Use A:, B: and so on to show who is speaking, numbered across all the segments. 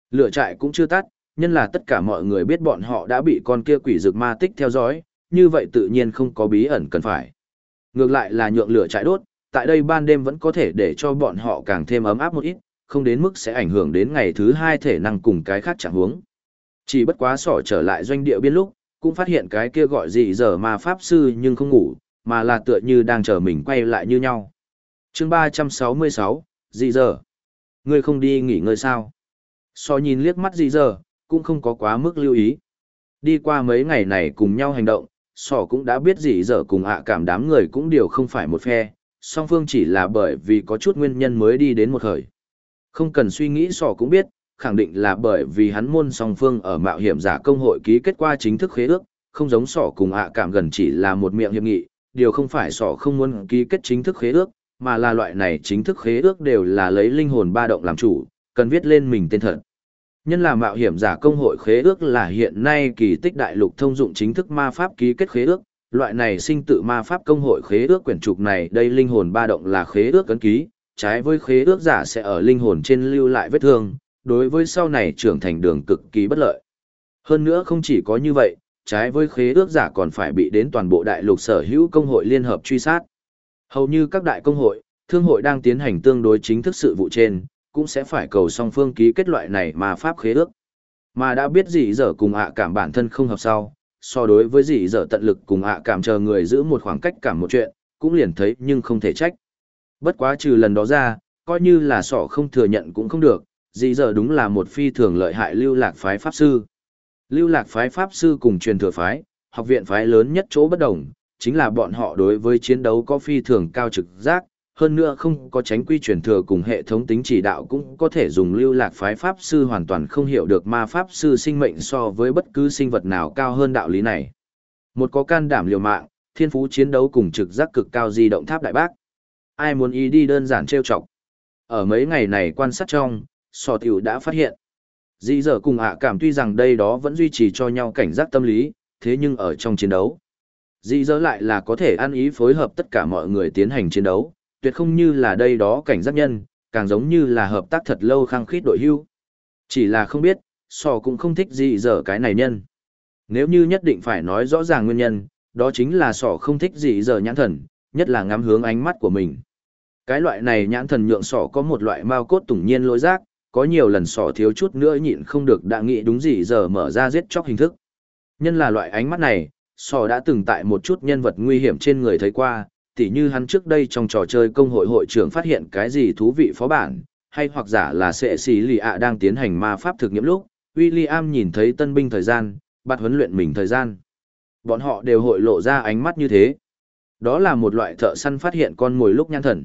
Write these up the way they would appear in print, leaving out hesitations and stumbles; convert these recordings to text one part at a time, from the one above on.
A: Lửa trại cũng chưa tắt, nhân là tất cả mọi người biết bọn họ đã bị con kia quỷ dược ma tích theo dõi, như vậy tự nhiên không có bí ẩn cần phải. Ngược lại là nhượng lửa trại đốt, tại đây ban đêm vẫn có thể để cho bọn họ càng thêm ấm áp một ít, không đến mức sẽ ảnh hưởng đến ngày thứ hai thể năng cùng cái khác chẳng huống. Chỉ bất quá sỏ trở lại doanh địa biên lúc, cũng phát hiện cái kia gọi gì giờ ma pháp sư nhưng không ngủ, mà là tựa như đang chờ mình quay lại như nhau. Chương 366, gì giờ? Ngươi không đi nghỉ ngơi sao? So nhìn liếc mắt gì giờ, cũng không có quá mức lưu ý. Đi qua mấy ngày này cùng nhau hành động, sỏ cũng đã biết gì giờ cùng cảm đám người cũng đều không phải một phe, song phương chỉ là bởi vì có chút nguyên nhân mới đi đến một khởi. Không cần suy nghĩ sỏ cũng biết, khẳng định là bởi vì hắn môn song phương ở mạo hiểm giả công hội ký kết quả chính thức khế ước, không giống sỏ cùng cảm gần chỉ là một miệng hiệp nghị, điều không phải sỏ không muốn ký kết chính thức khế ước, mà là loại này chính thức khế ước đều là lấy linh hồn ba động làm chủ, cần viết lên mình tên thật. Nhân là mạo hiểm giả công hội khế ước là hiện nay kỳ tích đại lục thông dụng chính thức ma pháp ký kết khế ước, loại này sinh tự ma pháp công hội khế ước quyển trục này đây linh hồn ba động là khế ước ấn ký, trái với khế ước giả sẽ ở linh hồn trên lưu lại vết thương, đối với sau này trưởng thành đường cực kỳ bất lợi. Hơn nữa không chỉ có như vậy, trái với khế ước giả còn phải bị đến toàn bộ đại lục sở hữu công hội liên hợp truy sát. Hầu như các đại công hội, thương hội đang tiến hành tương đối chính thức sự vụ trên, cũng sẽ phải cầu song phương ký kết loại này mà pháp khế ước. Mà đã biết gì giờ cùng cảm bản thân không hợp sau, so đối với gì giờ tận lực cùng cảm chờ người giữ một khoảng cách cảm một chuyện, cũng liền thấy nhưng không thể trách. Bất quá trừ lần đó ra, coi như là sọ không thừa nhận cũng không được, gì giờ đúng là một phi thường lợi hại lưu lạc phái pháp sư. Lưu lạc phái pháp sư cùng truyền thừa phái, học viện phái lớn nhất chỗ bất đồng, chính là bọn họ đối với chiến đấu có phi thường cao trực giác, hơn nữa không có tránh quy truyền thừa cùng hệ thống tính chỉ đạo cũng có thể dùng lưu lạc phái pháp sư hoàn toàn không hiểu được ma pháp sư sinh mệnh so với bất cứ sinh vật nào cao hơn đạo lý này. Một có can đảm liều mạng, thiên phú chiến đấu cùng trực giác cực cao di động tháp đại bác. Ai muốn ý đi đơn giản trêu chọc. Ở mấy ngày này quan sát trong, sò tiểu đã phát hiện. Dĩ giờ cùng cảm tuy rằng đây đó vẫn duy trì cho nhau cảnh giác tâm lý, thế nhưng ở trong chiến đấu, dĩ giờ lại là có thể ăn ý phối hợp tất cả mọi người tiến hành chiến đấu, tuyệt không như là đây đó cảnh giác nhân, càng giống như là hợp tác thật lâu khăng khít đội hưu. Chỉ là không biết, sò cũng không thích dĩ giờ cái này nhân. Nếu như nhất định phải nói rõ ràng nguyên nhân, đó chính là sò không thích dĩ giờ nhãn thần, nhất là ngắm hướng ánh mắt của mình. Cái loại này nhãn thần nhượng sọ có một loại mao cốt tủng nhiên lỗi giác, có nhiều lần sọ thiếu chút nữa nhịn không được đã nghĩ đúng gì giờ mở ra giết chóc hình thức. Nhân là loại ánh mắt này, sọ đã từng tại một chút nhân vật nguy hiểm trên người thấy qua, tỉ như hắn trước đây trong trò chơi công hội hội trưởng phát hiện cái gì thú vị phó bản, hay hoặc giả là sệ xì lì ạ đang tiến hành ma pháp thực nghiệm lúc, William nhìn thấy tân binh thời gian, bắt huấn luyện mình thời gian. Bọn họ đều hội lộ ra ánh mắt như thế. Đó là một loại thợ săn phát hiện con mồi lúc nhãn thần.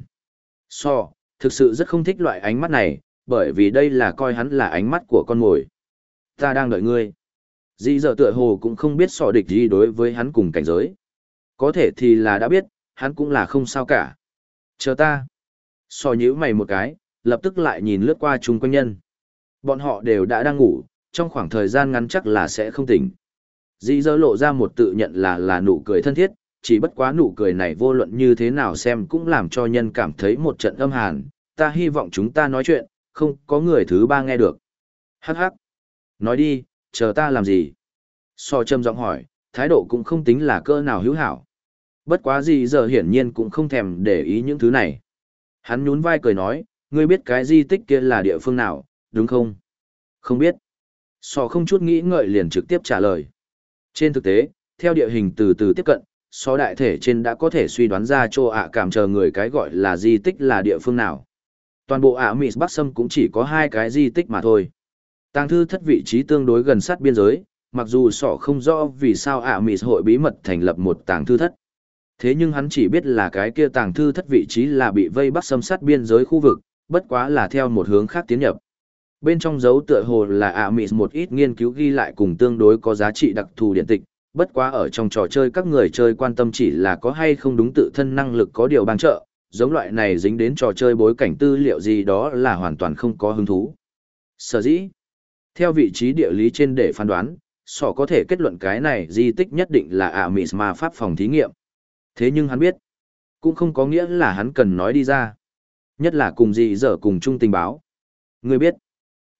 A: Thực sự rất không thích loại ánh mắt này, bởi vì đây là coi hắn là ánh mắt của con mồi. Ta đang đợi ngươi. Dĩ giờ tựa hồ cũng không biết địch gì đối với hắn cùng cảnh giới. Có thể thì là đã biết, hắn cũng là không sao cả. Chờ ta. Nhíu mày một cái, lập tức lại nhìn lướt qua chung quanh nhân. Bọn họ đều đã đang ngủ, trong khoảng thời gian ngắn chắc là sẽ không tỉnh. Dĩ giờ lộ ra một tự nhận là nụ cười thân thiết, chỉ bất quá nụ cười này vô luận như thế nào xem cũng làm cho nhân cảm thấy một trận âm hàn, ta hy vọng chúng ta nói chuyện, không có người thứ ba nghe được. Hắc hắc. Nói đi, chờ ta làm gì? Trầm giọng hỏi, thái độ cũng không tính là cỡ nào hữu hảo. Bất quá gì giờ hiển nhiên cũng không thèm để ý những thứ này. Hắn nhún vai cười nói, ngươi biết cái di tích kia là địa phương nào, đúng không? Không biết. Không chút nghĩ ngợi liền trực tiếp trả lời. Trên thực tế, theo địa hình từ từ tiếp cận, đại thể trên đã có thể suy đoán ra chỗ cảm chờ người cái gọi là di tích là địa phương nào. Toàn bộ Mỹ Bắc Sâm cũng chỉ có 2 cái di tích mà thôi. Tàng thư thất vị trí tương đối gần sát biên giới, mặc dù không rõ vì sao Mỹ hội bí mật thành lập một tàng thư thất. Thế nhưng hắn chỉ biết là cái kia tàng thư thất vị trí là bị vây Bắc Sâm sát biên giới khu vực, bất quá là theo một hướng khác tiến nhập. Bên trong dấu tựa hồ là Mỹ một ít nghiên cứu ghi lại cùng tương đối có giá trị đặc thù điện tịch. Bất quá ở trong trò chơi các người chơi quan tâm chỉ là có hay không đúng tự thân năng lực có điều bằng trợ, giống loại này dính đến trò chơi bối cảnh tư liệu gì đó là hoàn toàn không có hứng thú. Sở dĩ, theo vị trí địa lý trên để phán đoán, có thể kết luận cái này di tích nhất định là Mỹ ma pháp phòng thí nghiệm. Thế nhưng hắn biết, cũng không có nghĩa là hắn cần nói đi ra. Nhất là cùng gì giờ cùng chung tình báo. Ngươi biết,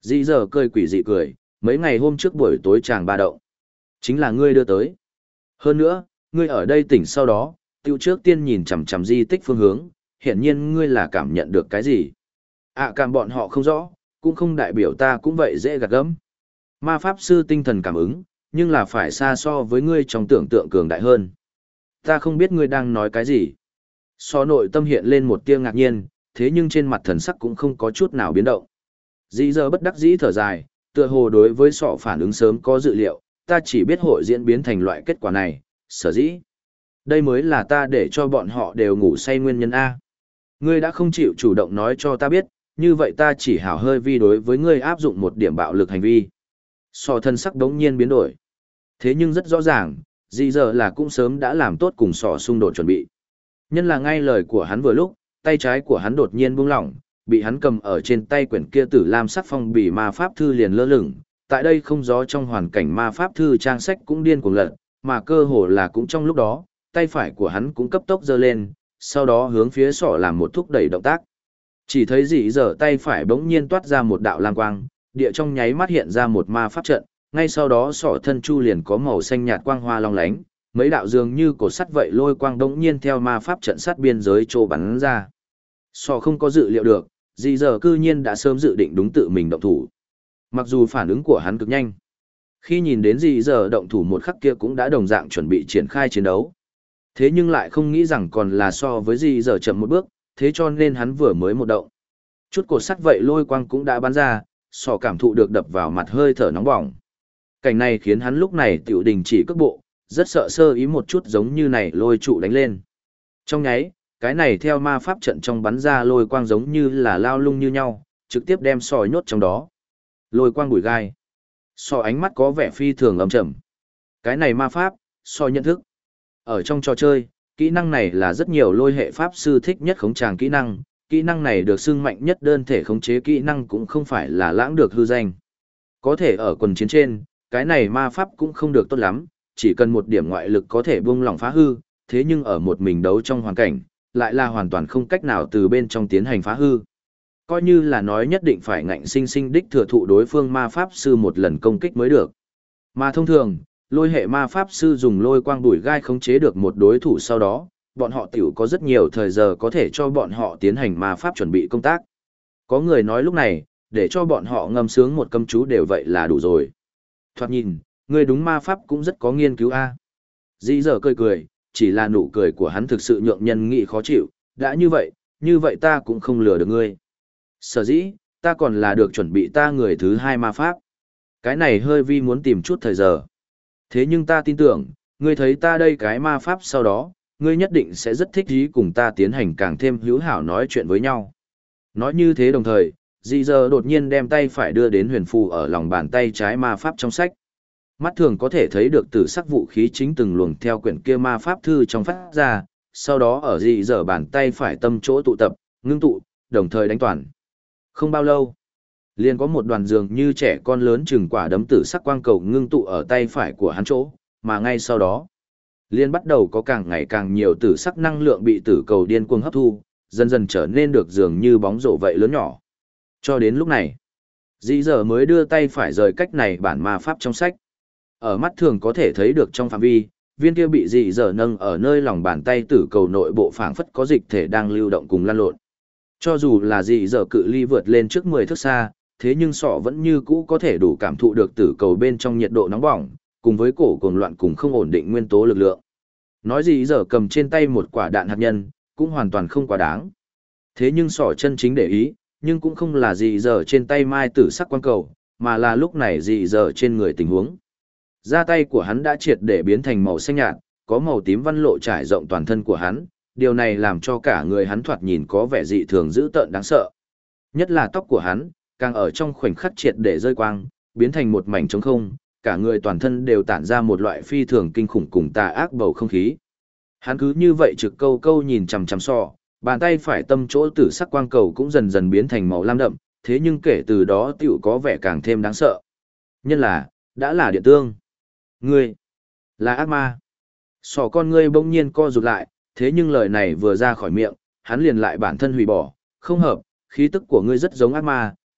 A: Dĩ giờ cười quỷ dị cười, mấy ngày hôm trước buổi tối chàng ba động. Chính là ngươi đưa tới. Hơn nữa, ngươi ở đây tỉnh sau đó, tiêu trước tiên nhìn chằm chằm di tích phương hướng, hiển nhiên ngươi là cảm nhận được cái gì. Cảm bọn họ không rõ, cũng không đại biểu ta cũng vậy dễ gạt gẫm. Ma pháp sư tinh thần cảm ứng, nhưng là phải xa so với ngươi trong tưởng tượng cường đại hơn. Ta không biết ngươi đang nói cái gì. So nội tâm hiện lên một tia ngạc nhiên, thế nhưng trên mặt thần sắc cũng không có chút nào biến động. Dĩ giờ bất đắc dĩ thở dài, tựa hồ đối với sọ phản ứng sớm có dự liệu, ta chỉ biết hội diễn biến thành loại kết quả này, sở dĩ. Đây mới là ta để cho bọn họ đều ngủ say nguyên nhân A. Ngươi đã không chịu chủ động nói cho ta biết, như vậy ta chỉ hảo hơi vi đối với ngươi áp dụng một điểm bạo lực hành vi. Sọ thân sắc đống nhiên biến đổi. Thế nhưng rất rõ ràng, dĩ giờ là cũng sớm đã làm tốt cùng sọ xung đột chuẩn bị. Nhân là ngay lời của hắn vừa lúc, tay trái của hắn đột nhiên buông lỏng, bị hắn cầm ở trên tay quyển kia tử lam sắc phong bì ma pháp thư liền lơ lửng. Tại đây không gió trong hoàn cảnh ma pháp thư trang sách cũng điên cuồng lật, mà cơ hồ là cũng trong lúc đó, tay phải của hắn cũng cấp tốc giơ lên, sau đó hướng phía sọ làm một thúc đẩy động tác. Chỉ thấy dĩ giờ tay phải bỗng nhiên toát ra một đạo lam quang, địa trong nháy mắt hiện ra một ma pháp trận, ngay sau đó sọ thân chu liền có màu xanh nhạt quang hoa long lánh, mấy đạo dường như cột sắt vậy lôi quang đống nhiên theo ma pháp trận sát biên giới trô bắn ra. Sọ không có dự liệu được, dĩ giờ cư nhiên đã sớm dự định đúng tự mình động thủ. Mặc dù phản ứng của hắn cực nhanh. Khi nhìn đến dĩ giờ động thủ một khắc kia cũng đã đồng dạng chuẩn bị triển khai chiến đấu. Thế nhưng lại không nghĩ rằng còn là so với dĩ giờ chậm một bước, thế cho nên hắn vừa mới một động. Chút cột sắt vậy lôi quang cũng đã bắn ra, sọ cảm thụ được đập vào mặt hơi thở nóng bỏng. Cảnh này khiến hắn lúc này tiểu đình chỉ cước bộ, rất sợ sơ ý một chút giống như này lôi trụ đánh lên. Trong nháy, cái này theo ma pháp trận trong bắn ra lôi quang giống như là lao lung như nhau, trực tiếp đem sọ nhốt trong đó. Lôi quang bùi gai. Sọ ánh mắt có vẻ phi thường ấm trầm. Cái này ma pháp, sọ nhận thức. Ở trong trò chơi, kỹ năng này là rất nhiều lôi hệ pháp sư thích nhất khống tràng kỹ năng này được xưng mạnh nhất đơn thể khống chế kỹ năng cũng không phải là lãng được hư danh. Có thể ở quần chiến trên, cái này ma pháp cũng không được tốt lắm, chỉ cần một điểm ngoại lực có thể buông lỏng phá hư, thế nhưng ở một mình đấu trong hoàn cảnh, lại là hoàn toàn không cách nào từ bên trong tiến hành phá hư. Coi như là nói nhất định phải ngạnh sinh sinh đích thừa thụ đối phương ma pháp sư một lần công kích mới được. Mà thông thường, lôi hệ ma pháp sư dùng lôi quang đuổi gai khống chế được một đối thủ sau đó, bọn họ tiểu có rất nhiều thời giờ có thể cho bọn họ tiến hành ma pháp chuẩn bị công tác. Có người nói lúc này, để cho bọn họ ngâm sướng một cấm chú đều vậy là đủ rồi. Thoạt nhìn, người đúng ma pháp cũng rất có nghiên cứu a. Dĩ giờ cười cười, chỉ là nụ cười của hắn thực sự nhượng nhân nghị khó chịu, đã như vậy ta cũng không lừa được ngươi. Sở dĩ, ta còn là được chuẩn bị ta người thứ hai ma pháp. Cái này hơi vi muốn tìm chút thời giờ. Thế nhưng ta tin tưởng, ngươi thấy ta đây cái ma pháp sau đó, ngươi nhất định sẽ rất thích ý cùng ta tiến hành càng thêm hữu hảo nói chuyện với nhau. Nói như thế đồng thời, dì giờ đột nhiên đem tay phải đưa đến huyền phù ở lòng bàn tay trái ma pháp trong sách. Mắt thường có thể thấy được tử sắc vũ khí chính từng luồng theo quyển kia ma pháp thư trong phát ra, sau đó ở dì giờ bàn tay phải tâm chỗ tụ tập, ngưng tụ, đồng thời đánh toàn. Không bao lâu, liền có một đoàn dường như trẻ con lớn chừng quả đấm tử sắc quang cầu ngưng tụ ở tay phải của hắn chỗ, mà ngay sau đó, liền bắt đầu có càng ngày càng nhiều tử sắc năng lượng bị tử cầu điên cuồng hấp thu, dần dần trở nên được dường như bóng rổ vậy lớn nhỏ. Cho đến lúc này, dĩ giờ mới đưa tay phải rời cách này bản ma pháp trong sách. Ở mắt thường có thể thấy được trong phạm vi, viên kia bị dĩ giờ nâng ở nơi lòng bàn tay tử cầu nội bộ phảng phất có dịch thể đang lưu động cùng lăn lộn. Cho dù là dĩ giờ cự ly vượt lên trước 10 thước xa, thế nhưng sọ vẫn như cũ có thể đủ cảm thụ được tử cầu bên trong nhiệt độ nóng bỏng, cùng với cổ cuồng loạn cùng không ổn định nguyên tố lực lượng. Nói gì giờ cầm trên tay một quả đạn hạt nhân, cũng hoàn toàn không quá đáng. Thế nhưng sọ chân chính để ý, nhưng cũng không là gì giờ trên tay mai tử sắc quang cầu, mà là lúc này gì giờ trên người tình huống. Da tay của hắn đã triệt để biến thành màu xanh nhạt, có màu tím văn lộ trải rộng toàn thân của hắn, điều này làm cho cả người hắn thoạt nhìn có vẻ dị thường dữ tợn đáng sợ. Nhất là tóc của hắn, càng ở trong khoảnh khắc triệt để rơi quang, biến thành một mảnh trống không, cả người toàn thân đều tản ra một loại phi thường kinh khủng cùng tà ác bầu không khí. Hắn cứ như vậy trực câu câu nhìn chằm chằm sọ, bàn tay phải tâm chỗ tử sắc quang cầu cũng dần dần biến thành màu lam đậm, thế nhưng kể từ đó tiểu có vẻ càng thêm đáng sợ. Nhân là, đã là điện tương. Ngươi, là ác ma. Sọ con ngươi bỗng nhiên co rụt lại, thế nhưng lời này vừa ra khỏi miệng, hắn liền lại bản thân hủy bỏ, không hợp, khí tức của ngươi rất giống ác ma,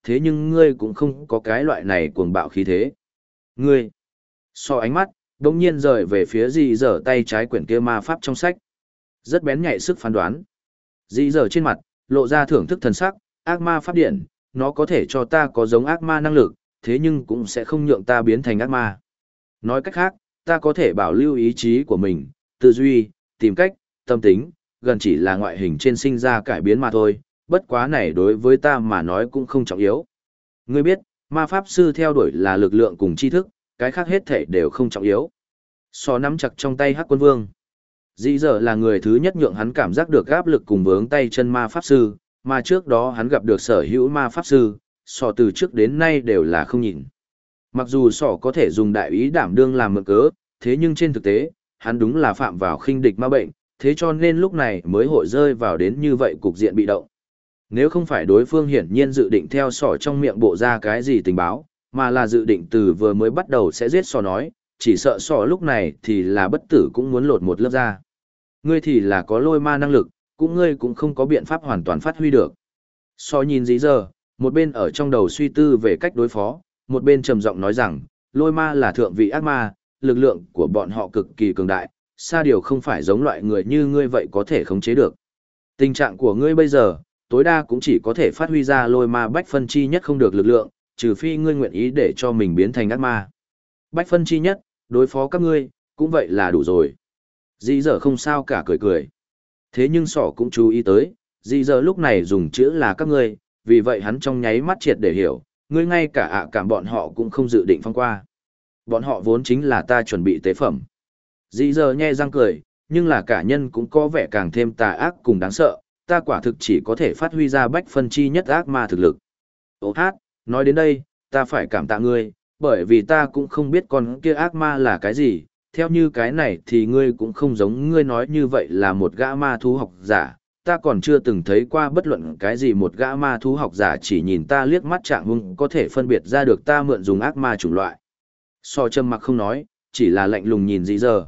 A: thế nhưng ngươi cũng không có cái loại này cuồng bạo khí thế. Ngươi, so ánh mắt, đồng nhiên rời về phía dị dở tay trái quyển kia ma pháp trong sách. Rất bén nhạy sức phán đoán. Dị dở trên mặt, lộ ra thưởng thức thần sắc, ác ma pháp điện, nó có thể cho ta có giống ác ma năng lực, thế nhưng cũng sẽ không nhượng ta biến thành ác ma. Nói cách khác, ta có thể bảo lưu ý chí của mình, tư duy, tìm cách, tâm tính, gần chỉ là ngoại hình trên sinh ra cải biến mà thôi, bất quá này đối với ta mà nói cũng không trọng yếu. Ngươi biết, ma pháp sư theo đuổi là lực lượng cùng tri thức, cái khác hết thể đều không trọng yếu. So nắm chặt trong tay Hắc Quân Vương. Dĩ giờ là người thứ nhất nhượng hắn cảm giác được áp lực cùng vướng tay chân ma pháp sư, mà trước đó hắn gặp được sở hữu ma pháp sư, so từ trước đến nay đều là không nhìn. Mặc dù sỏ có thể dùng đại ý đảm đương làm mượn cớ, thế nhưng trên thực tế, hắn đúng là phạm vào khinh địch ma bệnh, thế cho nên lúc này mới hội rơi vào đến như vậy cục diện bị động. Nếu không phải đối phương hiển nhiên dự định theo sỏ trong miệng bộ ra cái gì tình báo, mà là dự định từ vừa mới bắt đầu sẽ giết sỏ nói, chỉ sợ sỏ lúc này thì là bất tử cũng muốn lột một lớp da. Ngươi thì là có lôi ma năng lực, cũng ngươi cũng không có biện pháp hoàn toàn phát huy được. Sỏ nhìn dí giờ, một bên ở trong đầu suy tư về cách đối phó, một bên trầm giọng nói rằng, lôi ma là thượng vị ác ma, lực lượng của bọn họ cực kỳ cường đại, xa điều không phải giống loại người như ngươi vậy có thể khống chế được. Tình trạng của ngươi bây giờ, tối đa cũng chỉ có thể phát huy ra lôi ma bách phân chi nhất không được lực lượng, trừ phi ngươi nguyện ý để cho mình biến thành ác ma. Bách phân chi nhất, đối phó các ngươi, cũng vậy là đủ rồi. Dĩ giờ không sao cả cười cười. Thế nhưng sỏ cũng chú ý tới, dĩ giờ lúc này dùng chữ là các ngươi, vì vậy hắn trong nháy mắt triệt để hiểu, ngươi ngay cả cảm bọn họ cũng không dự định phong qua. Bọn họ vốn chính là ta chuẩn bị tế phẩm. Dĩ giờ nhe răng cười, nhưng là cả nhân cũng có vẻ càng thêm tà ác cùng đáng sợ, ta quả thực chỉ có thể phát huy ra bách phân chi nhất ác ma thực lực. Ô hát, nói đến đây, ta phải cảm tạ ngươi, bởi vì ta cũng không biết con kia ác ma là cái gì, theo như cái này thì ngươi cũng không giống ngươi nói như vậy là một gã ma thú học giả, ta còn chưa từng thấy qua bất luận cái gì một gã ma thú học giả chỉ nhìn ta liếc mắt trạng hung có thể phân biệt ra được ta mượn dùng ác ma chủng loại. So châm mặc không nói, chỉ là lạnh lùng nhìn dĩ giờ.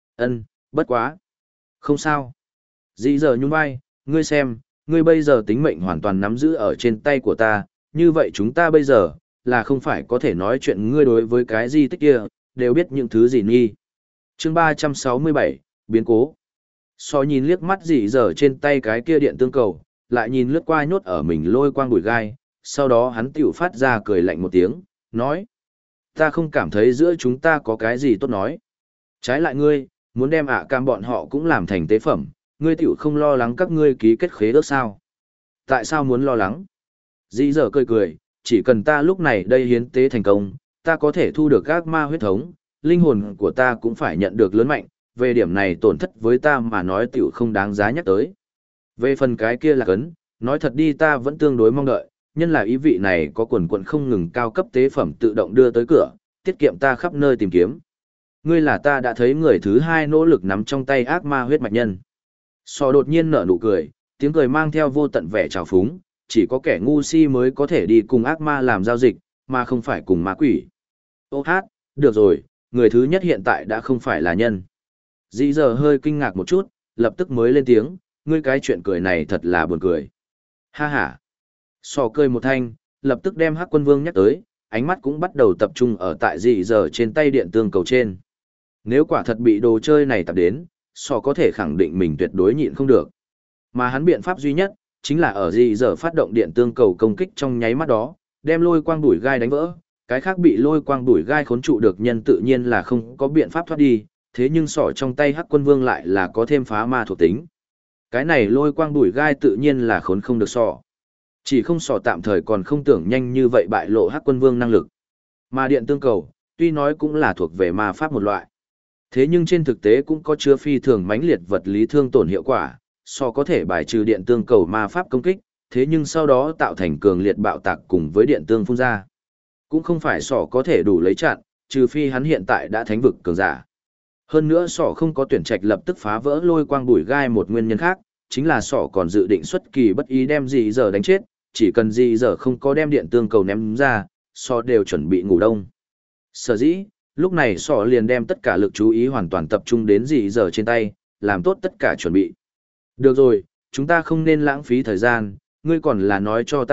A: Bất quá. Không sao. Dĩ giờ nhún vai, ngươi xem, ngươi bây giờ tính mệnh hoàn toàn nắm giữ ở trên tay của ta, như vậy chúng ta bây giờ, là không phải có thể nói chuyện ngươi đối với cái gì tích kia, đều biết những thứ gì nghi. Chương 367, biến cố. So nhìn liếc mắt dĩ giờ trên tay cái kia điện tương cầu, lại nhìn lướt qua nhốt ở mình lôi quang bụi gai, sau đó hắn tiểu phát ra cười lạnh một tiếng, nói. Ta không cảm thấy giữa chúng ta có cái gì tốt nói. Trái lại ngươi, muốn đem cam bọn họ cũng làm thành tế phẩm, ngươi tiểu không lo lắng các ngươi ký kết khế ước sao? Tại sao muốn lo lắng? Dĩ giờ cười cười, chỉ cần ta lúc này đây hiến tế thành công, ta có thể thu được các ma huyết thống, linh hồn của ta cũng phải nhận được lớn mạnh, về điểm này tổn thất với ta mà nói tiểu không đáng giá nhắc tới. Về phần cái kia là cấn, nói thật đi ta vẫn tương đối mong đợi, nhân là ý vị này có quần quần không ngừng cao cấp tế phẩm tự động đưa tới cửa, tiết kiệm ta khắp nơi tìm kiếm. Ngươi là ta đã thấy người thứ hai nỗ lực nắm trong tay ác ma huyết mạch nhân. So đột nhiên nở nụ cười, tiếng cười mang theo vô tận vẻ trào phúng, chỉ có kẻ ngu si mới có thể đi cùng ác ma làm giao dịch, mà không phải cùng ma quỷ. Ô hát, được rồi, người thứ nhất hiện tại đã không phải là nhân. Dĩ giờ hơi kinh ngạc một chút, lập tức mới lên tiếng, ngươi cái chuyện cười này thật là buồn cười. Ha ha. So cười một thanh, lập tức đem Hắc Quân Vương nhắc tới, ánh mắt cũng bắt đầu tập trung ở tại dĩ giờ trên tay điện tương cầu trên. Nếu quả thật bị đồ chơi này tập đến, so có thể khẳng định mình tuyệt đối nhịn không được. Mà hắn biện pháp duy nhất, chính là ở dĩ giờ phát động điện tương cầu công kích trong nháy mắt đó, đem lôi quang bụi gai đánh vỡ. Cái khác bị lôi quang bụi gai khốn trụ được nhân tự nhiên là không có biện pháp thoát đi, thế nhưng sỏ trong tay Hắc Quân Vương lại là có thêm phá ma thuộc tính. Cái này lôi quang bụi gai tự nhiên là khốn không được sỏ. Chỉ không sỏ tạm thời còn không tưởng nhanh như vậy bại lộ Hắc Quân Vương năng lực. Mà điện tương cầu, tuy nói cũng là thuộc về ma pháp một loại. Thế nhưng trên thực tế cũng có chứa phi thường mãnh liệt vật lý thương tổn hiệu quả, so có thể bài trừ điện tương cầu ma pháp công kích, thế nhưng sau đó tạo thành cường liệt bạo tạc cùng với điện tương phun ra. Cũng không phải sỏ có thể đủ lấy chặn, trừ phi hắn hiện tại đã thánh vực cường giả. Hơn nữa sỏ không có tuyển trạch lập tức phá vỡ lôi quang bụi gai một nguyên nhân khác, chính là sỏ còn dự định xuất kỳ bất ý đem dì giờ đánh chết, chỉ cần dì giờ không có đem điện tương cầu ném ra, sỏ đều chuẩn bị ngủ đông. Sở dĩ, lúc này sỏ liền đem tất cả lực chú ý hoàn toàn tập trung đến dì giờ trên tay, làm tốt tất cả chuẩn bị. Được rồi, chúng ta không nên lãng phí thời gian, ngươi còn là nói cho ta biết,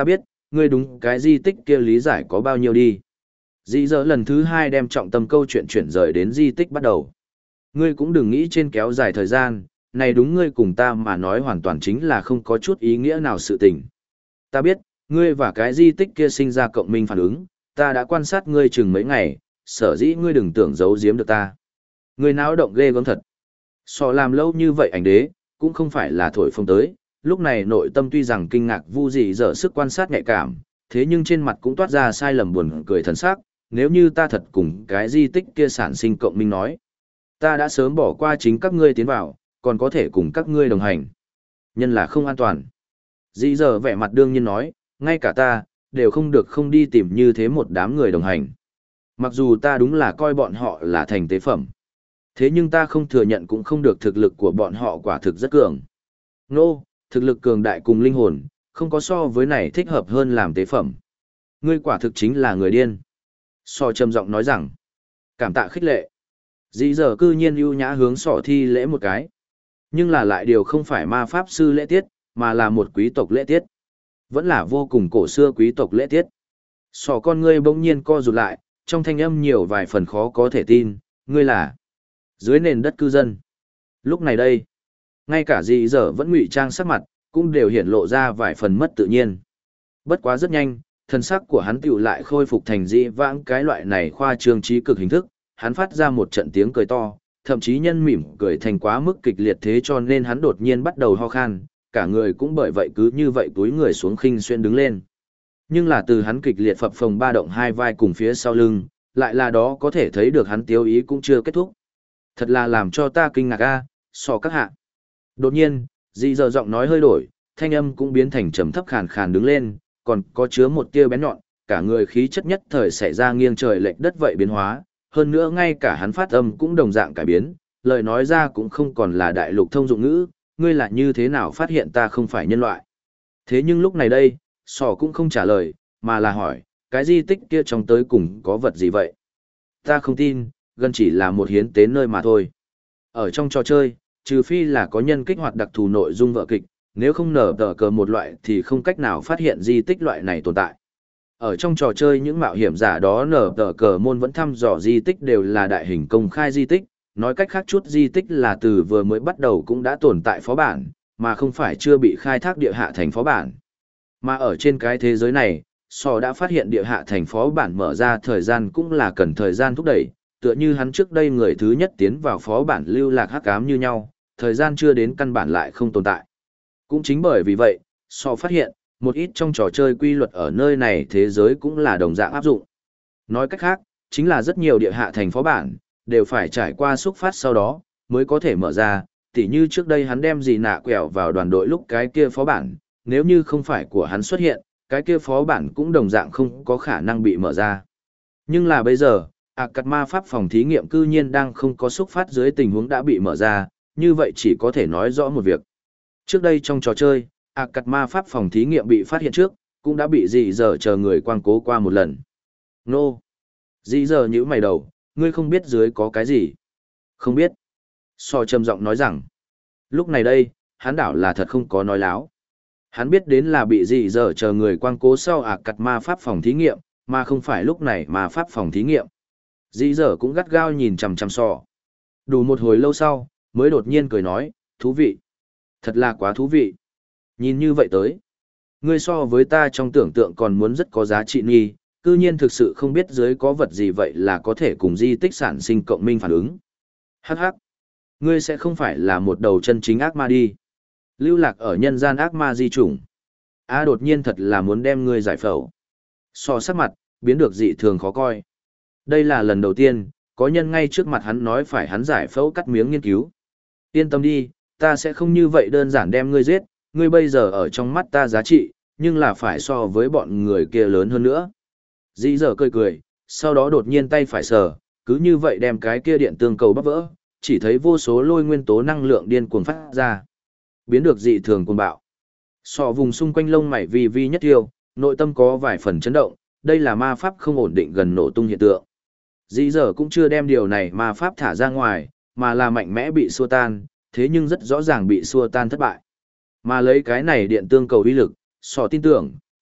A: ngươi đúng cái di tích kia lý giải có bao nhiêu đi. Dĩ dỡ lần thứ hai đem trọng tâm câu chuyện chuyển rời đến di tích bắt đầu. Ngươi cũng đừng nghĩ trên kéo dài thời gian, này đúng ngươi cùng ta mà nói hoàn toàn chính là không có chút ý nghĩa nào sự tình. Ta biết, ngươi và cái di tích kia sinh ra cộng minh phản ứng, ta đã quan sát ngươi chừng mấy ngày, sở dĩ ngươi đừng tưởng giấu giếm được ta. Ngươi náo động ghê gớm thật. So làm lâu như vậy ảnh đế, cũng không phải là thổi phồng tới, lúc này nội tâm tuy rằng kinh ngạc vu dị dở sức quan sát nhạy cảm, thế nhưng trên mặt cũng toát ra sai lầm buồn cười thần sắc, nếu như ta thật cùng cái di tích kia sản sinh cộng minh nói. Ta đã sớm bỏ qua chính các ngươi tiến vào, còn có thể cùng các ngươi đồng hành. Nhân là không an toàn. Dị dở vẻ mặt đương nhiên nói, ngay cả ta, đều không được không đi tìm như thế một đám người đồng hành. Mặc dù ta đúng là coi bọn họ là thành tế phẩm. Thế nhưng ta không thừa nhận cũng không được thực lực của bọn họ quả thực rất cường. Nô, thực lực cường đại cùng linh hồn, không có so với này thích hợp hơn làm tế phẩm. Ngươi quả thực chính là người điên. So trầm giọng nói rằng, cảm tạ khích lệ. Dĩ giờ cư nhiên ưu nhã hướng sọ thi lễ một cái. Nhưng là lại điều không phải ma pháp sư lễ tiết, mà là một quý tộc lễ tiết. Vẫn là vô cùng cổ xưa quý tộc lễ tiết. Sọ con ngươi bỗng nhiên co rụt lại, trong thanh âm nhiều vài phần khó có thể tin, ngươi là dưới nền đất cư dân. Lúc này đây, ngay cả dì dở vẫn ngụy trang sắc mặt, cũng đều hiện lộ ra vài phần mất tự nhiên. Bất quá rất nhanh, thân sắc của hắn tựu lại khôi phục thành dĩ vãng cái loại này khoa trương trí cực hình thức, hắn phát ra một trận tiếng cười to, thậm chí nhân mỉm cười thành quá mức kịch liệt thế cho nên hắn đột nhiên bắt đầu ho khan, cả người cũng bởi vậy cứ như vậy túi người xuống khinh xuyên đứng lên. Nhưng là từ hắn kịch liệt phập phồng ba động hai vai cùng phía sau lưng, lại là đó có thể thấy được hắn tiêu ý cũng chưa kết thúc. Thật là làm cho ta kinh ngạc a, so các hạ. Đột nhiên, dị giờ giọng nói hơi đổi, thanh âm cũng biến thành trầm thấp khàn khàn đứng lên, còn có chứa một tia bén nhọn, cả người khí chất nhất thời xảy ra nghiêng trời lệch đất vậy biến hóa, hơn nữa ngay cả hắn phát âm cũng đồng dạng cải biến, lời nói ra cũng không còn là đại lục thông dụng ngữ, ngươi là như thế nào phát hiện ta không phải nhân loại. Thế nhưng lúc này đây, sò cũng không trả lời, mà là hỏi, cái di tích kia trong tới cùng có vật gì vậy? Ta không tin, gần chỉ là một hiến tế nơi mà thôi. Ở trong trò chơi, trừ phi là có nhân kích hoạt đặc thù nội dung vở kịch, nếu không nở tờ cờ một loại thì không cách nào phát hiện di tích loại này tồn tại. Ở trong trò chơi những mạo hiểm giả đó nở tờ cờ môn vẫn thăm dò di tích đều là đại hình công khai di tích, nói cách khác chút di tích là từ vừa mới bắt đầu cũng đã tồn tại phó bản, mà không phải chưa bị khai thác địa hạ thành phó bản. Mà ở trên cái thế giới này, Sò đã phát hiện địa hạ thành phó bản mở ra thời gian cũng là cần thời gian thúc đẩy, tựa như hắn trước đây người thứ nhất tiến vào phó bản lưu lạc hắc ám như nhau, thời gian chưa đến căn bản lại không tồn tại. Cũng chính bởi vì vậy, Sò phát hiện, một ít trong trò chơi quy luật ở nơi này thế giới cũng là đồng dạng áp dụng. Nói cách khác, chính là rất nhiều địa hạ thành phó bản, đều phải trải qua xúc phát sau đó, mới có thể mở ra, tỉ như trước đây hắn đem gì nạ quẹo vào đoàn đội lúc cái kia phó bản, nếu như không phải của hắn xuất hiện, cái kia phó bản cũng đồng dạng không có khả năng bị mở ra. Nhưng là bây giờ, cắt ma pháp phòng thí nghiệm cư nhiên đang không có xúc phát dưới tình huống đã bị mở ra, như vậy chỉ có thể nói rõ một việc. Trước đây trong trò chơi, cắt ma pháp phòng thí nghiệm bị phát hiện trước, cũng đã bị dị giờ chờ người quang cố qua một lần. Nô! Dị giờ nhíu mày đầu, ngươi không biết dưới có cái gì? Không biết. So trầm giọng nói rằng, lúc này đây, hắn đảo là thật không có nói láo. Hắn biết đến là bị dị giờ chờ người quang cố sau cắt ma pháp phòng thí nghiệm, mà không phải lúc này mà pháp phòng thí nghiệm. Dị giờ cũng gắt gao nhìn chằm chằm sò. Đủ một hồi lâu sau, mới đột nhiên cười nói, thú vị. Thật là quá thú vị. Nhìn như vậy tới, ngươi so với ta trong tưởng tượng còn muốn rất có giá trị nghi, cư nhiên thực sự không biết dưới có vật gì vậy là có thể cùng di tích sản sinh cộng minh phản ứng. Hắc hắc. Ngươi sẽ không phải là một đầu chân chính ác ma đi. Lưu lạc ở nhân gian ác ma di chủng. Đột nhiên thật là muốn đem ngươi giải phẫu. So sắc mặt, biến được dị thường khó coi. Đây là lần đầu tiên, có nhân ngay trước mặt hắn nói phải hắn giải phẫu cắt miếng nghiên cứu. Yên tâm đi, ta sẽ không như vậy đơn giản đem ngươi giết, ngươi bây giờ ở trong mắt ta giá trị, nhưng là phải so với bọn người kia lớn hơn nữa. Dĩ giờ cười cười, sau đó đột nhiên tay phải sờ, cứ như vậy đem cái kia điện tương cầu bắp vỡ, chỉ thấy vô số lôi nguyên tố năng lượng điên cuồng phát ra. Biến được dị thường cuồng bạo. Sọ vùng xung quanh lông mày vi vi nhất tiêu, nội tâm có vài phần chấn động, đây là ma pháp không ổn định gần nổ tung hiện tượng. Dĩ giờ cũng chưa đem điều này ma pháp thả ra ngoài, mà là mạnh mẽ bị xua tan, thế nhưng rất rõ ràng bị xua tan thất bại. Mà lấy cái này điện tương cầu uy lực, sọ tin tưởng,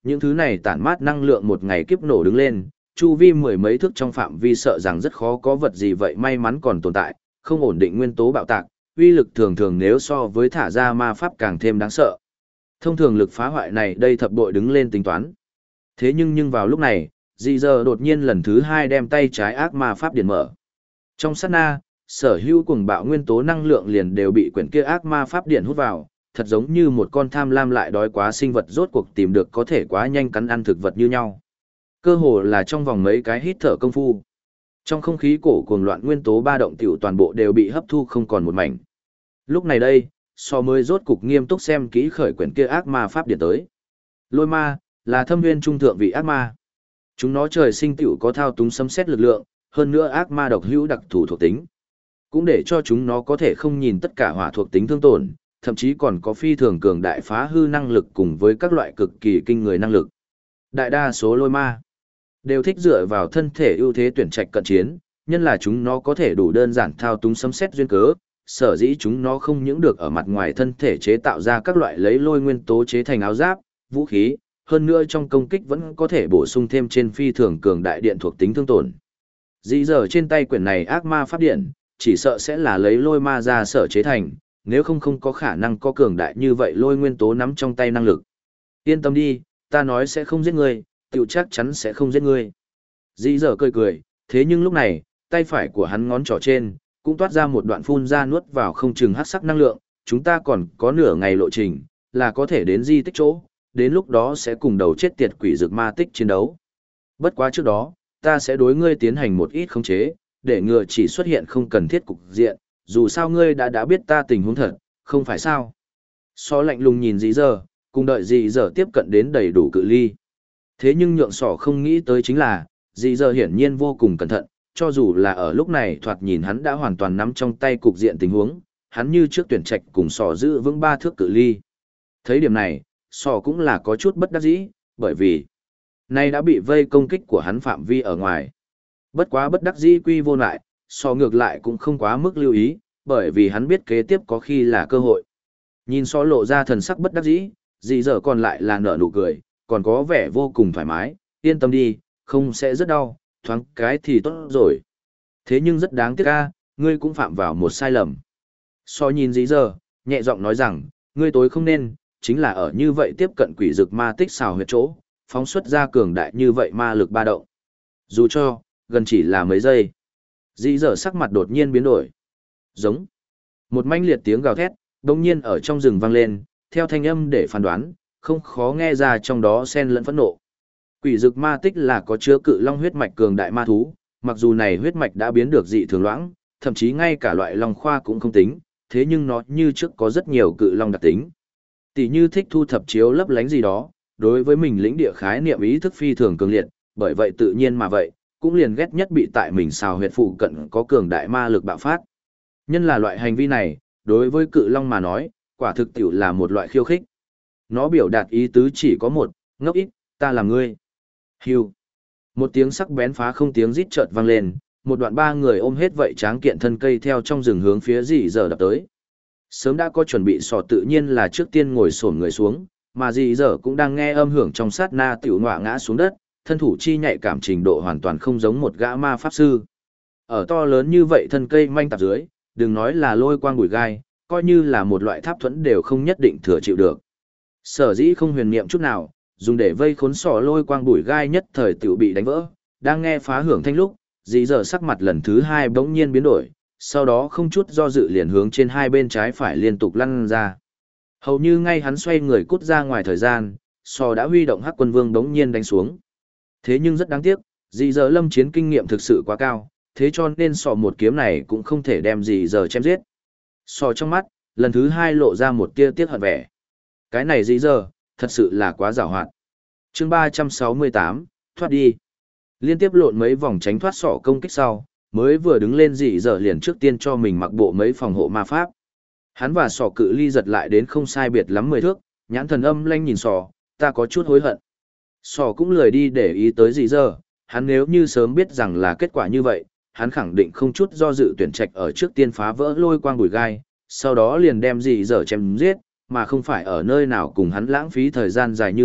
A: Những thứ này tản mát năng lượng một ngày kiếp nổ đứng lên, chu vi mười mấy thước trong phạm vi sợ rằng rất khó có vật gì vậy may mắn còn tồn tại, không ổn định nguyên tố bạo tạc, uy lực thường thường nếu so với thả ra ma pháp càng thêm đáng sợ. Thông thường lực phá hoại này đây thập bội đứng lên tính toán. Thế nhưng vào lúc này, dị giờ đột nhiên lần thứ hai đem tay trái ác ma pháp điện mở. Trong sát na, sở hữu cuồng bạo nguyên tố năng lượng liền đều bị quyển kia ác ma pháp điện hút vào, thật giống như một con tham lam lại đói quá sinh vật rốt cuộc tìm được có thể quá nhanh cắn ăn thực vật như nhau. Cơ hồ là trong vòng mấy cái hít thở công phu. Trong không khí cổ cuồng loạn nguyên tố ba động tiểu toàn bộ đều bị hấp thu không còn một mảnh. Lúc này đây, so mới rốt cục nghiêm túc xem kỹ khởi quyển kia ác ma pháp điện tới. Lôi ma, là thâm nguyên trung thượng vị ác ma. Chúng nó trời sinh tiểu có thao túng sấm sét lực lượng, hơn nữa ác ma độc hữu đặc thù thuộc tính. Cũng để cho chúng nó có thể không nhìn tất cả hỏa thuộc tính thương tổn, thậm chí còn có phi thường cường đại phá hư năng lực cùng với các loại cực kỳ kinh người năng lực. Đại đa số lôi ma đều thích dựa vào thân thể ưu thế tuyển trạch cận chiến, nhân là chúng nó có thể đủ đơn giản thao túng sấm sét duyên cớ, sở dĩ chúng nó không những được ở mặt ngoài thân thể chế tạo ra các loại lấy lôi nguyên tố chế thành áo giáp, vũ khí, hơn nữa trong công kích vẫn có thể bổ sung thêm trên phi thường cường đại điện thuộc tính thương tổn. Dĩ giờ trên tay quyển này ác ma pháp điện, chỉ sợ sẽ là lấy lôi ma ra sở chế thành, nếu không có khả năng có cường đại như vậy lôi nguyên tố nắm trong tay năng lực. Yên tâm đi, ta nói sẽ không giết ngươi, tiểu chắc chắn sẽ không giết ngươi. Dĩ giờ cười, thế nhưng lúc này, tay phải của hắn ngón trỏ trên, cũng toát ra một đoạn phun ra nuốt vào không chừng hắc sắc năng lượng, chúng ta còn có nửa ngày lộ trình, là có thể đến di tích chỗ, đến lúc đó sẽ cùng đầu chết tiệt quỷ dược ma tích chiến đấu. Bất quá trước đó, ta sẽ đối ngươi tiến hành một ít khống chế, để ngừa chỉ xuất hiện không cần thiết cục diện, dù sao ngươi đã biết ta tình huống thật, không phải sao. So lạnh lùng nhìn dĩ giờ, cùng đợi dĩ giờ tiếp cận đến đầy đủ cự ly. Thế nhưng nhượng sỏ không nghĩ tới chính là, dĩ giờ hiển nhiên vô cùng cẩn thận, cho dù là ở lúc này thoạt nhìn hắn đã hoàn toàn nắm trong tay cục diện tình huống, hắn như trước tuyển trạch cùng sỏ giữ vững 3 thước cự ly. Thấy điểm này, sỏ cũng là có chút bất đắc dĩ, bởi vì nay đã bị vây công kích của hắn phạm vi ở ngoài. Bất quá bất đắc dĩ quy vô lại, sỏ ngược lại cũng không quá mức lưu ý, bởi vì hắn biết kế tiếp có khi là cơ hội. Nhìn sỏ lộ ra thần sắc bất đắc dĩ, dì dở còn lại là nở nụ cười, còn có vẻ vô cùng thoải mái, yên tâm đi, không sẽ rất đau, thoáng cái thì tốt rồi. Thế nhưng rất đáng tiếc a, ngươi cũng phạm vào một sai lầm. So nhìn dĩ giờ, nhẹ giọng nói rằng, ngươi tối không nên, chính là ở như vậy tiếp cận quỷ dược ma tích xào huyệt chỗ, phóng xuất ra cường đại như vậy ma lực ba động. Dù cho, gần chỉ là mấy giây. Dĩ giờ sắc mặt đột nhiên biến đổi. Giống. Một manh liệt tiếng gào thét, đồng nhiên ở trong rừng vang lên, theo thanh âm để phán đoán, không khó nghe ra trong đó xen lẫn phẫn nộ. Quỷ dược ma tích là có chứa cự long huyết mạch cường đại ma thú, mặc dù này huyết mạch đã biến được dị thường loãng, thậm chí ngay cả loại long khoa cũng không tính, thế nhưng nó như trước có rất nhiều cự long đặc tính. Tỷ như thích thu thập chiếu lấp lánh gì đó, đối với mình lĩnh địa khái niệm ý thức phi thường cường liệt, bởi vậy tự nhiên mà vậy, cũng liền ghét nhất bị tại mình xào huyệt phụ cận có cường đại ma lực bạo phát. Nhân là loại hành vi này, đối với cự long mà nói, quả thực tiểu là một loại khiêu khích. Nó biểu đạt ý tứ chỉ có một, ngốc ít, ta là ngươi. Hưu. Một tiếng sắc bén phá không tiếng rít chợt vang lên, một đoạn ba người ôm hết vậy tráng kiện thân cây theo trong rừng hướng phía dì giờ đập tới. Sớm đã có chuẩn bị sò tự nhiên là trước tiên ngồi xổm người xuống, mà dì giờ cũng đang nghe âm hưởng trong sát na tiểu ngọa ngã xuống đất, thân thủ chi nhạy cảm trình độ hoàn toàn không giống một gã ma pháp sư. Ở to lớn như vậy thân cây manh tạp dưới, đừng nói là lôi quang bụi gai, coi như là một loại tháp thuẫn đều không nhất định thừa chịu được. Sở dĩ không huyền niệm chút nào, dùng để vây khốn sỏ lôi quang bụi gai nhất thời tiểu bị đánh vỡ, đang nghe phá hưởng thanh lúc, dĩ giờ sắc mặt lần thứ hai bỗng nhiên biến đổi, sau đó không chút do dự liền hướng trên hai bên trái phải liên tục lăn ra. Hầu như ngay hắn xoay người cút ra ngoài thời gian, sò đã huy động hắc quân vương bỗng nhiên đánh xuống. Thế nhưng rất đáng tiếc, dĩ giờ lâm chiến kinh nghiệm thực sự quá cao, thế cho nên sò một kiếm này cũng không thể đem dĩ giờ chém giết. Sò trong mắt, lần thứ hai lộ ra một tia tiếc hận vẻ. Cái này dĩ giờ, thật sự là quá giàu hoạt. Chương 368, thoát đi. Liên tiếp lộn mấy vòng tránh thoát sọ công kích sau, mới vừa đứng lên dĩ giờ liền trước tiên cho mình mặc bộ mấy phòng hộ ma pháp. Hắn và sọ cự ly giật lại đến không sai biệt lắm 10 thước, nhãn thần âm lanh nhìn sọ, ta có chút hối hận. Sọ cũng lười đi để ý tới dĩ giờ, hắn nếu như sớm biết rằng là kết quả như vậy, hắn khẳng định không chút do dự tuyển trạch ở trước tiên phá vỡ lôi quang bùi gai, sau đó liền đem dĩ giờ chém giết, mà không phải ở nơi nào cùng hắn lãng phí thời gian dài như vậy,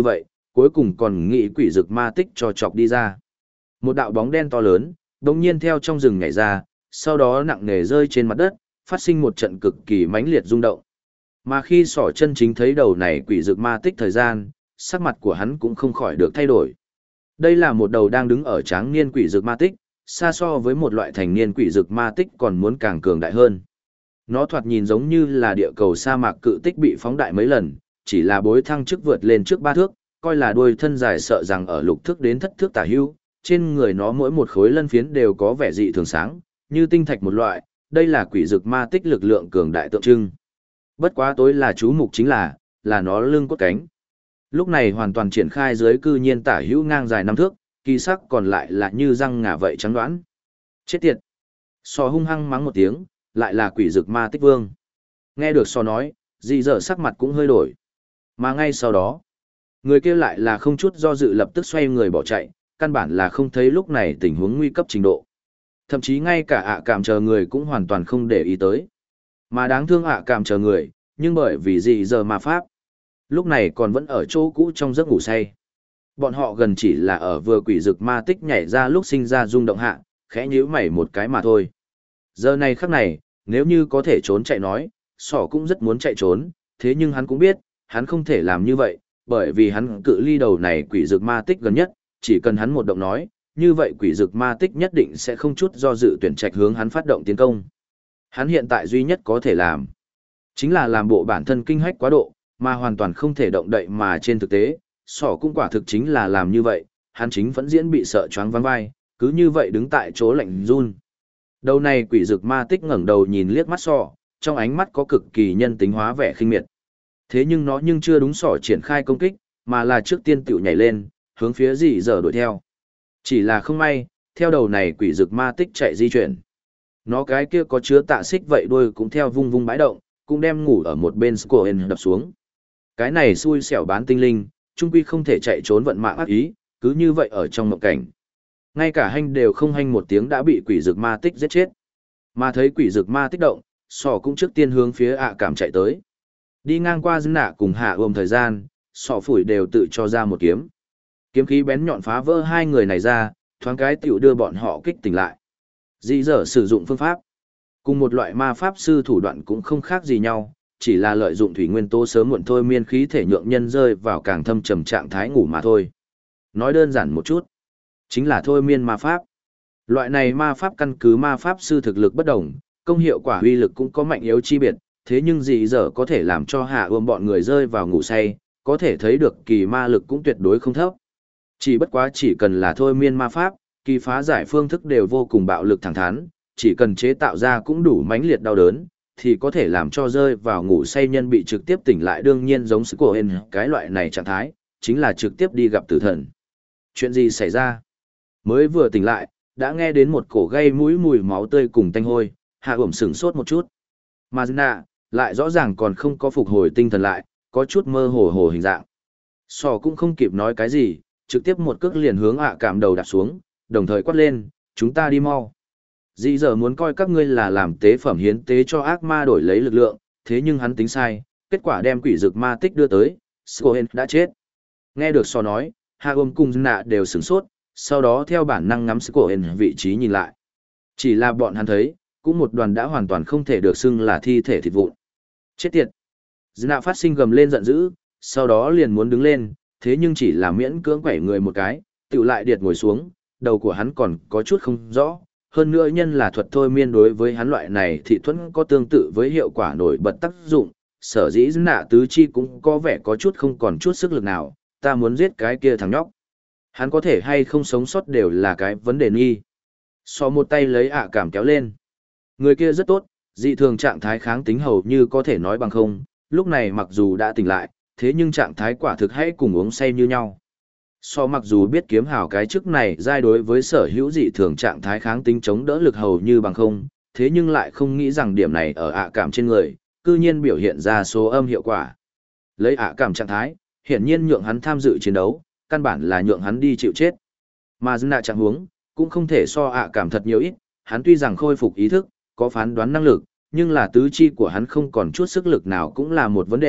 A: cuối cùng còn nghĩ quỷ dực ma tích cho chọc đi ra. Một đạo bóng đen to lớn, đồng nhiên theo trong rừng nhảy ra, sau đó nặng nề rơi trên mặt đất, phát sinh một trận cực kỳ mãnh liệt rung động. Mà khi Sỏ chân chính thấy đầu này quỷ dực ma tích thời gian, sắc mặt của hắn cũng không khỏi được thay đổi. Đây là một đầu đang đứng ở tráng niên quỷ dực ma tích, xa so với một loại thành niên quỷ dực ma tích còn muốn càng cường đại hơn. Nó thoạt nhìn giống như là địa cầu sa mạc cự tích bị phóng đại mấy lần, chỉ là bối thăng chức vượt lên trước 3 thước, coi là đuôi thân dài sợ rằng ở lục thước đến thất thước tả hữu, trên người nó mỗi một khối lân phiến đều có vẻ dị thường sáng, như tinh thạch một loại, đây là quỷ dực ma tích lực lượng cường đại tượng trưng. Bất quá tối là chú mục chính là nó lưng cốt cánh. Lúc này hoàn toàn triển khai dưới cư nhiên tả hữu ngang dài 5 thước, kỳ sắc còn lại là như răng ngà vậy trắng đoán. Chết tiệt! Sò hung hăng mắng một tiếng, lại là quỷ dực ma tích vương. Nghe được Sò nói, dị dở sắc mặt cũng hơi đổi. Mà ngay sau đó, người kia lại là không chút do dự lập tức xoay người bỏ chạy, căn bản là không thấy lúc này tình huống nguy cấp trình độ. Thậm chí ngay cả ạ cảm chờ người cũng hoàn toàn không để ý tới. Mà đáng thương ạ cảm chờ người, nhưng bởi vì dị dở ma pháp, lúc này còn vẫn ở chỗ cũ trong giấc ngủ say. Bọn họ gần chỉ là ở vừa quỷ dực ma tích nhảy ra lúc sinh ra rung động hạ, khẽ nhíu mày một cái mà thôi. Giờ này khắc này, nếu như có thể trốn chạy nói, Sỏ cũng rất muốn chạy trốn, thế nhưng hắn cũng biết, hắn không thể làm như vậy, bởi vì hắn cự ly đầu này quỷ dực ma tích gần nhất, chỉ cần hắn một động nói, như vậy quỷ dực ma tích nhất định sẽ không chút do dự tuyển trạch hướng hắn phát động tiến công. Hắn hiện tại duy nhất có thể làm, chính là làm bộ bản thân kinh hách quá độ, mà hoàn toàn không thể động đậy mà trên thực tế, Sỏ cũng quả thực chính là làm như vậy, hắn chính vẫn diễn bị sợ choáng váng vai, cứ như vậy đứng tại chỗ lạnh run. Đầu này quỷ dực ma tích ngẩng đầu nhìn liếc mắt Sỏ, trong ánh mắt có cực kỳ nhân tính hóa vẻ khinh miệt. Thế nhưng nó chưa đúng Sỏ triển khai công kích, mà là trước tiên tiểu nhảy lên, hướng phía dị dở đuổi theo. Chỉ là không may, theo đầu này quỷ dực ma tích chạy di chuyển. Nó cái kia có chứa tạ xích vậy đuôi cũng theo vung vung bãi động, cũng đem ngủ ở một bên Scoen đập xuống. Cái này xui xẻo bán tinh linh, trung quy không thể chạy trốn vận mạng ác ý, cứ như vậy ở trong mộng cảnh. Ngay cả hành đều không hành một tiếng đã bị quỷ dực ma tích giết chết. Mà thấy quỷ dực ma tích động, Sỏ cũng trước tiên hướng phía ạ cảm chạy tới. Đi ngang qua dân nạ cùng hạ ôm thời gian, Sỏ phủi đều tự cho ra một kiếm. Kiếm khí bén nhọn phá vỡ hai người này ra, thoáng cái tiểu đưa bọn họ kích tỉnh lại. Dị dở sử dụng phương pháp. Cùng một loại ma pháp sư thủ đoạn cũng không khác gì nhau, chỉ là lợi dụng thủy nguyên tố sớm muộn thôi miên khí thể nhượng nhân rơi vào càng thâm trầm trạng thái ngủ mà thôi. Nói đơn giản một chút, chính là thôi miên ma pháp. Loại này ma pháp căn cứ ma pháp sư thực lực bất đồng, công hiệu quả uy lực cũng có mạnh yếu chi biệt, thế nhưng dị dở có thể làm cho hạ ôm bọn người rơi vào ngủ say, có thể thấy được kỳ ma lực cũng tuyệt đối không thấp. Chỉ bất quá chỉ cần là thôi miên ma pháp, kỳ phá giải phương thức đều vô cùng bạo lực thẳng thắn, chỉ cần chế tạo ra cũng đủ mãnh liệt đau đớn, thì có thể làm cho rơi vào ngủ say nhân bị trực tiếp tỉnh lại, đương nhiên giống sự của cái loại này trạng thái, chính là trực tiếp đi gặp tử thần. Chuyện gì xảy ra? Mới vừa tỉnh lại, đã nghe đến một cổ gây mũi mùi máu tươi cùng tanh hôi, hạ ổm sửng sốt một chút. Mà nạ, lại rõ ràng còn không có phục hồi tinh thần lại, có chút mơ hồ hình dạng. Sò cũng không kịp nói cái gì, trực tiếp một cước liền hướng ạ cảm đầu đạp xuống, đồng thời quát lên, chúng ta đi mau. Dị dở muốn coi các ngươi là làm tế phẩm hiến tế cho ác ma đổi lấy lực lượng, thế nhưng hắn tính sai, kết quả đem quỷ dực ma tích đưa tới, Scoen đã chết. Nghe được Sò nói, Hạ ôm cùng nạ đều sửng sốt, sau đó theo bản năng ngắm Scoen vị trí nhìn lại. Chỉ là bọn hắn thấy, cũng một đoàn đã hoàn toàn không thể được xưng là thi thể thịt vụn. Chết tiệt! Nạ phát sinh gầm lên giận dữ, sau đó liền muốn đứng lên, thế nhưng chỉ là miễn cưỡng quẩy người một cái, tự lại điệt ngồi xuống, đầu của hắn còn có chút không rõ. Hơn nữa nhân là thuật thôi miên đối với hắn loại này thị thuẫn có tương tự với hiệu quả nổi bật tác dụng, sở dĩ nạ tứ chi cũng có vẻ có chút không còn chút sức lực nào, ta muốn giết cái kia thằng nhóc. Hắn có thể hay không sống sót đều là cái vấn đề nghi. So một tay lấy ạ cảm kéo lên. Người kia rất tốt, dị thường trạng thái kháng tính hầu như có thể nói bằng không, lúc này mặc dù đã tỉnh lại, thế nhưng trạng thái quả thực hãy cùng uống say như nhau. So mặc dù biết kiếm hào cái chức này giai đối với sở hữu dị thường trạng thái kháng tính chống đỡ lực hầu như bằng không, thế nhưng lại không nghĩ rằng điểm này ở ạ cảm trên người, cư nhiên biểu hiện ra số âm hiệu quả. Lấy ạ cảm trạng thái, hiển nhiên nhượng hắn tham dự chiến đấu, căn bản là nhượng hắn đi chịu chết. Mà dân nạ trạng huống, cũng không thể so ạ cảm thật nhiều ít, hắn tuy rằng khôi phục ý thức, có phán đoán năng lực, nhưng là tứ chi của hắn không còn chút sức lực nào cũng là một vấn đề,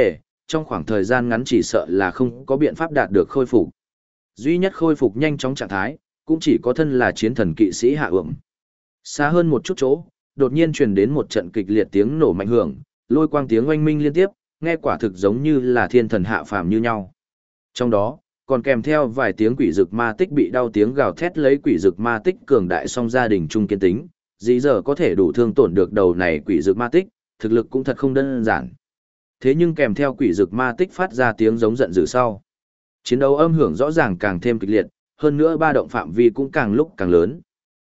A: trong khoảng thời gian ngắn chỉ sợ là không có biện pháp đạt được khôi phục. Duy nhất khôi phục nhanh chóng trạng thái, cũng chỉ có thân là chiến thần kỵ sĩ Hạ Ưm. Xa hơn một chút chỗ, đột nhiên truyền đến một trận kịch liệt tiếng nổ mạnh hưởng, lôi quang tiếng oanh minh liên tiếp, nghe quả thực giống như là thiên thần hạ phàm như nhau. Trong đó, còn kèm theo vài tiếng quỷ dực ma tích bị đau tiếng gào thét lấy quỷ dực ma tích cường đại song gia đình trung kiên tính, dĩ giờ có thể đủ thương tổn được đầu này quỷ dực ma tích, thực lực cũng thật không đơn giản. Thế nhưng kèm theo quỷ dực ma tích phát ra tiếng giống giận dữ sau. Chiến đấu âm hưởng rõ ràng càng thêm kịch liệt, hơn nữa ba động phạm vi cũng càng lúc càng lớn.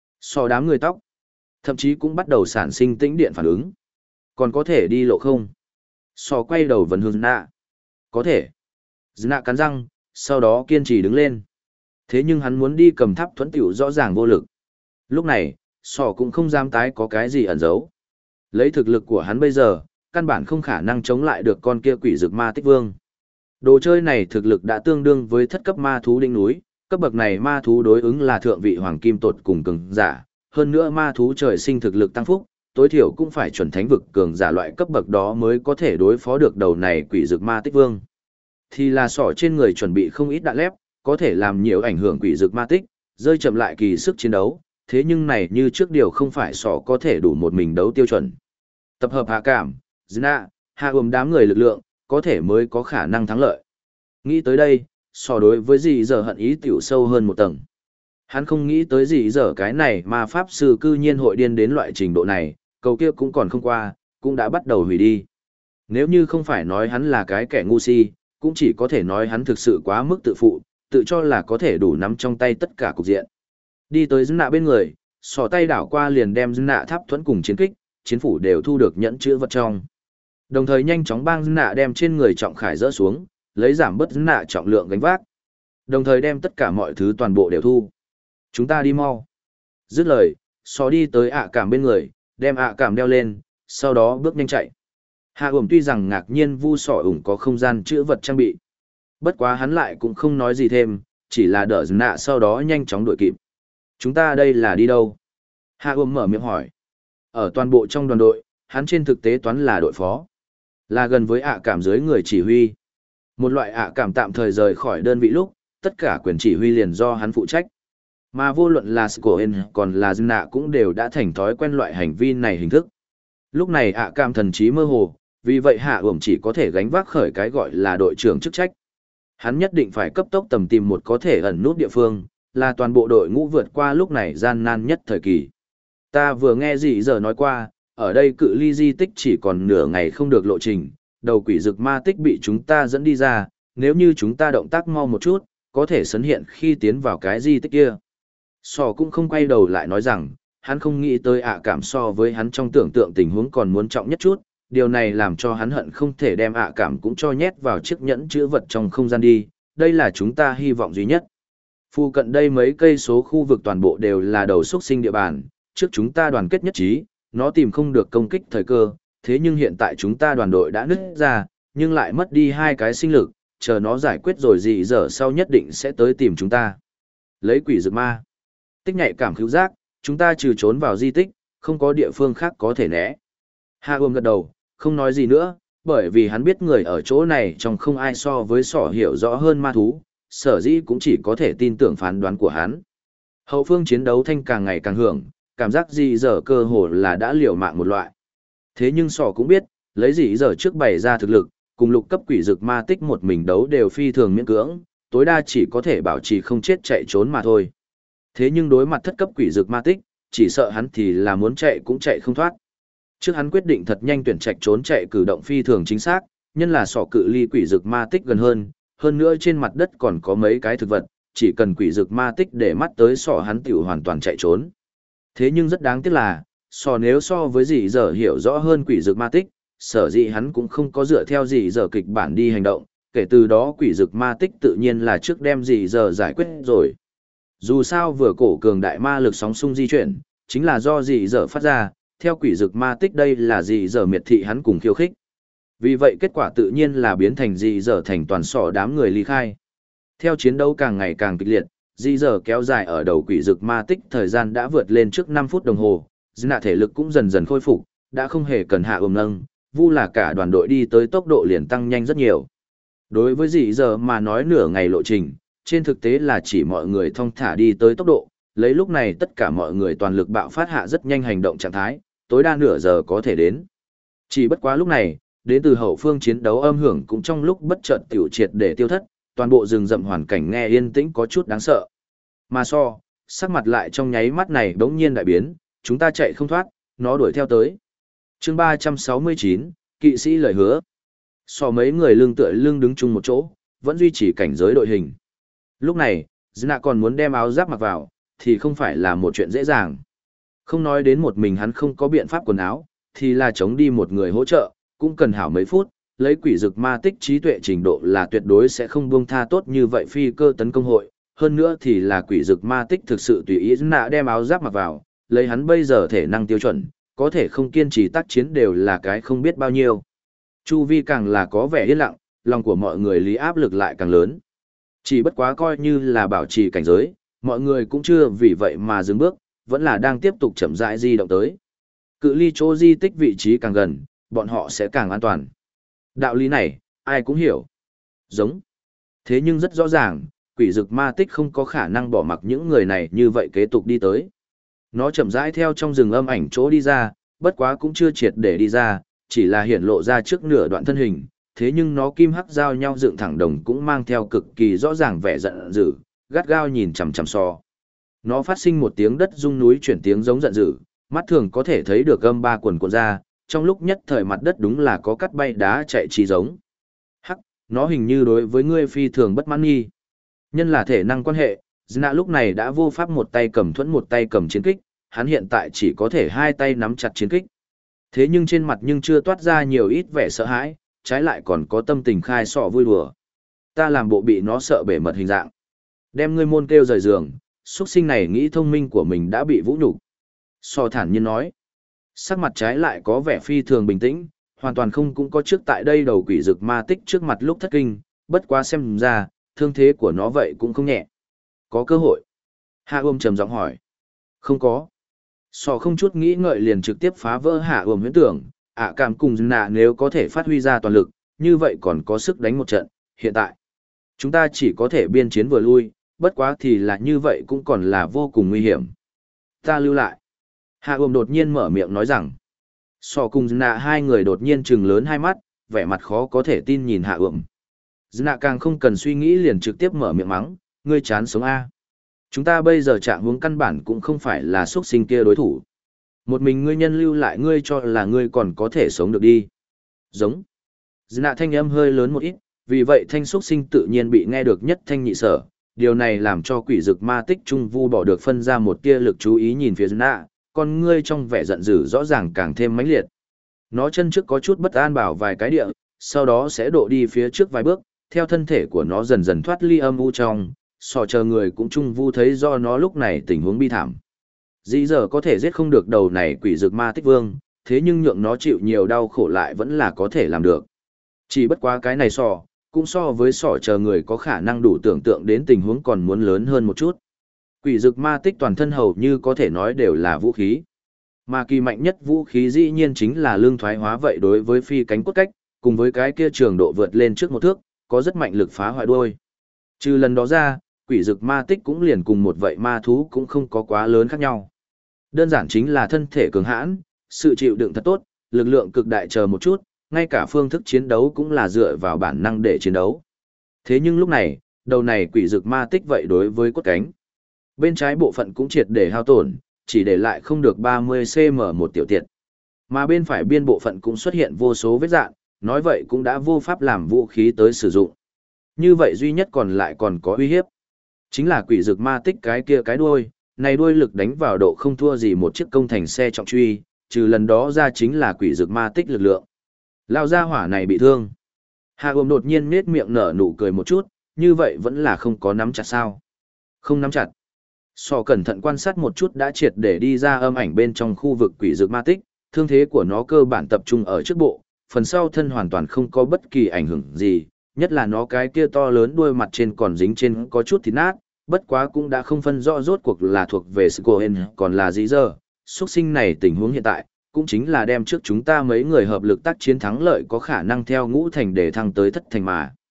A: So đám người tóc, thậm chí cũng bắt đầu sản sinh tĩnh điện phản ứng. Còn có thể đi lộ không? So quay đầu vấn hướng nạ. Có thể. Nạ cắn răng, sau đó kiên trì đứng lên. Thế nhưng hắn muốn đi cầm tháp thuẫn tiểu rõ ràng vô lực. Lúc này, sò cũng không dám tái có cái gì ẩn giấu. Lấy thực lực của hắn bây giờ, căn bản không khả năng chống lại được con kia quỷ dực ma tích vương. Đồ chơi này thực lực đã tương đương với thất cấp ma thú đỉnh núi, cấp bậc này ma thú đối ứng là thượng vị hoàng kim tột cùng cường giả, hơn nữa ma thú trời sinh thực lực tăng phúc, tối thiểu cũng phải chuẩn thánh vực cường giả loại cấp bậc đó mới có thể đối phó được đầu này quỷ dực ma tích vương. Thì là sỏ trên người chuẩn bị không ít đạn lép, có thể làm nhiều ảnh hưởng quỷ dực ma tích, rơi chậm lại kỳ sức chiến đấu, thế nhưng này như trước điều không phải sỏ có thể đủ một mình đấu tiêu chuẩn. Tập hợp hạ cảm, Zna, hạ gồm đám người lực lượng, có thể mới có khả năng thắng lợi. Nghĩ tới đây, sỏ đối với gì giờ hận ý tiểu sâu hơn một tầng. Hắn không nghĩ tới gì giờ cái này mà pháp sư cư nhiên hội điên đến loại trình độ này, cầu kia cũng còn không qua, cũng đã bắt đầu hủy đi. Nếu như không phải nói hắn là cái kẻ ngu si, cũng chỉ có thể nói hắn thực sự quá mức tự phụ, tự cho là có thể đủ nắm trong tay tất cả cục diện. Đi tới dưng nạ bên người, sỏ tay đảo qua liền đem dưng nạ tháp thuẫn cùng chiến kích, chiến phủ đều thu được nhẫn chữ vật trong. Đồng thời nhanh chóng bang dưng nạ đem trên người trọng khải dỡ xuống, lấy giảm bớt dưng nạ trọng lượng gánh vác. Đồng thời đem tất cả mọi thứ toàn bộ đều thu. Chúng ta đi mau. Dứt lời, sỏ đi tới ạ cảm bên người, đem ạ cảm đeo lên, sau đó bước nhanh chạy. Hạ ủng tuy rằng ngạc nhiên vu sỏ ủng có không gian chữ vật trang bị. Bất quá hắn lại cũng không nói gì thêm, chỉ là đỡ dừng nạ sau đó nhanh chóng đuổi kịp. Chúng ta đây là đi đâu? Hạ ủng mở miệng hỏi. Ở toàn bộ trong đoàn đội, hắn trên thực tế toán là đội phó. Là gần với ạ cảm dưới người chỉ huy. Một loại ạ cảm tạm thời rời khỏi đơn vị lúc, tất cả quyền chỉ huy liền do hắn phụ trách. Mà vô luận là Scoen còn là dừng nạ cũng đều đã thành thói quen loại hành vi này hình thức. Lúc này ạ cảm thần trí mơ hồ, vì vậy hạ ủng chỉ có thể gánh vác khởi cái gọi là đội trưởng chức trách. Hắn nhất định phải cấp tốc tầm tìm một có thể ẩn nút địa phương, là toàn bộ đội ngũ vượt qua lúc này gian nan nhất thời kỳ. Ta vừa nghe gì giờ nói qua, ở đây cự ly di tích chỉ còn nửa ngày không được lộ trình, đầu quỷ dực ma tích bị chúng ta dẫn đi ra, nếu như chúng ta động tác mau một chút, có thể sấn hiện khi tiến vào cái di tích kia. Sò cũng không quay đầu lại nói rằng, hắn không nghĩ tới ạ cảm so với hắn trong tưởng tượng tình huống còn muốn trọng nhất chút, điều này làm cho hắn hận không thể đem ạ cảm cũng cho nhét vào chiếc nhẫn chữ vật trong không gian đi, đây là chúng ta hy vọng duy nhất. Phu cận đây mấy cây số khu vực toàn bộ đều là đầu xuất sinh địa bàn, trước chúng ta đoàn kết nhất trí, nó tìm không được công kích thời cơ, thế nhưng hiện tại chúng ta đoàn đội đã nứt ra, nhưng lại mất đi hai cái sinh lực, chờ nó giải quyết rồi gì giờ sau nhất định sẽ tới tìm chúng ta. Lấy quỷ dược ma. Tích nhạy cảm khứu giác, chúng ta trừ trốn vào di tích, không có địa phương khác có thể né. Hạ ôm gật đầu, không nói gì nữa, bởi vì hắn biết người ở chỗ này trong không ai so với sỏ hiểu rõ hơn ma thú, sở dĩ cũng chỉ có thể tin tưởng phán đoán của hắn. Hậu phương chiến đấu thanh càng ngày càng hưởng, cảm giác gì giờ cơ hồ là đã liều mạng một loại. Thế nhưng sỏ cũng biết, lấy gì giờ trước bày ra thực lực, cùng lục cấp quỷ dực ma tích một mình đấu đều phi thường miễn cưỡng, tối đa chỉ có thể bảo trì không chết chạy trốn mà thôi. Thế nhưng đối mặt thất cấp quỷ dực ma tích, chỉ sợ hắn thì là muốn chạy cũng chạy không thoát. Trước hắn quyết định thật nhanh tuyển trạch trốn chạy cử động phi thường chính xác, nhân là sỏ cự ly quỷ dực ma tích gần hơn nữa trên mặt đất còn có mấy cái thực vật, chỉ cần quỷ dực ma tích để mắt tới sỏ hắn tiểu hoàn toàn chạy trốn. Thế nhưng rất đáng tiếc là, sỏ nếu so với gì giờ hiểu rõ hơn quỷ dực ma tích, sở dĩ hắn cũng không có dựa theo gì giờ kịch bản đi hành động, kể từ đó quỷ dực ma tích tự nhiên là trước đem gì giờ giải quyết rồi. Dù sao vừa cổ cường đại ma lực sóng xung di chuyển, chính là do gì giờ phát ra, theo quỷ dực ma tích đây là gì giờ miệt thị hắn cùng khiêu khích. Vì vậy kết quả tự nhiên là biến thành gì giờ thành toàn sỏ đám người ly khai. Theo chiến đấu càng ngày càng kịch liệt, gì giờ kéo dài ở đầu quỷ dực ma tích thời gian đã vượt lên trước 5 phút đồng hồ, dư nạ thể lực cũng dần dần khôi phục, đã không hề cần hạ ôm nâng, vu là cả đoàn đội đi tới tốc độ liền tăng nhanh rất nhiều. Đối với dị giờ mà nói nửa ngày lộ trình, trên thực tế là chỉ mọi người thong thả đi tới tốc độ, lấy lúc này tất cả mọi người toàn lực bạo phát hạ rất nhanh hành động trạng thái, tối đa nửa giờ có thể đến. Chỉ bất quá lúc này, đến từ hậu phương chiến đấu âm hưởng cũng trong lúc bất chợt tiểu triệt để tiêu thất, toàn bộ rừng rậm hoàn cảnh nghe yên tĩnh có chút đáng sợ. Mà sắc mặt lại trong nháy mắt này bỗng nhiên đại biến, chúng ta chạy không thoát, nó đuổi theo tới. Chương 369, kỵ sĩ lời hứa. Mấy người lưng tựa lưng đứng chung một chỗ, vẫn duy trì cảnh giới đội hình. Lúc này, Dna còn muốn đem áo giáp mặc vào, thì không phải là một chuyện dễ dàng. Không nói đến một mình hắn không có biện pháp quần áo, thì là chống đi một người hỗ trợ, cũng cần hảo mấy phút, lấy quỷ dực ma tích trí tuệ trình độ là tuyệt đối sẽ không buông tha tốt như vậy phi cơ tấn công hội. Hơn nữa thì là quỷ dực ma tích thực sự tùy ý Dna đem áo giáp mặc vào, lấy hắn bây giờ thể năng tiêu chuẩn, có thể không kiên trì tác chiến đều là cái không biết bao nhiêu. Chu vi càng là có vẻ yên lặng, lòng của mọi người lý áp lực lại càng lớn. Chỉ bất quá coi như là bảo trì cảnh giới, mọi người cũng chưa vì vậy mà dừng bước, vẫn là đang tiếp tục chậm rãi di động tới. Cự ly chỗ di tích vị trí càng gần, bọn họ sẽ càng an toàn. Đạo lý này, ai cũng hiểu. Giống. Thế nhưng rất rõ ràng, quỷ dực ma tích không có khả năng bỏ mặc những người này như vậy kế tục đi tới. Nó chậm rãi theo trong rừng âm ảnh chỗ đi ra, bất quá cũng chưa triệt để đi ra, chỉ là hiển lộ ra trước nửa đoạn thân hình, thế nhưng nó kim hắc giao nhau dựng thẳng đồng cũng mang theo cực kỳ rõ ràng vẻ giận dữ, gắt gao nhìn chằm chằm Nó phát sinh một tiếng đất rung núi chuyển tiếng giống giận dữ, mắt thường có thể thấy được âm ba quần cuộn ra, trong lúc nhất thời mặt đất đúng là có cắt bay đá chạy chi giống. Hắc, nó hình như đối với ngươi phi thường bất mãn nghi. Nhân là thể năng quan hệ, Dna lúc này đã vô pháp một tay cầm thuẫn một tay cầm chiến kích, hắn hiện tại chỉ có thể hai tay nắm chặt chiến kích. Thế nhưng trên mặt nhưng chưa toát ra nhiều ít vẻ sợ hãi, trái lại còn có tâm tình khai sọ vui đùa. Ta làm bộ bị nó sợ bể mật hình dạng. Đem ngươi môn kêu rời giường, xuất sinh này nghĩ thông minh của mình đã bị vũ nhục. Thản nhiên nói. Sắc mặt trái lại có vẻ phi thường bình tĩnh, hoàn toàn không cũng có trước tại đây đầu quỷ dực ma tích trước mặt lúc thất kinh, bất quá xem ra, thương thế của nó vậy cũng không nhẹ. Có cơ hội. Hạ ôm trầm giọng hỏi. Không có. Không chút nghĩ ngợi liền trực tiếp phá vỡ hạ ôm huyễn tưởng, cảm cùng nạ nếu có thể phát huy ra toàn lực, như vậy còn có sức đánh một trận, hiện tại. Chúng ta chỉ có thể biên chiến vừa lui, bất quá thì là như vậy cũng còn là vô cùng nguy hiểm. Ta lưu lại. Hạ ôm đột nhiên mở miệng nói rằng. Cùng nạ hai người đột nhiên trừng lớn hai mắt, vẻ mặt khó có thể tin nhìn hạ ôm. Nạ càng không cần suy nghĩ liền trực tiếp mở miệng mắng, ngươi chán sống A. Chúng ta bây giờ trạng huống căn bản cũng không phải là xuất sinh kia đối thủ. Một mình ngươi nhân lưu lại ngươi cho là ngươi còn có thể sống được đi. Giống. Nạ thanh âm hơi lớn một ít, vì vậy thanh xuất sinh tự nhiên bị nghe được nhất thanh nhị sở. Điều này làm cho quỷ dực ma tích trung vu bỏ được phân ra một tia lực chú ý nhìn phía Nạ, con ngươi trong vẻ giận dữ rõ ràng càng thêm mãnh liệt. Nó chân trước có chút bất an bảo vài cái địa, sau đó sẽ độ đi phía trước vài bước, theo thân thể của nó dần dần thoát ly âm u trong, chờ người cũng chung vu thấy do nó lúc này tình huống bi thảm. Dĩ giờ có thể giết không được đầu này quỷ dực ma tích vương, thế nhưng nhượng nó chịu nhiều đau khổ lại vẫn là có thể làm được. Chỉ bất quá cái này cũng so với chờ người có khả năng đủ tưởng tượng đến tình huống còn muốn lớn hơn một chút. Quỷ dực ma tích toàn thân hầu như có thể nói đều là vũ khí. Mà kỳ mạnh nhất vũ khí dĩ nhiên chính là lương thoái hóa vậy đối với phi cánh cốt cách, cùng với cái kia trường độ vượt lên trước một thước, có rất mạnh lực phá hoại đuôi. Trừ lần đó ra, quỷ dực ma tích cũng liền cùng một vậy ma thú cũng không có quá lớn khác nhau. Đơn giản chính là thân thể cường hãn, sự chịu đựng thật tốt, lực lượng cực đại chờ một chút, ngay cả phương thức chiến đấu cũng là dựa vào bản năng để chiến đấu. Thế nhưng lúc này, đầu này quỷ dực ma tích vậy đối với cốt cánh. Bên trái bộ phận cũng triệt để hao tổn, chỉ để lại không được 30cm một tiểu tiệt. Mà bên phải biên bộ phận cũng xuất hiện vô số vết dạn, nói vậy cũng đã vô pháp làm vũ khí tới sử dụng. Như vậy duy nhất còn lại còn có uy hiếp. Chính là quỷ dực ma tích cái kia cái đuôi, này đuôi lực đánh vào độ không thua gì một chiếc công thành xe trọng truy, trừ lần đó ra chính là quỷ dực ma tích lực lượng. Lao ra hỏa này bị thương. Hạ ôm đột nhiên nết miệng nở nụ cười một chút, như vậy vẫn là không có nắm chặt sao. Không nắm chặt. Cẩn thận quan sát một chút đã triệt để đi ra âm ảnh bên trong khu vực quỷ dực ma tích, thương thế của nó cơ bản tập trung ở trước bộ, phần sau thân hoàn toàn không có bất kỳ ảnh hưởng gì, nhất là nó cái kia to lớn đuôi mặt trên còn dính trên có chút thịt nát, bất quá cũng đã không phân rõ rốt cuộc là thuộc về Scohen còn là gì giờ. Xuất sinh này tình huống hiện tại, cũng chính là đem trước chúng ta mấy người hợp lực tác chiến thắng lợi có khả năng theo ngũ thành để thăng tới thất thành mà.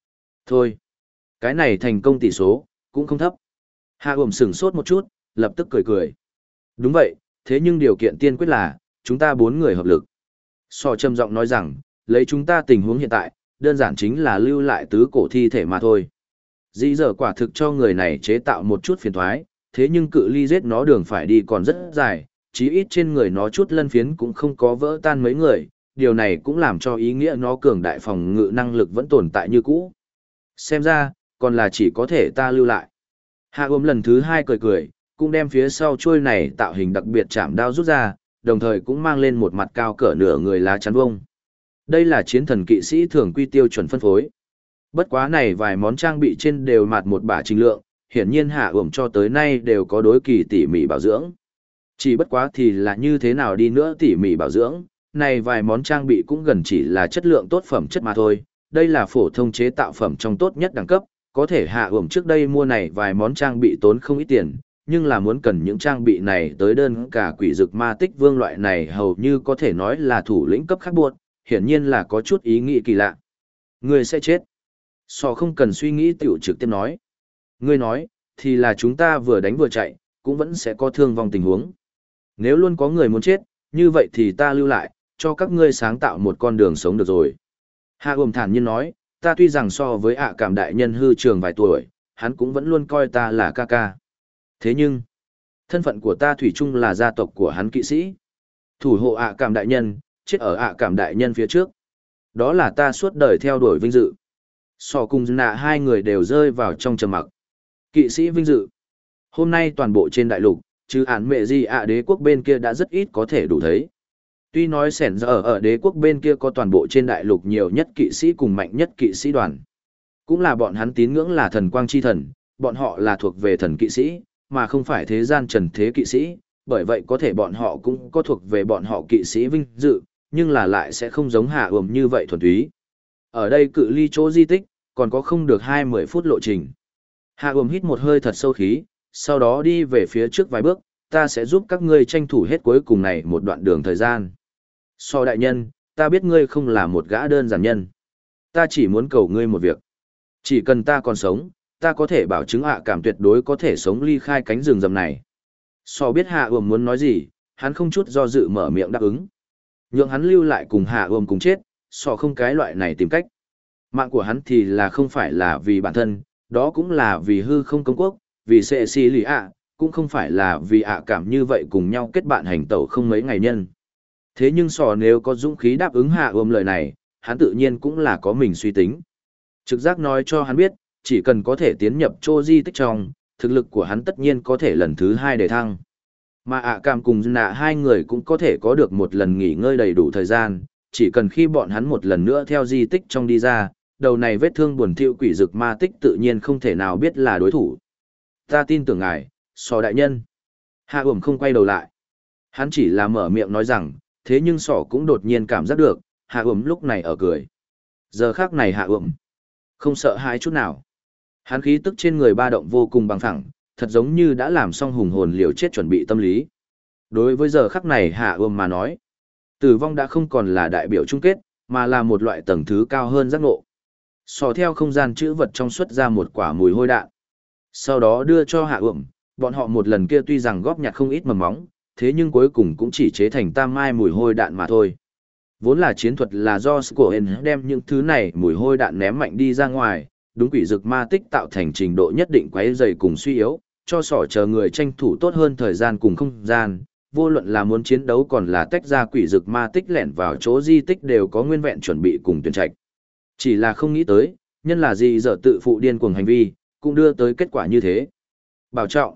A: Thôi, cái này thành công tỷ số, cũng không thấp. Hạ ẩm sửng sốt một chút, lập tức cười cười. Đúng vậy, thế nhưng điều kiện tiên quyết là, chúng ta 4 người hợp lực. Sò trầm giọng nói rằng, lấy chúng ta tình huống hiện tại, đơn giản chính là lưu lại tứ cổ thi thể mà thôi. Dĩ giờ quả thực cho người này chế tạo một chút phiền thoái, thế nhưng cự ly giết nó đường phải đi còn rất dài, chí ít trên người nó chút lân phiến cũng không có vỡ tan mấy người, điều này cũng làm cho ý nghĩa nó cường đại phòng ngự năng lực vẫn tồn tại như cũ. Xem ra, còn là chỉ có thể ta lưu lại. Hạ ôm lần thứ 2 cười cười, cũng đem phía sau chuôi này tạo hình đặc biệt chạm đao rút ra, đồng thời cũng mang lên một mặt cao cỡ nửa người lá chắn vông. Đây là chiến thần kỵ sĩ thường quy tiêu chuẩn phân phối. Bất quá này vài món trang bị trên đều mặt một bả trình lượng, hiển nhiên hạ ẩm cho tới nay đều có đối kỳ tỉ mỉ bảo dưỡng. Chỉ bất quá thì là như thế nào đi nữa tỉ mỉ bảo dưỡng, này vài món trang bị cũng gần chỉ là chất lượng tốt phẩm chất mà thôi, đây là phổ thông chế tạo phẩm trong tốt nhất đẳng cấp, có thể hạ ẩm trước đây mua này vài món trang bị tốn không ít tiền, nhưng là muốn cần những trang bị này tới đơn cả quỷ dực ma tích vương loại này hầu như có thể nói là thủ lĩnh cấp khác buộc, hiển nhiên là có chút ý nghĩ kỳ lạ. Người sẽ chết. Sò không cần suy nghĩ tiểu trực tiếp nói. Ngươi nói, thì là chúng ta vừa đánh vừa chạy, cũng vẫn sẽ có thương vong tình huống. Nếu luôn có người muốn chết, như vậy thì ta lưu lại, cho các ngươi sáng tạo một con đường sống được rồi. Hạ ôm thản nhiên nói, ta tuy rằng so với ạ cảm đại nhân hư trường vài tuổi, hắn cũng vẫn luôn coi ta là ca ca. Thế nhưng, thân phận của ta thủy chung là gia tộc của hắn kỵ sĩ. Thủ hộ ạ cảm đại nhân, chết ở ạ cảm đại nhân phía trước. Đó là ta suốt đời theo đuổi vinh dự. Sò cùng nạ hai người đều rơi vào trong trầm mặc. Kỵ sĩ vinh dự. Hôm nay toàn bộ trên đại lục, chứ án mẹ gì ạ đế quốc bên kia đã rất ít có thể đủ thấy. Tuy nói sẻn giờ ở đế quốc bên kia có toàn bộ trên đại lục nhiều nhất kỵ sĩ cùng mạnh nhất kỵ sĩ đoàn. Cũng là bọn hắn tín ngưỡng là thần quang chi thần, bọn họ là thuộc về thần kỵ sĩ, mà không phải thế gian trần thế kỵ sĩ, bởi vậy có thể bọn họ cũng có thuộc về bọn họ kỵ sĩ vinh dự, nhưng là lại sẽ không giống hạ ùm như vậy thuần túy. Ở đây cự ly chỗ di tích, còn có không được 20 phút lộ trình. Hạ ùm hít một hơi thật sâu khí, sau đó đi về phía trước vài bước, ta sẽ giúp các ngươi tranh thủ hết cuối cùng này một đoạn đường thời gian. So đại nhân, ta biết ngươi không là một gã đơn giản nhân. Ta chỉ muốn cầu ngươi một việc. Chỉ cần ta còn sống, ta có thể bảo chứng ạ cảm tuyệt đối có thể sống ly khai cánh rừng rầm này. So biết hạ ùm muốn nói gì, hắn không chút do dự mở miệng đáp ứng. Nhượng hắn lưu lại cùng hạ ùm cùng chết, so không cái loại này tìm cách. Mạng của hắn thì là không phải là vì bản thân, đó cũng là vì hư không công quốc, vì sệ xì lì ạ, cũng không phải là vì ạ cảm như vậy cùng nhau kết bạn hành tẩu không mấy ngày nhân. Thế nhưng sò nếu có dũng khí đáp ứng hạ ùm lời này, hắn tự nhiên cũng là có mình suy tính. Trực giác nói cho hắn biết, chỉ cần có thể tiến nhập chỗ di tích trong, thực lực của hắn tất nhiên có thể lần thứ 2 để thăng. Mà ạ cảm cùng nạ hai người cũng có thể có được một lần nghỉ ngơi đầy đủ thời gian, chỉ cần khi bọn hắn một lần nữa theo di tích trong đi ra, đầu này vết thương buồn thiu quỷ dực ma tích tự nhiên không thể nào biết là đối thủ. Ta tin tưởng ngài, sò đại nhân. Hạ ùm không quay đầu lại. Hắn chỉ là mở miệng nói rằng, thế nhưng sò cũng đột nhiên cảm giác được, hạ ùm lúc này ở cười. Giờ khác này hạ ùm không sợ hãi chút nào. Hắn khí tức trên người ba động vô cùng bằng phẳng, thật giống như đã làm xong hùng hồn liều chết chuẩn bị tâm lý. Đối với giờ khắc này hạ ùm mà nói, tử vong đã không còn là đại biểu chung kết, mà là một loại tầng thứ cao hơn giác ngộ. Sò theo không gian chữ vật trong xuất ra một quả mùi hôi đạn. Sau đó đưa cho hạ ùm, bọn họ một lần kia tuy rằng góp nhặt không ít mầm móng, thế nhưng cuối cùng cũng chỉ chế thành tam mai mùi hôi đạn mà thôi. Vốn là chiến thuật là do Scohen đem những thứ này mùi hôi đạn ném mạnh đi ra ngoài, đúng quỷ dực ma tích tạo thành trình độ nhất định quấy dày cùng suy yếu, cho sỏ chờ người tranh thủ tốt hơn thời gian cùng không gian, vô luận là muốn chiến đấu còn là tách ra quỷ dực ma tích lẻn vào chỗ di tích đều có nguyên vẹn chuẩn bị cùng tuyển trạch. Chỉ là không nghĩ tới, nhân là gì giờ tự phụ điên cuồng hành vi, cũng đưa tới kết quả như thế. Bảo trọng.